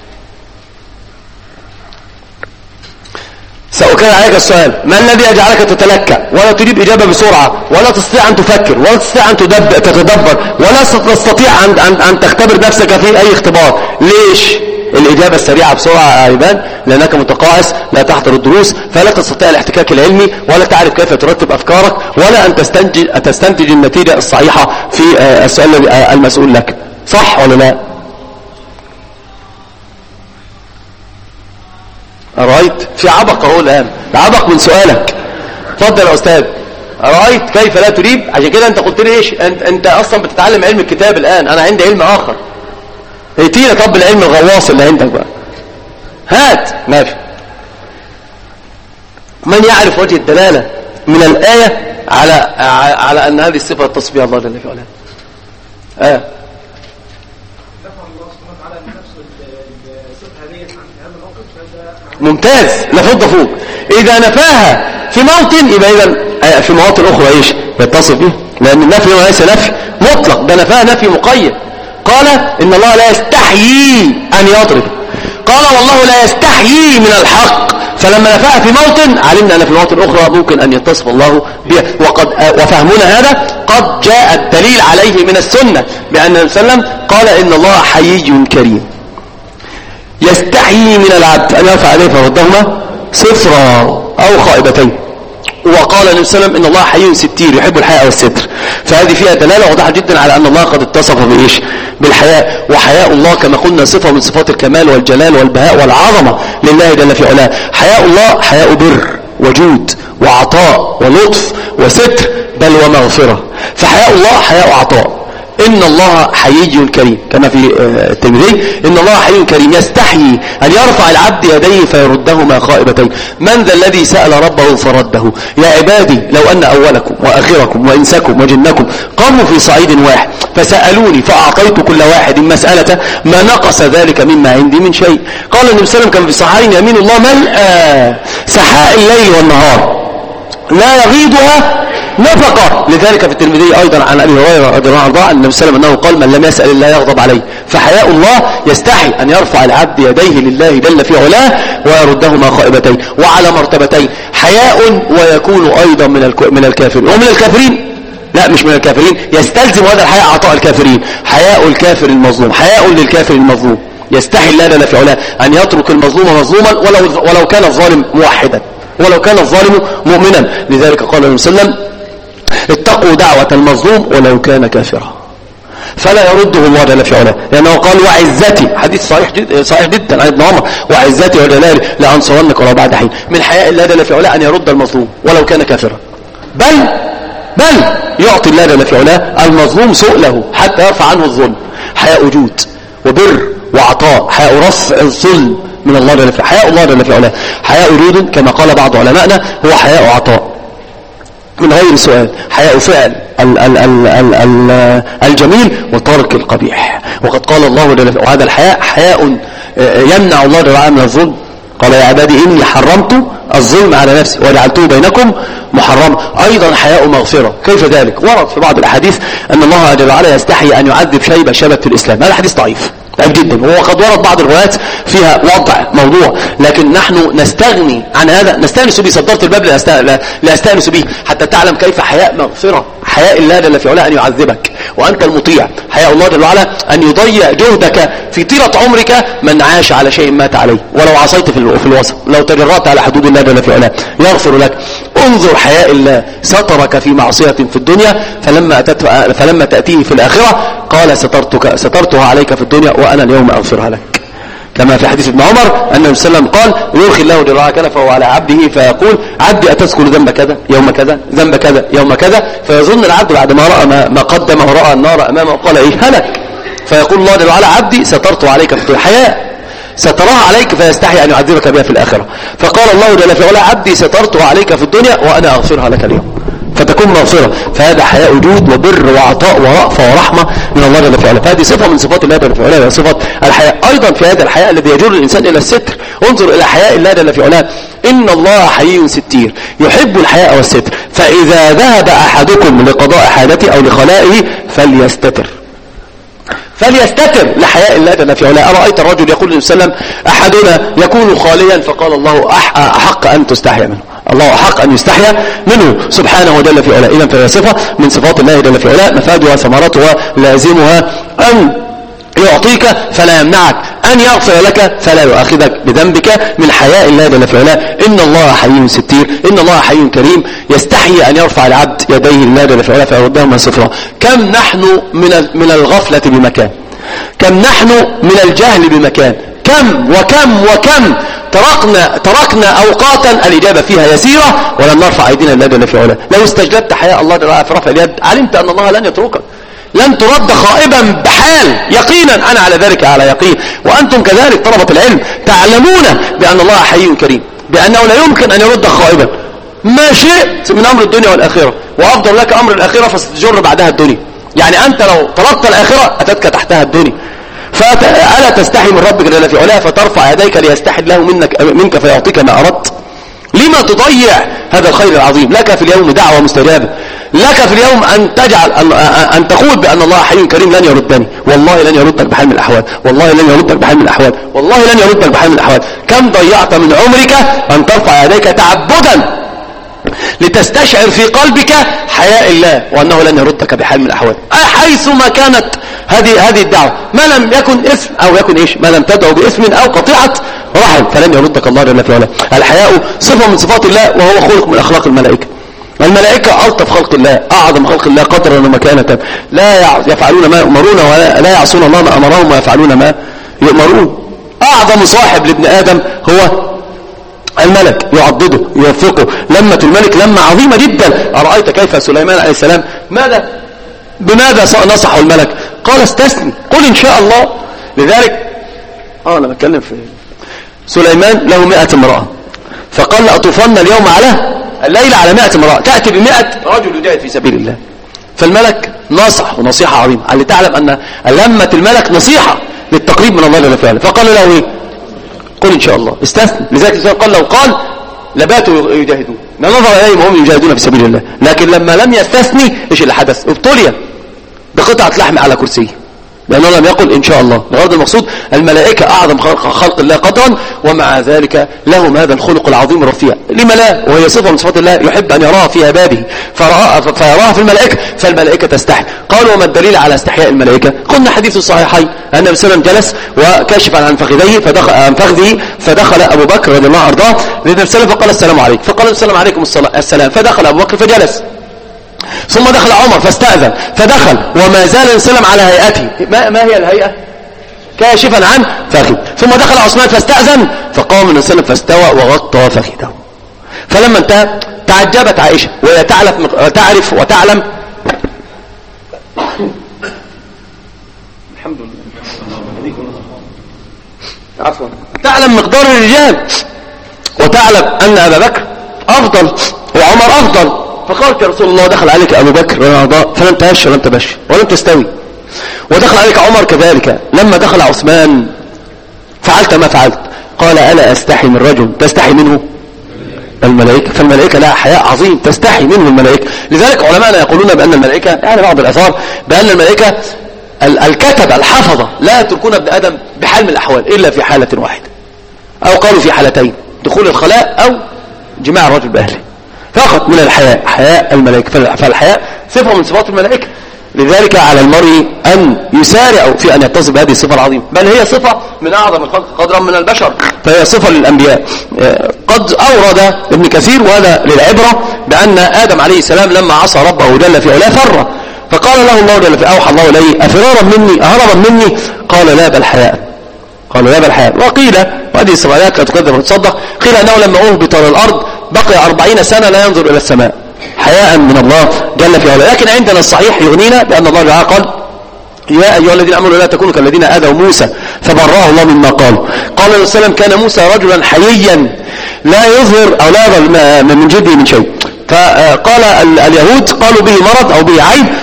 سأكرر عليك السؤال، ما الذي يجعلك تتلكأ ولا تجيب إجابة بسرعة، ولا تستطيع أن تفكر، ولا تستطيع أن تتدبر، ولا تستطيع أن, أن, أن تختبر نفسك في أي اختبار؟ ليش؟ الإجابة السريعة بسرعة يا إيمان، لأنك متقاعس لا تحضر الدروس، فلا تستطيع الاحتكاك العلمي، ولا تعرف كيف ترتب أفكارك، ولا أن تستنتج, تستنتج النتيجة الصحيحة في السؤال المسؤول لك. صح ولا لا؟ رأيت في عبق اهو الآن، عبق من سؤالك. اتفضل يا أستاذ. رأيت كيف لا تريب؟ عشان كده أنت قلت لي إيش؟ أنت, أنت أصلا بتتعلم علم الكتاب الآن، أنا عندي علم آخر. هيتينا طب العلم الغواص اللي عندك بقى، هات. ماشي. من يعرف وجه الدلالة من الآية على على أن هذه الصفة تصف بها الله جل في علاه. آه. ممتاز، لفض فوق. إذا نفاها في موطن يبقى إذا في مواطن أخرى إيش يتصف به، لأن النفي ليس نفي مطلق، ده نفاها نفي مقيد. قال إن الله لا يستحيي أن يضرب، قال والله لا يستحيي من الحق، فلما نفاها في موطن علمنا أن في مواطن أخرى ممكن أن يتصف الله بها. وقد وفهمنا هذا قد جاء الدليل عليه من السنة، بأن النبي صلى الله عليه وسلم قال إن الله حيي كريم يستحيي من العبد أن يرفع عليه فردهما صفرا أو خائبتين. وقال النبي صلى الله عليه وسلم إن الله حي ستير يحب الحياء والستر، فهذه فيها دلالة واضحة جدا على أن الله قد اتصف بإيش بالحياء. وحياء الله كما قلنا صفة من صفات الكمال والجلال والبهاء والعظمة لله جل في علاه. حياء الله حياء بر وجود وعطاء ولطف وستر بل ومغفرة. فحياء الله حياء عطاء. إن الله حيي كريم كما في الترمذي إن الله حي كريم يستحيي أن يرفع العبد يديه فيردهما خائبتين. من ذا الذي سأل ربه فرده؟ يا عبادي لو أن أولكم وآخركم وإنسكم وجنكم قاموا في صعيد واحد فسألوني فأعطيت كل واحد مسألة ما نقص ذلك مما عندي من شيء. قال النبي صلى الله عليه وسلم كما في الصحيحين يمين الله ملأى سحاء الليل والنهار لا يغيضها نفقة. لذلك في الترمذي أيضا عن أبي هريرة رضي الله عنه عن النبي صلى الله عليه وسلم أنه قال من لم يسأل الله يغضب عليه. فحياء الله يستحي أن يرفع العبد يديه لله جل في علاه ويردهما خائبتين. وعلى مرتبتين، حياء ويكون أيضا من من الكافرين ومن الكافرين لا مش من الكافرين، يستلزم هذا الحياء عطاء الكافرين. حياء الكافر المظلوم حياء للكافر المظلوم، يستحي الله جل في علاه أن يترك المظلوم مظلوما ولو ولو كان الظالم موحدا ولو كان الظالم مؤمنا. لذلك قال النبي صلى الله عليه وسلم اتقوا دعوة المظلوم ولو كان كافرا فلا يرده الله جل في علاه، لأنه قال وعزتي، حديث صحيح جدا صحيح جدا عن ابن عمر، وعزتي وجلالي لأنصرنك ولو بعد حين. من حياء الله جل في علاه أن يرد المظلوم ولو كان كافرا، بل بل يعطي الله جل في علاه المظلوم سؤله حتى يرفع عنه الظلم. حياء وجود وبر وعطاء، حياء رفع الظلم من الله جل في حياء الله جل في علاه. حياء وجود كما قال بعض علمائنا هو حياء عطاء من غير سؤال، حياء فعل ال ال ال ال ال الجميل وترك القبيح. وقد قال الله جل وهذا الحياء حياء يمنع الله جل وعلا من الظلم. قال يا عبادي إني حرمت الظلم على نفسي وجعلته بينكم محرما. أيضا حياء مغفرة. كيف ذلك؟ ورد في بعض الأحاديث أن الله جل وعلا يستحي أن يعذب شيبة شبت في الإسلام. هذا حديث ضعيف ضعيف جدا، وهو قد ورد بعض الروايات فيها وضع موضوع، لكن نحن نستغني عن هذا، نستأنس به. صدرت الباب لا أستأنس به حتى تعلم كيف حياء مغفرة. حياء الله جل في علاه أن يعذبك وأنت المطيع. حياء الله جل وعلا أن يضيع جهدك في طيلة عمرك من عاش على شيء مات عليه ولو عصيت في الوسط، لو تجرأت على حدود الله جل في علاه يغفر لك. انظر حياء الله، سترك في معصية في الدنيا فلما أتت فلما تأتيه في الآخرة قال سترتك سترتها عليك في الدنيا وأنا اليوم أغفرها لك. كما في حديث ابن عمر أن النبي صلى الله عليه وسلم قال يرخي الله جل وعلا كنفه على عبده فيقول عبدي أتذكر ذنب كذا يوم كذا ذنب كذا يوم كذا، فيظن العبد بعد ما رأى ما قدم ورأى النار أمامه قال إيه هلك، فيقول الله جل وعلا عبدي سترت عليك في الدنيا، حياء ستراها عليك فيستحي أن يعذبك بها في الآخرة. فقال الله جل وعلا عبدي سترتها عليك في الدنيا وأنا أغفرها لك اليوم، فتكون مغفرة. فهذا حياء وجود وبر وعطاء ورأفة ورحمة من الله جل وعلا. فهذه صفة من صفات الله جل وعلا، صفة الحياء. أيضا في هذا الحياء الذي يجر الإنسان إلى الستر، انظر إلى حياء الله جل وعلا. إن الله حيي ستير يحب الحياء والستر، فإذا ذهب أحدكم لقضاء حاجته أو لخلائه فليستتر فليستتر لحياء الله جل في علاه. أرأيت الرجل يقول للنبي صلى الله عليه وسلم أحدنا يكون خاليا فقال الله أحق أن تستحيا منه، الله أحق أن يستحيا منه سبحانه جل في علاه. إذن فهي صفة من صفات الله جل في علاه، مفادها ثمرتها لازمها أن يعطيك فلا يمنعك، أن يغفر لك فلا يؤاخذك بذنبك. من حياء الله جل في علاه. إن الله حي ستير، إن الله حي كريم يستحي أن يرفع العبد يديه لله جل في علاه فيردهما صفرا. كم نحن من من الغفلة بمكان، كم نحن من الجهل بمكان، كم وكم وكم تركنا تركنا أوقاتا الإجابة فيها يسيرة ولم نرفع أيدينا لله جل في علاه. لو استجلبت حياء الله جل وعلا في رفع اليد علمت أن الله لن يتركك، لن ترد خائبا بحال، يقينا أنا على ذلك على يقين، وأنتم كذلك طلبة العلم تعلمون بأن الله حي كريم، بأنه لا يمكن أن يرد خائبا. ما شئت من أمر الدنيا والآخرة، وأفضل لك أمر الآخرة فستجر بعدها الدنيا. يعني أنت لو طلبت الآخرة أتتك تحتها الدنيا. فألا تستحي من ربك جل في علاه فترفع يديك ليستحي له منك, منك فيعطيك ما أردت؟ لما تضيع هذا الخير العظيم؟ لك في اليوم دعوة مستجابة، لك في اليوم أن تجعل أن, أن تقول بأن الله حي كريم لن يردني، والله لن يردك بحال من الأحوال، والله لن يردك بحال من الأحوال، والله لن يردك بحال من الأحوال. كم ضيعت من عمرك أن ترفع يديك تعبدا لتستشعر في قلبك حياء الله وأنه لن يردك بحال من الأحوال، حيثما كانت هذه هذه الدعوة، ما لم يكن اسم أو يكن إيش، ما لم تدعو باسم أو قطيعة رحم فلن يردك الله جل في علاه. الحياء صفة من صفات الله، وهو خلق من أخلاق الملائكة. الملائكة ألطف خلق الله، أعظم خلق الله قدرا ومكانة، لا يفعلون ما يؤمرون ولا يعصون الله ما أمرهم ويفعلون ما يؤمرون. أعظم صاحب لابن آدم هو الملك، يعضده يوفقه. لمة الملك لمة عظيمة جدا. أرأيت كيف سليمان عليه السلام ماذا بماذا نصحه الملك؟ قال استثني، قل إن شاء الله. لذلك آه أنا بتكلم في سليمان له مئة امرأة، فقال لأطوفن اليوم على الليلة على مئة امرأة، تأتي بمئة رجل يجاهد في سبيل الله. فالملك نصح ونصيحة عظيمة، على تعلم أن لمة الملك نصيحة للتقريب من الله جل وعلا. فقال له إيه؟ قل إن شاء الله، استثني. لذلك قال لو قال لباتوا يجاهدون، ما نظر إليهم هم يجاهدون في سبيل الله. لكن لما لم يستثني إيش اللي حدث؟ ابتلي بقطعة لحم على كرسيه، لأنه لم يقل إن شاء الله. الغرض المقصود الملائكة أعظم خلق الله قدرا، ومع ذلك لهم هذا الخلق العظيم الرفيع. لما لا؟ وهي صفة من صفات الله يحب أن يراها في عباده فيراها في الملائكة، فالملائكة تستحي. قالوا وما الدليل على استحياء الملائكة؟ قلنا حديث الصحيحين أن النبي صلى الله عليه وسلم جلس وكاشفا عن فخذيه فدخل عن فخذه فدخل أبو بكر رضي الله عنه وأرضاه للنبي صلى الله عليه وسلم فقال السلام عليكم، فقال السلام عليكم السلام، فدخل أبو بكر فجلس، ثم دخل عمر فاستأذن فدخل وما زال يسلم على هيئته. ما, ما هي الهيئة؟ كاشفا عن فخذ. ثم دخل عثمان فاستأذن فقام النبي صلى الله عليه وسلم فاستوى وغطى فخذه. فلما انتهى تعجبت عائشة وهي تعرف وتعلم الحمد لله عفوا تعلم مقدار الرجال، وتعلم أن أبا بكر أفضل وعمر أفضل. فقالت يا رسول الله دخل عليك أبو بكر فلم تهش ولم تبش ولم تستوي، ودخل عليك عمر كذلك، لما دخل عثمان فعلت ما فعلت. قال ألا أستحي من رجل تستحي منه الملائكة؟ فالملائكة لها حياء عظيم تستحي منه الملائكة. لذلك علماءنا يقولون بأن الملائكة، يعني بعض الأثار بأن الملائكة الكتب الحفظة لا يتركون ابن آدم بحال من الأحوال إلا في حالة واحدة، أو قالوا في حالتين: دخول الخلاء أو جماع الرجل بأهله، فقط من الحياء، حياء الملائكة. فالحياء صفة من صفات الملائكة. لذلك على المرء أن يسارع في أن يتصف بهذه الصفة العظيمة، بل هي صفة من أعظم الخلق قدرا من البشر، فهي صفة للأنبياء. قد أورد ابن كثير وهذا للعبرة بأن آدم عليه السلام لما عصى ربه جل في علاه فر، فقال له الله جل في أوحى الله إليه أفرارا مني أهربا مني؟ قال لا بل حياء، قال لا بل حياء. وقيل وهذه الصفات لا تكذب وتصدق، قيل أنه لما أهبط للأرض بقي أربعين سنة لا ينظر إلى السماء حياء من الله جل في علاه. لكن عندنا الصحيح يغنينا بأن الله تعالى قال: يا أيها الذين آمنوا لا تكونوا كالذين آذوا موسى فبرأه الله مما قالوا. قال النبي صلى الله عليه وسلم: كان موسى رجلا حييا لا يظهر أو لا يظهر من جده من شيء. فقال اليهود قالوا به مرض أو به عيب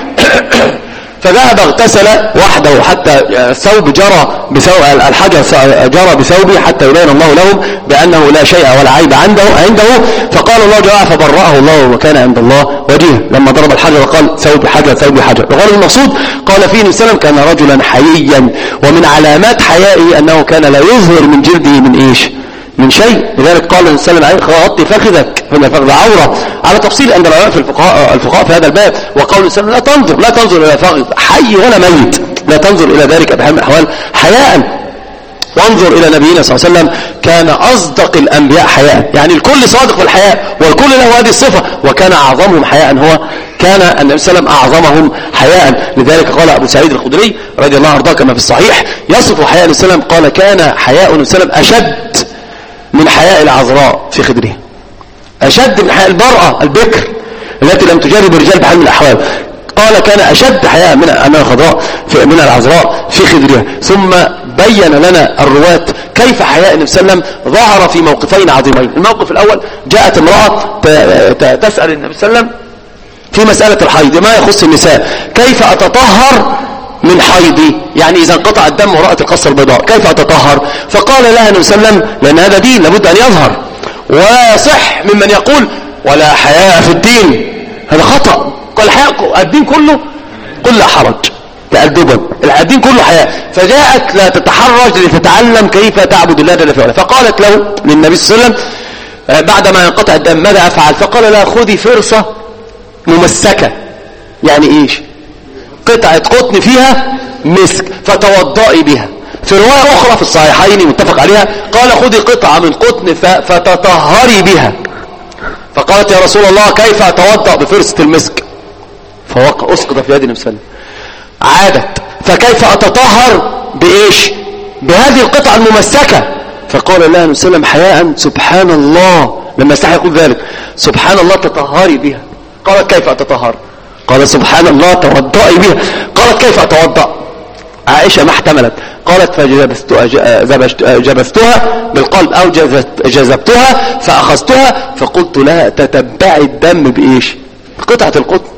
فذهب اغتسل وحده حتى الثوب جرى بثوب الحجر جرى بثوبه حتى يبين الله لهم بأنه لا شيء ولا عيب عنده عنده فقال الله جل وعلا فبرأه الله وكان عند الله وجيها. لما ضرب الحجر قال ثوب حجر ثوب حجر. وقال المقصود قال فيه النبي صلى الله عليه وسلم: كان رجلا حييا، ومن علامات حيائه أنه كان لا يظهر من جلده من إيش؟ من شيء. لذلك قال النبي صلى الله عليه وسلم: غطي فخذك فإن فخذ عورة، على تفصيل عند العلماء في الفقهاء الفقهاء في هذا الباب. وقول النبي صلى الله عليه وسلم: لا تنظر لا تنظر إلى فخذ حي ولا ميت، لا تنظر إلى ذلك بحال من الأحوال حياء. وانظر إلى نبينا صلى الله عليه وسلم كان أصدق الأنبياء حياء، يعني الكل صادق في الحياء والكل له هذه الصفة، وكان أعظمهم حياء هو كان النبي صلى الله عليه وسلم أعظمهم حياء. لذلك قال أبو سعيد الخدري رضي الله عنه كما في الصحيح يصف حياء النبي صلى الله عليه وسلم، قال: كان حياء النبي صلى الله عليه وسلم أشد من حياء العذراء في خدرها، أشد من حياء المرأة البكر التي لم تجرب الرجال بحال من الأحوال. قال: كان أشد حياء من أمام الخضراء من العذراء في خدرها. ثم بين لنا الرواة كيف حياء النبي صلى الله عليه وسلم ظهر في موقفين عظيمين. الموقف الأول جاءت امرأة تسأل النبي صلى الله عليه وسلم في مسألة الحيض ما يخص النساء، كيف أتطهر من حيضي، يعني إذا انقطع الدم ورأت القصة البيضاء كيف أتطهر؟ فقال لها النبي صلى الله عليه وسلم لأن هذا دين لابد أن يظهر، ويصح ممن يقول ولا حياء في الدين، هذا خطأ. قال حياء الدين كله قل لا حرج تأدبا، الدين كله حياء. فجاءت لا تتحرج لتتعلم كيف تعبد الله جل وعلا، فقالت له للنبي صلى الله عليه وسلم بعدما ينقطع الدم ماذا أفعل؟ فقال لها خذي فرصة ممسكة، يعني إيش؟ قطعة قطن فيها مسك فتوضئي بها. في رواية أخرى في الصحيحين متفق عليها قال خذي قطعة من قطن فتطهري بها. فقالت يا رسول الله كيف أتوضأ بفرصة المسك؟ فوقع أسقط في يد النبي صلى الله عليه وسلم. عادت فكيف أتطهر بإيش؟ بهذه القطعة الممسكة. فقال لها النبي صلى الله عليه وسلم حياء سبحان الله، لما استحي يقول ذلك سبحان الله تطهري بها. قالت كيف أتطهر؟ قال سبحان الله توضئي بها. قالت كيف أتوضأ؟ عائشة ما احتملت، قالت فجبستها بالقلب أو جذبتها فأخذتها فقلت لها تتبعي الدم بإيش؟ قطعة القطن.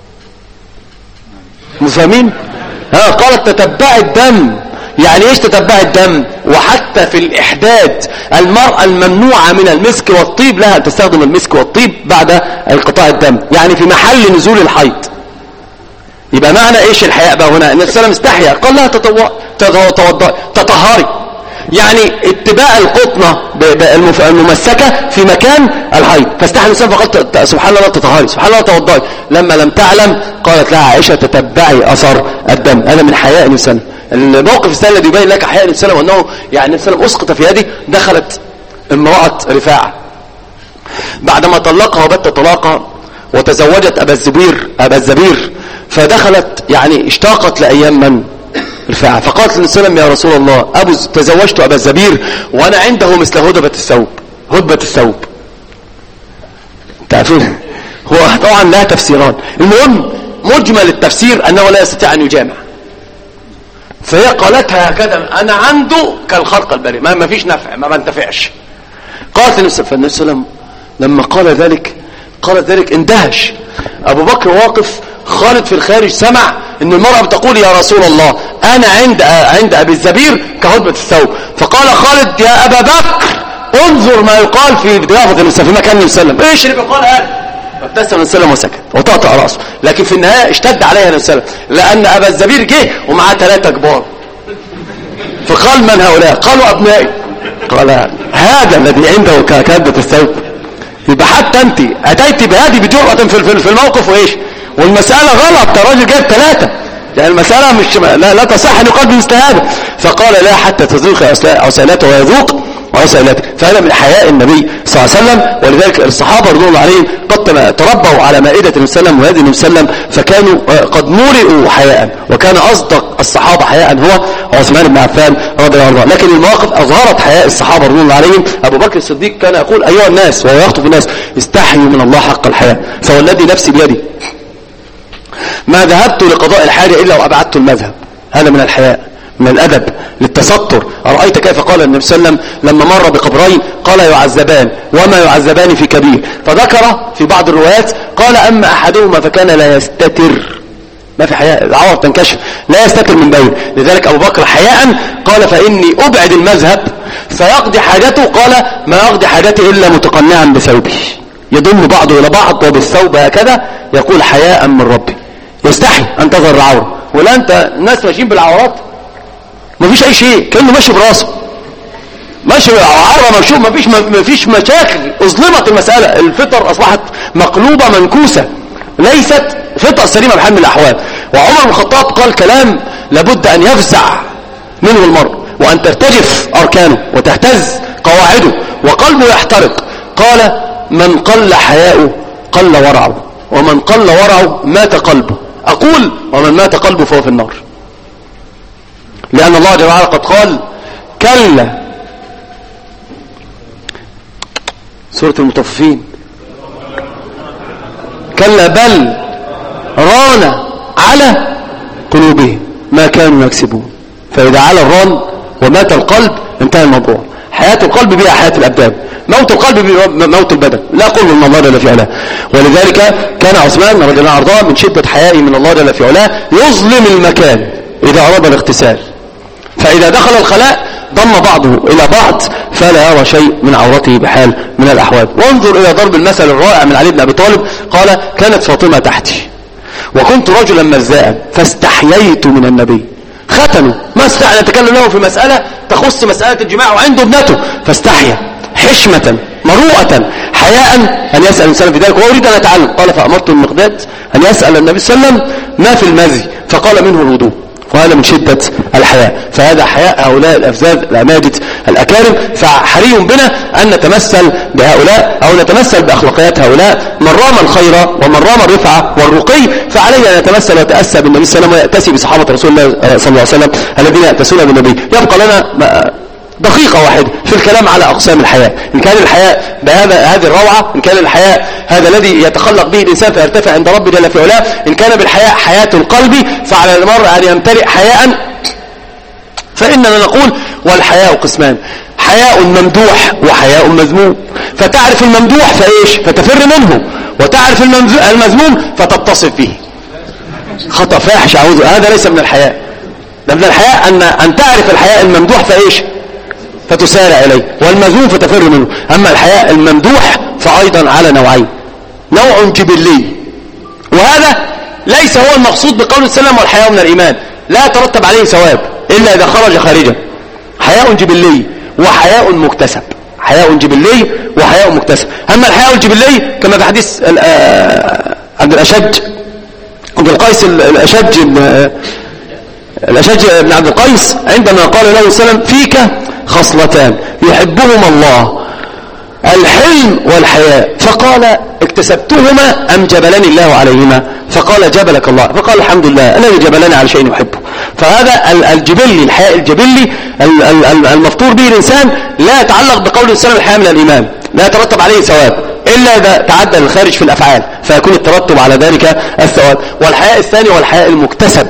مفهمين؟ ها قالت تتبعي الدم، يعني ايش تتبعي الدم؟ وحتى في الإحداد المرأة الممنوعة من المسك والطيب لها أن تستخدم المسك والطيب بعد انقطاع الدم، يعني في محل نزول الحيض. يبقى معنى ايش الحياء بقى هنا؟ النبي صلى الله عليه وسلم استحيا قال لها تتوضئي تطهري، يعني اتباع القطنة الممسكة في مكان الحيض. فاستحيا النبي صلى الله عليه وسلم فقالت سبحان الله تطهري سبحان الله توضئي. لما لم تعلم قالت لها عائشة تتبعي أثر الدم. هذا من حياء النبي صلى الله عليه وسلم. الموقف الثاني الذي يبين لك حياء النبي صلى الله عليه وسلم وأنه يعني النبي صلى الله عليه وسلم أسقط في يده. دخلت امرأة رفاعة بعدما طلقها وبت طلاقها وتزوجت أبا الزبير أبا الزبير فدخلت يعني اشتاقت لأيام من؟ رفاعة. فقالت للنبي صلى الله عليه وسلم يا رسول الله أبو تزوجت أبا الزبير وأنا عنده مثل هدبة الثوب هدبة الثوب تعرفون هو طبعا لها تفسيران. المهم مجمل التفسير أنه لا يستطيع أن يجامع، فهي قالتها هكذا أنا عنده كالخرق البري ما فيش نفع ما بنتفعش. قالت النبي صلى الله عليه وسلم لما قال ذلك قال ذلك اندهش. أبو بكر واقف، خالد في الخارج سمع ان المرأة بتقول يا رسول الله انا عند عند ابي الزبير كهدبة الثوب. فقال خالد يا ابا بكر انظر ما يقال في ضيافة النبي في مكان النبي صلى الله عليه وسلم. ايش اللي بيقال هذا؟ فابتسم النبي صلى الله عليه وسلم وسكت وطأطأ راسه. لكن في النهاية اشتد عليها النبي صلى الله عليه وسلم لان ابا الزبير جه ومعاه ثلاثة كبار. فقال من هؤلاء؟ قالوا ابنائي. قال هذا الذي عنده كهدبة الثوب. يبقى حتى انت اتيت بهذه بجرأة في الموقف وايش والمسألة غلط. الراجل جاب ثلاثة يعني المسألة مش لا, لا تصح ان يقال بمثل هذا. فقال لا حتى تذوق عسيلاته ويذوق عسيلاته. فهذا من حياء النبي صلى الله عليه وسلم. ولذلك الصحابة رضي الله عليهم قد تربوا على مائدة النبي صلى الله عليه وسلم وهذه النبي صلى الله عليه وسلم فكانوا قد ملئوا حياء. وكان أصدق الصحابة حياء هو عثمان بن عفان رضي الله عنه. لكن المواقف أظهرت حياء الصحابة رضي الله عليهم. أبو بكر الصديق كان يقول أيها الناس وهو يخطب الناس استحيوا من الله حق الحياء فوالذي نفسي بيدي ما ذهبت لقضاء الحاجة إلا وأبعدت المذهب. هذا من الحياء من الأدب للتستر. أرأيت كيف قال النبي صلى الله عليه وسلم لما مر بقبرين قال يعذبان وما يعذبان في كبير. فذكر في بعض الروايات قال أما أحدهما فكان لا يستتر ما في حياء العورة تنكشف لا يستتر من بين. لذلك أبو بكر حياء قال فإني أبعد المذهب فيقضي حاجته. قال ما يقضي حاجته إلا متقنعا بثوبه يضم بعضه إلى بعض وبالثوب هكذا يقول حياء من ربي. يستحي أن تظهر العورة. ولا أنت الناس ماشيين بالعورات ما فيش أي شيء كأنه ماشي براسه ماشي بالعورة مشوف ما فيش ما فيش مشاكل. أظلمت المسألة الفطر أصبحت مقلوبة منكوسة ليست فطر سليمة بحال من الأحوال. وعمر بن الخطاب قال كلام لابد أن يفزع منه المرء وأن ترتجف أركانه وتهتز قواعده وقلبه يحترق. قال من قل حياؤه قل ورعه ومن قل ورعه مات قلبه. أقول ومن مات قلبه فهو في النار. لأن الله جل وعلا قد قال كلا سورة المطففين كلا بل ران على قلوبهم ما كانوا يكسبون. فإذا على الران ومات القلب انتهى الموضوع. حياة القلب بها حياة الأبدان، موت القلب بها موت البدن، لا قرب من الله جل في علاه. ولذلك كان عثمان رضي الله عنه من شدة حيائه من الله جل في علاه يظلم المكان إذا أراد الاغتسال، فإذا دخل الخلاء ضم بعضه إلى بعض فلا يرى شيء من عورته بحال من الأحوال. وانظر إلى ضرب المثل الرائع من علي بن أبي طالب، قال كانت فاطمة تحتي وكنت رجلا مزاء فاستحييت من النبي. ختنوا ما استحيا يتكلم له في مسألة تخص مسألة الجماع وعنده ابنته، فاستحيا حشمة مروءة حياء أن يسأل الإنسان في ذلك وأريد أن أتعلم. قال فأمرت المقداد أن يسأل النبي صلى الله عليه وسلم ما في المذي فقال منه الوضوء، وهذا من شدة الحياء. فهذا حياء هؤلاء الأفذاذ الأماجد الأكارم، فحري بنا أن نتمثل بهؤلاء أو نتمثل بأخلاقيات هؤلاء. من رام الخير ومن رام الرفعة والرقي فعليه أن يتمثل ويتأسى بالنبي صلى الله عليه وسلم ويأتسي بصحابة رسول الله صلى الله عليه وسلم الذين يأتسون بالنبي. يبقى لنا دقيقة واحدة في الكلام على أقسام الحياء. إن كان الحياء بهذا هذه الروعة، إن كان الحياء هذا الذي يتخلق به الإنسان فيرتفع عند رب جل في علاه، إن كان بالحياء حياة القلب فعلى المرء أن يمتلئ حياء. فإننا نقول والحياء قسمان، حياء ممدوح وحياء مذموم. فتعرف الممدوح فإيش فتفر منه، وتعرف المذموم فتتصف به. خطأ فاحش أعوذ، هذا ليس من الحياء. من الحياء أن أن تعرف الحياء الممدوح فإيش فتسارع إليه، والمذموم فتفر منه. أما الحياء الممدوح فأيضا على نوعين، نوع جبلي، وهذا ليس هو المقصود بقول السلام والحياء من الإيمان، لا يترتب عليه ثواب إلا إذا خرج خارجا. حياء جبلي وحياء مكتسب، حياء جبلي وحياء مكتسب. أما الحياء الجبلي كما في حديث عبد الأشج عبد القيس الأشج الأشج بن عبد القيس عندما قال له السلام فيك خصلتان يحبهما الله الحلم والحياء، فقال اكتسبتهما أم جبلني الله عليهما؟ فقال جبلك الله، فقال الحمد لله الذي جبلني على شيء يحبه. فهذا الجبلي، الحياء الجبلي المفطور به الإنسان لا يتعلق بقول الإنسان الحياء من الإيمان، لا يترتب عليه ثواب إلا إذا تعدى الخارج في الأفعال فيكون الترتب على ذلك الثواب. والحياء الثاني والحياء المكتسب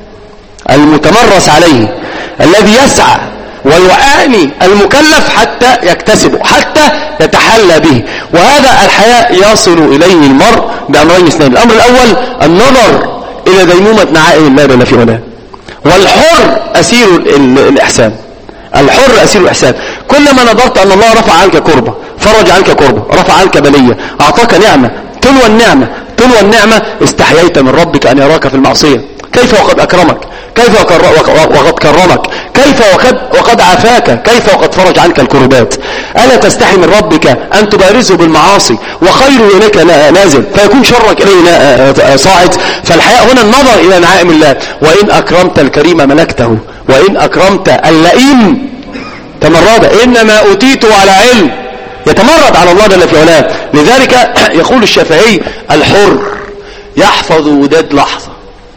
المتمرس عليه، الذي يسعى ويعاني المكلف حتى يكتسبه حتى يتحلى به. وهذا الحياء يصل إليه المرء بأمرين اثنين. الأمر الأول النظر إلى ديمومة نعائم الله جل في علاه، والحر أسير الإحسان، الحر أسير الإحسان. كلما نظرت أن الله رفع عنك كربة، فرج عنك كربة، رفع عنك بلية، أعطاك نعمة، تلو النعمة تلو النعمة استحييت من ربك أن يراك في المعصية. كيف وقد أكرمك، كيف وقد كرمك، كيف وقد, وقد عافاك، كيف وقد فرج عنك الكربات. ألا تستحي من ربك أن تبارزه بالمعاصي وخير إليك نازل فيكون شرك إليه صاعد. فالحياء هنا النظر إلى نعائم الله. وإن أكرمت الكريم ملكته، وإن أكرمت اللئيم تمرد. إنما أوتيته على علم، يتمرد على الله جل في علاه. لذلك يقول الشافعي الحر يحفظ وداد لحظة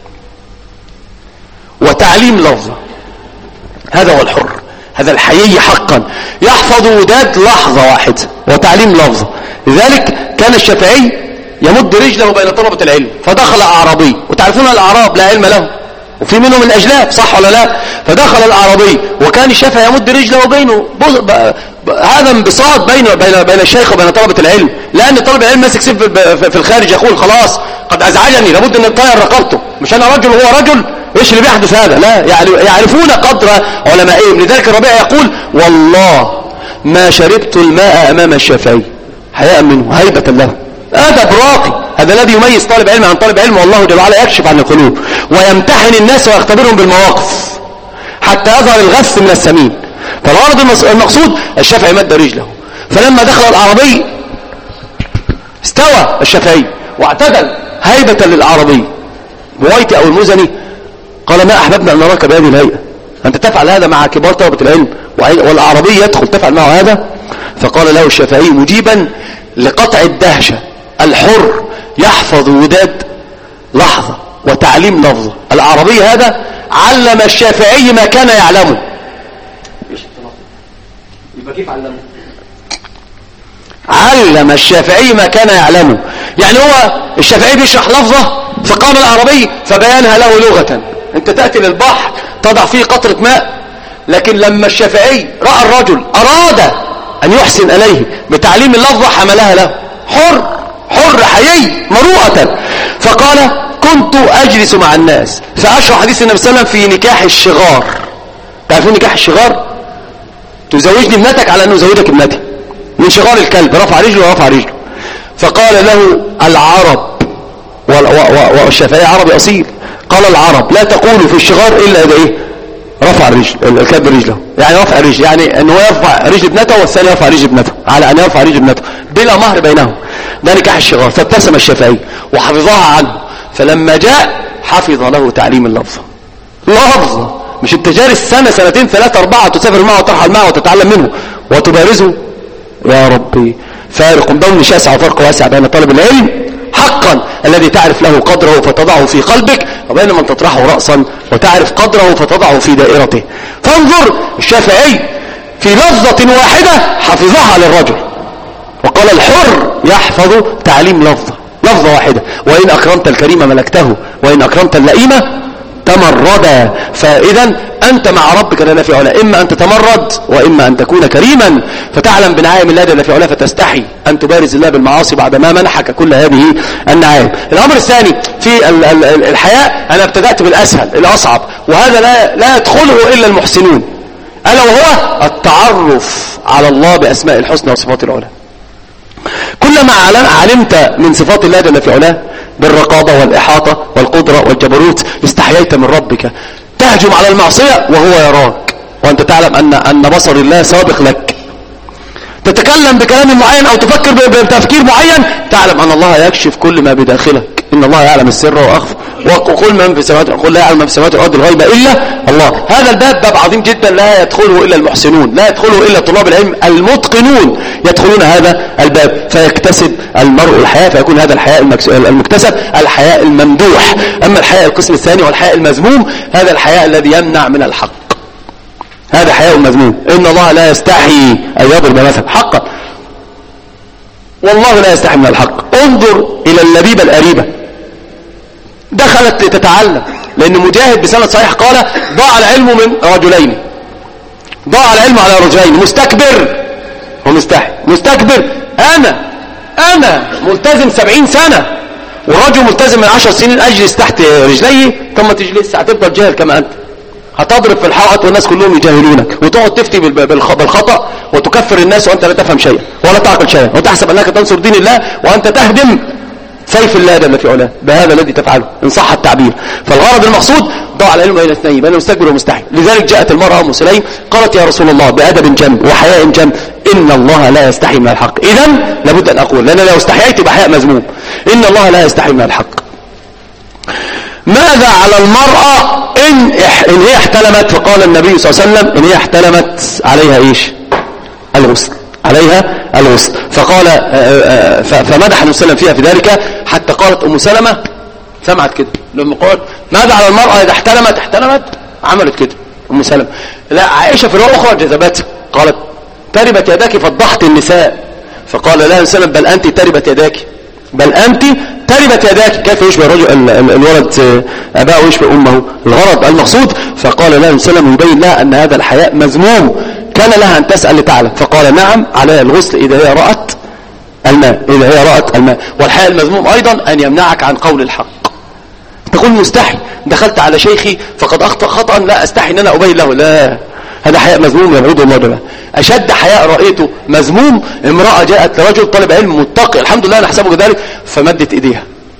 وتعليم لفظة، هذا هو الحر، هذا الحيي حقا، يحفظ وداد لحظة واحدة وتعليم لفظة. لذلك كان الشافعي يمد رجله بين طلبة العلم فدخل أعرابي، وتعرفون الأعراب لا علم له وفي منهم الأجلاف صح ولا لا؟ فدخل الأعرابي وكان الشافعي يمد رجله بينه، هذا انبساط بين بين بين الشيخ وبين طلبة العلم، لأن طالب العلم ماسك سيف في الخارج يقول خلاص قد أزعجني لابد أن نطير رقبته، مش أنا رجل وهو رجل، ايش اللي بيحدث هذا؟ لا يعرفون قدر علمائهم. لذلك الربيع يقول والله ما شربت الماء أمام الشافعي حياء منه هيبة له. هذا براقي، هذا الذي يميز طالب علم عن طالب علم، والله جل وعلا يكشف عن القلوب ويمتحن الناس ويختبرهم بالمواقف حتى يظهر الغث من السمين. فالغرض المقصود الشافعي مد رجله، فلما دخل الأعرابي استوى الشافعي واعتدل هيبة للأعرابي. بويتي أو المزني قال ما أحببنا أن نراك بهذه الهيئة، أنت تفعل هذا مع كبار طلبة العلم والأعرابي يدخل تفعل معه هذا؟ فقال له الشافعي مجيبا لقطع الدهشة الحر يحفظ وداد لحظة وتعليم لفظة. الأعرابي هذا علم الشافعي ما كان يعلمه. يبقى كيف علمه؟ علم الشافعي ما كان يعلمه. يعني هو الشافعي بيشرح لفظة فقام الأعرابي فبيانها له لغة. انت تأتي للبحر تضع فيه قطرة ماء لكن لما الشافعي رأى الرجل أراد أن يحسن إليه بتعليم اللفظة حملها له حر حر حيي مروءة، فقال كنت أجلس مع الناس فأشرح حديث النبي صلى الله عليه وسلم في نكاح الشغار. تعرفون نكاح الشغار؟ تزوجني ابنتك على أنه يزوجك ابنتي، من شغار الكلب، رفع رجله ورفع رجله. فقال له العرب، والشافعي عربي أصيل، قال العرب لا تقولوا في الشغار إلا إذا إيه رفع الرجل الكلب رجله، يعني رفع الرجل يعني أنه يرفع رجل ابنته والثاني يرفع رجل ابنته، على أن يرفع رجل ابنته بلا مهر بينهم، ده نكاح الشغار. فابتسم الشافعي وحفظها عنه، فلما جاء حفظ له تعليم اللفظة لفظة، مش انت جالس سنة سنتين ثلاثة أربعة تسافر معه وترحل معه وتتعلم منه وتبارزه. يا ربي فارق بين شاسع وفرق واسع بين طالب العلم حقا الذي تعرف له قدره فتضعه في قلبك، وبين من تطرحه رأسا وتعرف قدره فتضعه في دائرته. فانظر الشافعي في لفظة واحدة حفظها للرجل، وقال الحر يحفظ تعليم لفظة لفظة واحدة، وإن أكرمت الكريم ملكته وإن أكرمت اللئيمة تمردا. فإذا أنت مع ربك لا في علا، إما أن تتمرد وإما أن تكون كريما، فتعلم بنعائم الله لا في علا فتستحي أن تبارز الله بالمعاصي بعد ما منحك كل هذه النعائم. الأمر الثاني في الحياء، أنا ابتدأت بالأسهل الأصعب، وهذا لا, لا يدخله إلا المحسنون، ألا وهو التعرف على الله بأسماء الحسنى وصفات العلا. كلما علمت من صفات الله جل في علاه بالرقابة والإحاطة والقدرة والجبروت استحييت من ربك، تهجم على المعصية وهو يراك وأنت تعلم أن أن بصر الله سابق لك، تتكلم بكلام معين أو تفكر بتفكير معين تعلم أن الله يكشف كل ما بداخلك، إن الله يعلم السر وأخفى، وقل من في السماوات قل لا يعلم من في السماوات والأرض الغيب إلا الله. هذا الباب باب عظيم جدا لا يدخله إلا المحسنون، لا يدخله إلا طلاب العلم المتقنون يدخلون هذا الباب، فيكتسب المرء الحياء، فيكون هذا الحياء المكتسب الحياء الممدوح. أما الحياء القسم الثاني والحياء المذموم، هذا الحياء الذي يمنع من الحق، هذا حياء مذموم. إن الله لا يستحي أن يضرب مثل حقا، والله لا يستحي من الحق. انظر إلى اللبيبة الأريبة، دخلت تتعلم، لأن مجاهد بسند صحيح قال ضاع العلم من رجلين، ضاع العلم على رجلين، مستكبر ومستحي. مستكبر أنا أنا ملتزم سبعين سنة، والرجل ملتزم من عشر سنين، أجلس تحت رجليه. ثم تجلس هتفضل جاهل كما أنت، هتضرب في الحائط والناس كلهم يجاهلونك، وتقعد تفتي بالخطأ وتكفر الناس وأنت لا تفهم شيئا ولا تعقل شيئا، وتحسب أنك تنصر دين الله وأنت تهدم سيف الله جل في علاه بهذا الذي تفعله إن صح التعبير. فالغرض المقصود ضاع العلم بين اثنين، بين المستكبر والمستحي. لذلك جاءت المرأة أم سليم قالت يا رسول الله بأدب جم وحياء جم إن الله لا يستحي من الحق. إذن لابد أن أقول، لأن لو استحييت بحياء مذموم، إن الله لا يستحي من الحق. ماذا على المرأة إن, إن هي احتلمت؟ فقال النبي صلى الله عليه وسلم إن هي احتلمت عليها إيش؟ الغسل، عليها الغسل. فقال فمدح النبي صلى الله عليه وسلم فيها في ذلك، حتى قالت أم سلمة سمعت كده لما قالت ماذا على المرأة إذا احتلمت؟ احتلمت عملت كده أم سلمة. لا، عائشة في رواية أخرى جذبتها قالت تربت يداك فضحت النساء، فقال لها النبي صلى الله عليه وسلم بل أنت تربت يداك، بل أنت تربت يداك. كيف يشبه الرجل الولد أباه ويشبه أمه؟ الغرض المقصود. فقال لها النبي صلى الله عليه وسلم يبين لها أن هذا الحياء مذموم، كان لها أن تسأل لتعلم، فقال نعم عليها الغسل إذا هي رأت الماء، إذا هي رأت الماء. والحياء المذموم أيضا أن يمنعك عن قول الحق، تقول مستحي دخلت على شيخي فقد أخطأ خطأ لا أستحي أن أنا أبين له، لا، هذا حياء مذموم يبعد الله جل. أشد حياء رأيته مذموم امرأة جاءت لرجل طالب علم متقي الحمد لله نحسبه كذلك، فمدت إيديها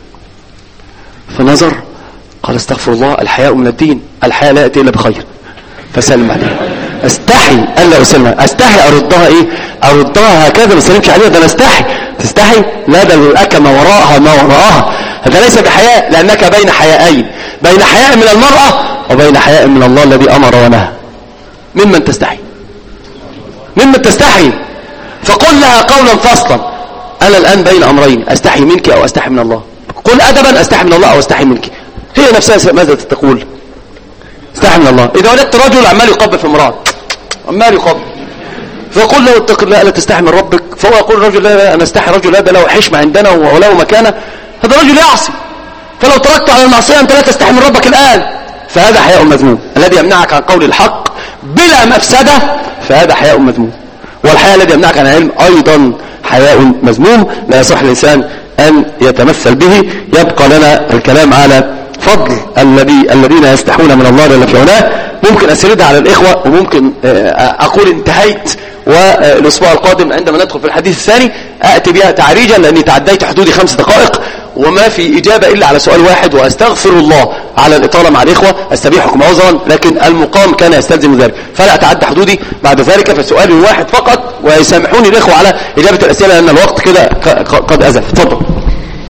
فنظر قال استغفر الله، الحياء من الدين، الحياء لا يأتي إلا بخير، فسلم عليها. استحي ألا أسلم، استحي أردها إيه؟ أردها هكذا ما سلمش عليها، ده أنا استحي. تستحي؟ لا، ده الأكى ما وراءها ما وراءها، هذا ليس بحياء، لأنك بين حياءين، بين حياء من المرأة وبين حياء من الله الذي أمر ونهى. ممن تستحي؟ ممن تستحي؟ فقل لها قولا فصلا، أنا الآن بين أمرين، أستحي منك أو أستحي من الله. قل أدبا أستحي من الله أو أستحي منك، هي نفسها ماذا تقول؟ استحي من الله. إذا وجدت رجل عمال يقبل في امرأة، عمال يقبل، فقل له اتق الله ألا تستحي من ربك، فهو يقول الرجل لا أنا استحي، رجل هذا له حشمة عندنا وله مكانة، هذا رجل يعصي، فلو تركت على المعصية أنت لا تستحي من ربك الآن، فهذا حياء مذموم الذي يمنعك عن قول الحق بلا مفسدة فهذا حياء مذموم. والحياء الذي يمنعك عن العلم أيضا حياء مذموم لا يصح الإنسان أن يتمثل به. يبقى لنا الكلام على فضل الذي الذين يستحون من الله جل في علاه. ممكن أسردها على الإخوة وممكن أقول انتهيت، والأسبوع القادم عندما ندخل في الحديث الثاني أأتي بها تعريجا لأني تعديت حدودي خمس دقائق وما في إجابة إلا على سؤال واحد، وأستغفر الله على الإطالة مع الإخوة، أستبيحكم عذرا، لكن المقام كان يستلزم ذلك فلا أتعدى حدودي بعد ذلك. فسؤال واحد فقط ويسامحوني الإخوة على إجابة الأسئلة لأن الوقت كده قد أزف. تفضل.